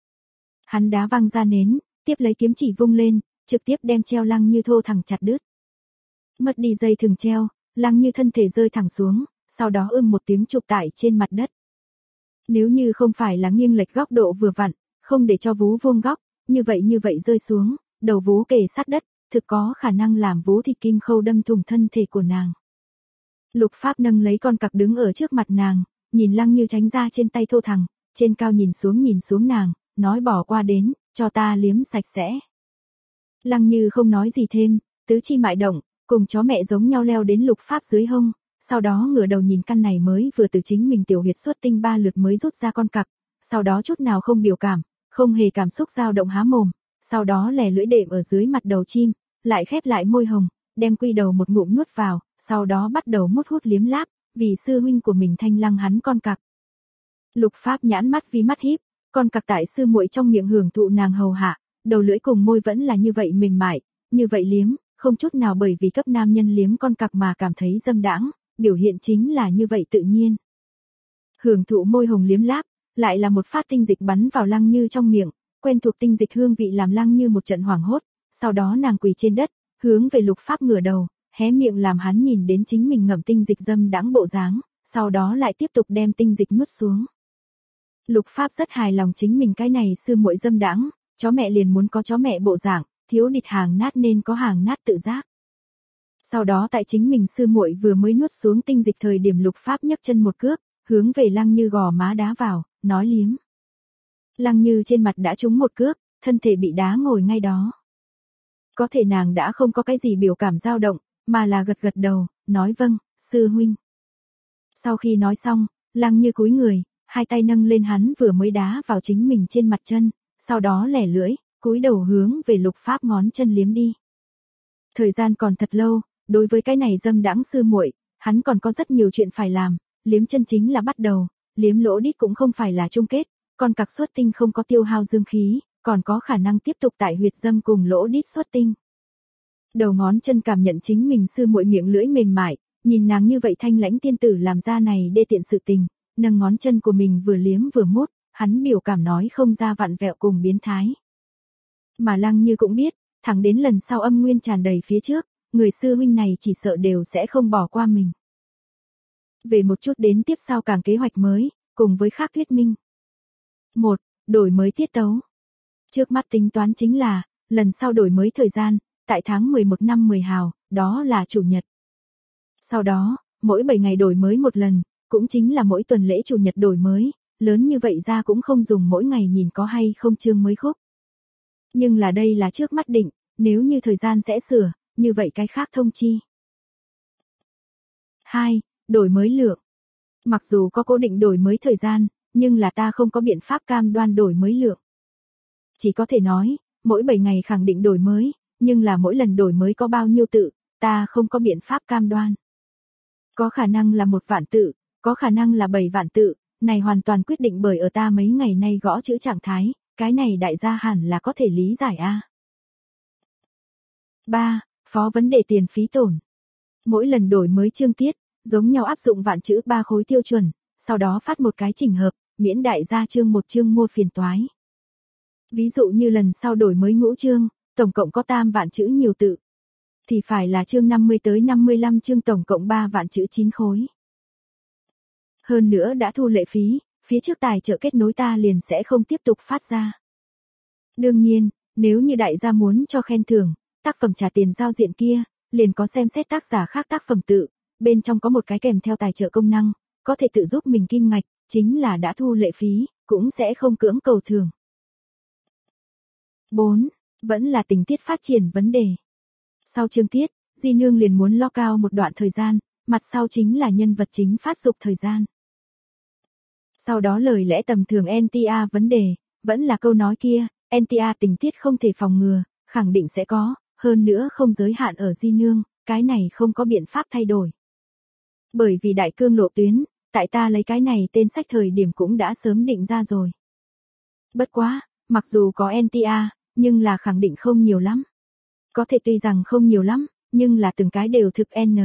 Hắn đá văng ra nến, tiếp lấy kiếm chỉ vung lên, trực tiếp đem treo Lăng Như thô thẳng chặt đứt. Mất đi dây thừng treo, Lăng Như thân thể rơi thẳng xuống, sau đó ưm một tiếng chụp tại trên mặt đất. Nếu như không phải là nghiêng lệch góc độ vừa vặn, không để cho vú vuông góc, như vậy như vậy rơi xuống, đầu vú kề sát đất, thực có khả năng làm vú thịt kim khâu đâm thủng thân thể của nàng. Lục Pháp nâng lấy con cặc đứng ở trước mặt nàng, nhìn Lăng Như tránh ra trên tay thô thẳng, trên cao nhìn xuống nhìn xuống nàng, nói bỏ qua đến, cho ta liếm sạch sẽ. Lăng Như không nói gì thêm, tứ chi mại động, cùng chó mẹ giống nhau leo đến Lục Pháp dưới hông, sau đó ngửa đầu nhìn căn này mới vừa từ chính mình tiểu huyệt xuất tinh ba lượt mới rút ra con cặc, sau đó chút nào không biểu cảm, không hề cảm xúc dao động há mồm, sau đó lè lưỡi đệm ở dưới mặt đầu chim, lại khép lại môi hồng, đem quy đầu một ngụm nuốt vào, sau đó bắt đầu mút hút liếm láp, vì sư huynh của mình Thanh Lăng hắn con cặc. Lục Pháp nhãn mắt vì mắt híp, con cặc tại sư muội trong miệng hưởng thụ nàng hầu hạ, đầu lưỡi cùng môi vẫn là như vậy mềm mại, như vậy liếm, không chút nào bởi vì cấp nam nhân liếm con cặc mà cảm thấy dâm đãng, biểu hiện chính là như vậy tự nhiên. Hưởng thụ môi hồng liếm láp, lại là một phát tinh dịch bắn vào Lăng Như trong miệng, quen thuộc tinh dịch hương vị làm Lăng Như một trận hoảng hốt, sau đó nàng quỳ trên đất, hướng về Lục Pháp ngửa đầu, hé miệng làm hắn nhìn đến chính mình ngậm tinh dịch dâm đãng bộ dáng, sau đó lại tiếp tục đem tinh dịch nuốt xuống. Lục Pháp rất hài lòng chính mình cái này sư muội dâm đãng, chó mẹ liền muốn có chó mẹ bộ dạng, thiếu địch hàng nát nên có hàng nát tự giác. Sau đó tại chính mình sư muội vừa mới nuốt xuống tinh dịch thời điểm Lục Pháp nhấc chân một cước, hướng về Lăng Như gò má đá vào, nói liếm. Lăng Như trên mặt đã trúng một cước, thân thể bị đá ngồi ngay đó. Có thể nàng đã không có cái gì biểu cảm dao động, mà là gật gật đầu, nói vâng, sư huynh. Sau khi nói xong, Lăng Như cúi người, hai tay nâng lên hắn vừa mới đá vào chính mình trên mặt chân, sau đó lẻ lưỡi, cúi đầu hướng về Lục Pháp ngón chân liếm đi. Thời gian còn thật lâu, đối với cái này dâm đãng sư muội, hắn còn có rất nhiều chuyện phải làm, liếm chân chính là bắt đầu, liếm lỗ đít cũng không phải là chung kết, còn cặc xuất tinh không có tiêu hao dương khí, còn có khả năng tiếp tục tại huyệt dâm cùng lỗ đít xuất tinh. Đầu ngón chân cảm nhận chính mình sư muội miệng lưỡi mềm mại, nhìn nàng như vậy thanh lãnh tiên tử làm ra này đê tiện sự tình, nâng ngón chân của mình vừa liếm vừa mút, hắn biểu cảm nói không ra vặn vẹo cùng biến thái. Mà Lăng Như cũng biết, thẳng đến lần sau âm nguyên tràn đầy phía trước, người sư huynh này chỉ sợ đều sẽ không bỏ qua mình. Về một chút đến tiếp sau càng kế hoạch mới, cùng với khác thuyết minh. một. Đổi mới tiết tấu. Trước mắt tính toán chính là, lần sau đổi mới thời gian, tại tháng mười một năm mười hào, đó là chủ nhật. Sau đó, mỗi bảy ngày đổi mới một lần, cũng chính là mỗi tuần lễ chủ nhật đổi mới, lớn như vậy ra cũng không dùng mỗi ngày nhìn có hay không chương mới khúc. Nhưng là đây là trước mắt định, nếu như thời gian sẽ sửa, như vậy cái khác thông chi. hai. Đổi mới lượng. Mặc dù có cố định đổi mới thời gian, nhưng là ta không có biện pháp cam đoan đổi mới lượng. Chỉ có thể nói, mỗi bảy ngày khẳng định đổi mới, nhưng là mỗi lần đổi mới có bao nhiêu tự, ta không có biện pháp cam đoan. Có khả năng là một vạn tự, có khả năng là bảy vạn tự, này hoàn toàn quyết định bởi ở ta mấy ngày nay gõ chữ trạng thái, cái này đại gia hẳn là có thể lý giải a. ba. Phó vấn đề tiền phí tổn. Mỗi lần đổi mới chương tiết, giống nhau áp dụng vạn chữ ba khối tiêu chuẩn, sau đó phát một cái chỉnh hợp, miễn đại gia chương một chương mua phiền toái. Ví dụ như lần sau đổi mới ngũ chương, tổng cộng có tam vạn chữ nhiều tự. Thì phải là chương năm mươi tới năm mươi lăm chương tổng cộng ba vạn chữ chín khối. Hơn nữa đã thu lệ phí, phía trước tài trợ kết nối ta liền sẽ không tiếp tục phát ra. Đương nhiên, nếu như đại gia muốn cho khen thưởng, tác phẩm trả tiền giao diện kia, liền có xem xét tác giả khác tác phẩm tự, bên trong có một cái kèm theo tài trợ công năng, có thể tự giúp mình kim ngạch, chính là đã thu lệ phí, cũng sẽ không cưỡng cầu thưởng. bốn. Vẫn là tình tiết phát triển vấn đề. Sau chương tiết, Di Nương liền muốn lo cao một đoạn thời gian, mặt sau chính là nhân vật chính phát dục thời gian. Sau đó lời lẽ tầm thường en tê a vấn đề, vẫn là câu nói kia, en tê a tình tiết không thể phòng ngừa, khẳng định sẽ có, hơn nữa không giới hạn ở Di Nương, cái này không có biện pháp thay đổi. Bởi vì đại cương lộ tuyến, tại ta lấy cái này tên sách thời điểm cũng đã sớm định ra rồi. Bất quá, mặc dù có en tê a, nhưng là khẳng định không nhiều lắm. Có thể tuy rằng không nhiều lắm, nhưng là từng cái đều thực N.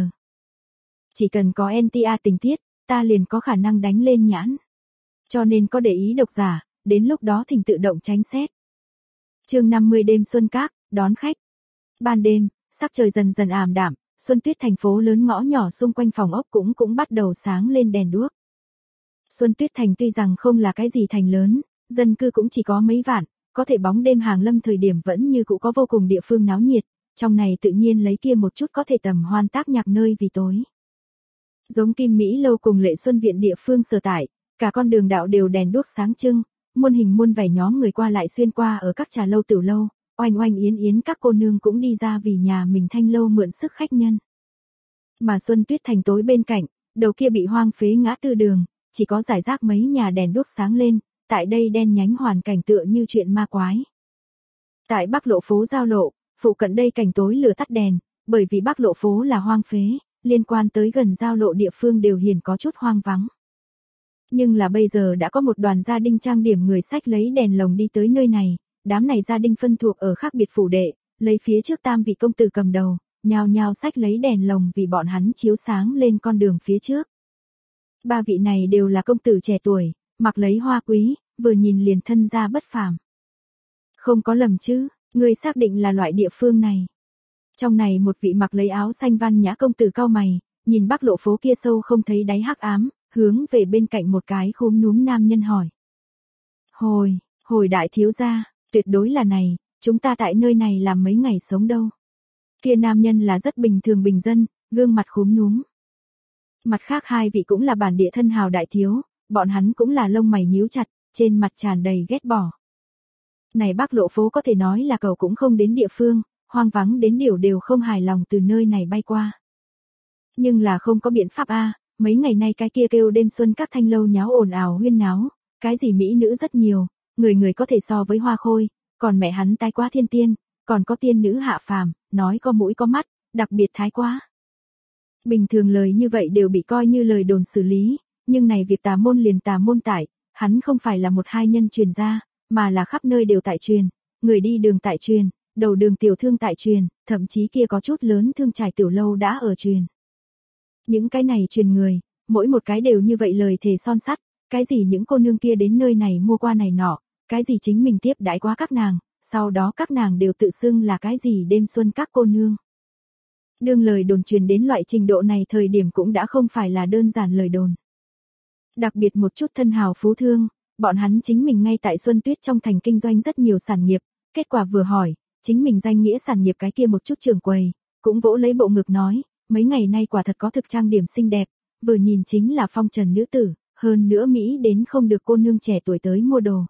Chỉ cần có en tê a tình tiết, ta liền có khả năng đánh lên nhãn. Cho nên có để ý độc giả, đến lúc đó thỉnh tự động tránh xét. Chương năm mươi đêm xuân các, đón khách. Ban đêm, sắc trời dần dần ảm đạm, Xuân Tuyết thành phố lớn ngõ nhỏ xung quanh phòng ốc cũng cũng bắt đầu sáng lên đèn đuốc. Xuân Tuyết thành tuy rằng không là cái gì thành lớn, dân cư cũng chỉ có mấy vạn, có thể bóng đêm hàng lâm thời điểm vẫn như cũ có vô cùng địa phương náo nhiệt, trong này tự nhiên lấy kia một chút có thể tầm hoan tác nhạc nơi vì tối. Giống Kim Mỹ lâu cùng Lệ Xuân viện địa phương sở tại, cả con đường đạo đều đèn đuốc sáng trưng, muôn hình muôn vẻ nhóm người qua lại xuyên qua ở các trà lâu tiểu lâu, oanh oanh yến yến các cô nương cũng đi ra vì nhà mình thanh lâu mượn sức khách nhân. Mà Xuân Tuyết thành tối bên cạnh, đầu kia bị hoang phế ngã tư đường, chỉ có rải rác mấy nhà đèn đuốc sáng lên, tại đây đen nhánh hoàn cảnh tựa như chuyện ma quái. Tại Bắc lộ phố giao lộ, phụ cận đây cảnh tối lửa tắt đèn, bởi vì Bắc lộ phố là hoang phế, liên quan tới gần giao lộ địa phương đều hiển có chút hoang vắng. Nhưng là bây giờ đã có một đoàn gia đình trang điểm người sách lấy đèn lồng đi tới nơi này, đám này gia đình phân thuộc ở khác biệt phủ đệ, lấy phía trước tam vị công tử cầm đầu, nhao nhao sách lấy đèn lồng vì bọn hắn chiếu sáng lên con đường phía trước. Ba vị này đều là công tử trẻ tuổi, mặc lấy hoa quý, vừa nhìn liền thân ra bất phàm. Không có lầm chứ, ngươi xác định là loại địa phương này. Trong này một vị mặc lấy áo xanh văn nhã công tử cau mày, nhìn Bắc lộ phố kia sâu không thấy đáy hắc ám, hướng về bên cạnh một cái khúm núm nam nhân hỏi. Hồi, hồi đại thiếu gia, tuyệt đối là này, chúng ta tại nơi này làm mấy ngày sống đâu. Kia nam nhân là rất bình thường bình dân, gương mặt khúm núm. Mặt khác hai vị cũng là bản địa thân hào đại thiếu, bọn hắn cũng là lông mày nhíu chặt, trên mặt tràn đầy ghét bỏ. Này Bắc lộ phố có thể nói là cầu cũng không đến địa phương, hoang vắng đến điều đều không hài lòng từ nơi này bay qua. Nhưng là không có biện pháp a, mấy ngày nay cái kia kêu đêm xuân các thanh lâu nháo ồn ào huyên náo, cái gì mỹ nữ rất nhiều, người người có thể so với hoa khôi, còn mẹ hắn tái quá thiên tiên, còn có tiên nữ hạ phàm, nói có mũi có mắt, đặc biệt thái quá. Bình thường lời như vậy đều bị coi như lời đồn xử lý, nhưng này việc tà môn liền tà môn tại, hắn không phải là một hai nhân truyền ra, mà là khắp nơi đều tại truyền, người đi đường tại truyền, đầu đường tiểu thương tại truyền, thậm chí kia có chút lớn thương trải tiểu lâu đã ở truyền. Những cái này truyền người, mỗi một cái đều như vậy lời thề son sắt, cái gì những cô nương kia đến nơi này mua qua này nọ, cái gì chính mình tiếp đãi quá các nàng, sau đó các nàng đều tự xưng là cái gì đêm xuân các cô nương. Đương lời đồn truyền đến loại trình độ này thời điểm cũng đã không phải là đơn giản lời đồn. Đặc biệt một chút thân hào phú thương, bọn hắn chính mình ngay tại Xuân Tuyết trong thành kinh doanh rất nhiều sản nghiệp, kết quả vừa hỏi, chính mình danh nghĩa sản nghiệp cái kia một chút trường quầy, cũng vỗ lấy bộ ngực nói, mấy ngày nay quả thật có thực trang điểm xinh đẹp, vừa nhìn chính là phong trần nữ tử, hơn nữa Mỹ đến không được cô nương trẻ tuổi tới mua đồ.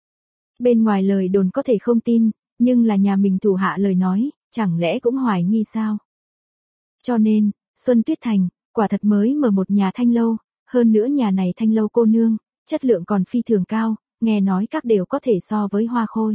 Bên ngoài lời đồn có thể không tin, nhưng là nhà mình thủ hạ lời nói, chẳng lẽ cũng hoài nghi sao? Cho nên, Xuân Tuyết Thành, quả thật mới mở một nhà thanh lâu, hơn nữa nhà này thanh lâu cô nương, chất lượng còn phi thường cao, nghe nói các đều có thể so với Hoa Khôi.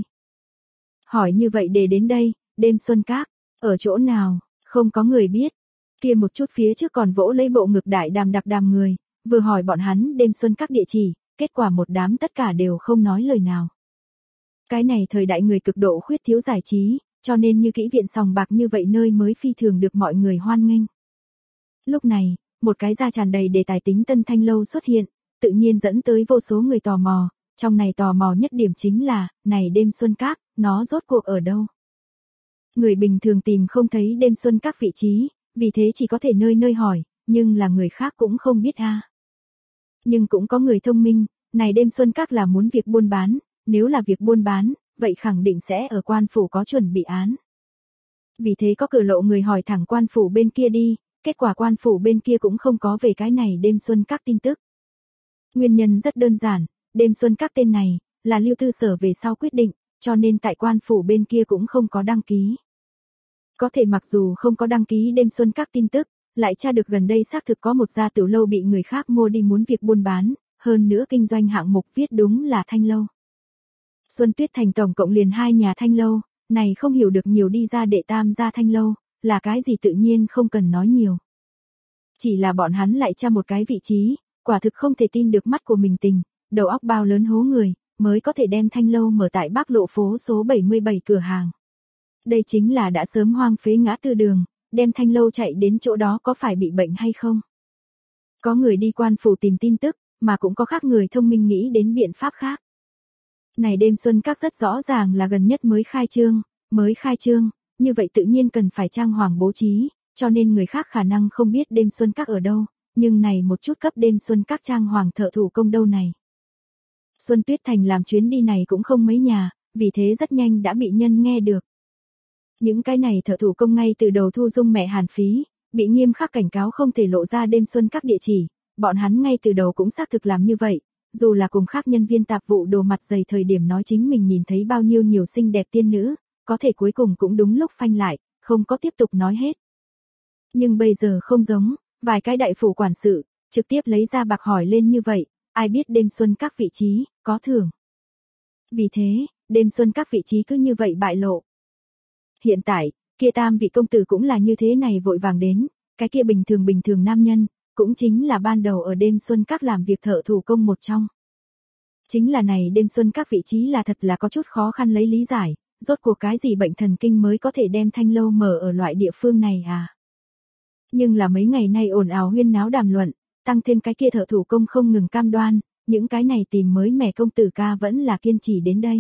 Hỏi như vậy để đến đây, đêm xuân các, ở chỗ nào, không có người biết. Kia một chút phía trước còn vỗ lấy bộ ngực đại đàm đặc đàm người, vừa hỏi bọn hắn đêm xuân các địa chỉ, kết quả một đám tất cả đều không nói lời nào. Cái này thời đại người cực độ khuyết thiếu giải trí, cho nên như kỹ viện sòng bạc như vậy nơi mới phi thường được mọi người hoan nghênh. Lúc này, một cái da tràn đầy đề tài tính tân thanh lâu xuất hiện, tự nhiên dẫn tới vô số người tò mò, trong này tò mò nhất điểm chính là, này đêm xuân các, nó rốt cuộc ở đâu? Người bình thường tìm không thấy đêm xuân các vị trí, vì thế chỉ có thể nơi nơi hỏi, nhưng là người khác cũng không biết a. À. Nhưng cũng có người thông minh, này đêm xuân các là muốn việc buôn bán, nếu là việc buôn bán, vậy khẳng định sẽ ở quan phủ có chuẩn bị án. Vì thế có cửa lộ người hỏi thẳng quan phủ bên kia đi, kết quả quan phủ bên kia cũng không có về cái này đêm xuân các tin tức. Nguyên nhân rất đơn giản, đêm xuân các tên này, là Lưu Tư Sở về sau quyết định, cho nên tại quan phủ bên kia cũng không có đăng ký. Có thể mặc dù không có đăng ký đêm xuân các tin tức, lại tra được gần đây xác thực có một gia tiểu lâu bị người khác mua đi muốn việc buôn bán, hơn nữa kinh doanh hạng mục viết đúng là thanh lâu. Xuân Tuyết Thành tổng cộng liền hai nhà thanh lâu, này không hiểu được nhiều đi ra đệ tam gia thanh lâu, là cái gì tự nhiên không cần nói nhiều. Chỉ là bọn hắn lại tra một cái vị trí, quả thực không thể tin được mắt của mình tình, đầu óc bao lớn hố người, mới có thể đem thanh lâu mở tại Bắc Lộ phố số bảy mươi bảy cửa hàng. Đây chính là đã sớm hoang phế ngã tư đường, đem thanh lâu chạy đến chỗ đó có phải bị bệnh hay không? Có người đi quan phủ tìm tin tức, mà cũng có khác người thông minh nghĩ đến biện pháp khác. Này đêm xuân các rất rõ ràng là gần nhất mới khai trương, mới khai trương, như vậy tự nhiên cần phải trang hoàng bố trí, cho nên người khác khả năng không biết đêm xuân các ở đâu, nhưng này một chút cấp đêm xuân các trang hoàng thợ thủ công đâu này. Xuân Tuyết Thành làm chuyến đi này cũng không mấy nhà, vì thế rất nhanh đã bị nhân nghe được. Những cái này thợ thủ công ngay từ đầu thu dung mẹ hàn phí, bị nghiêm khắc cảnh cáo không thể lộ ra đêm xuân các địa chỉ, bọn hắn ngay từ đầu cũng xác thực làm như vậy, dù là cùng khác nhân viên tạp vụ đồ mặt dày thời điểm nói chính mình nhìn thấy bao nhiêu nhiều xinh đẹp tiên nữ, có thể cuối cùng cũng đúng lúc phanh lại, không có tiếp tục nói hết. Nhưng bây giờ không giống, vài cái đại phủ quản sự, trực tiếp lấy ra bạc hỏi lên như vậy, ai biết đêm xuân các vị trí, có thưởng. Vì thế, đêm xuân các vị trí cứ như vậy bại lộ. Hiện tại, kia tam vị công tử cũng là như thế này vội vàng đến, cái kia bình thường bình thường nam nhân, cũng chính là ban đầu ở đêm xuân các làm việc thợ thủ công một trong. Chính là này đêm xuân các vị trí là thật là có chút khó khăn lấy lý giải, rốt cuộc cái gì bệnh thần kinh mới có thể đem thanh lâu mở ở loại địa phương này à. Nhưng là mấy ngày nay ồn ào huyên náo đàm luận, tăng thêm cái kia thợ thủ công không ngừng cam đoan, những cái này tìm mới mẻ công tử ca vẫn là kiên trì đến đây.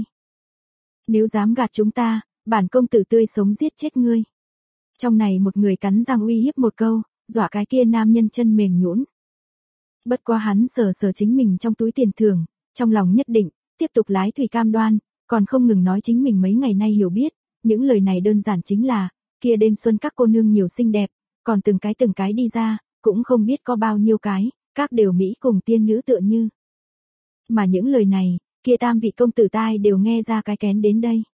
Nếu dám gạt chúng ta, bản công tử tươi sống giết chết ngươi. Trong này một người cắn răng uy hiếp một câu, dọa cái kia nam nhân chân mềm nhũn. Bất quá hắn sờ sờ chính mình trong túi tiền thưởng, trong lòng nhất định, tiếp tục lái thủy cam đoan, còn không ngừng nói chính mình mấy ngày nay hiểu biết, những lời này đơn giản chính là, kia đêm xuân các cô nương nhiều xinh đẹp, còn từng cái từng cái đi ra, cũng không biết có bao nhiêu cái, các đều Mỹ cùng tiên nữ tựa như. Mà những lời này, kia tam vị công tử tai đều nghe ra cái kén đến đây.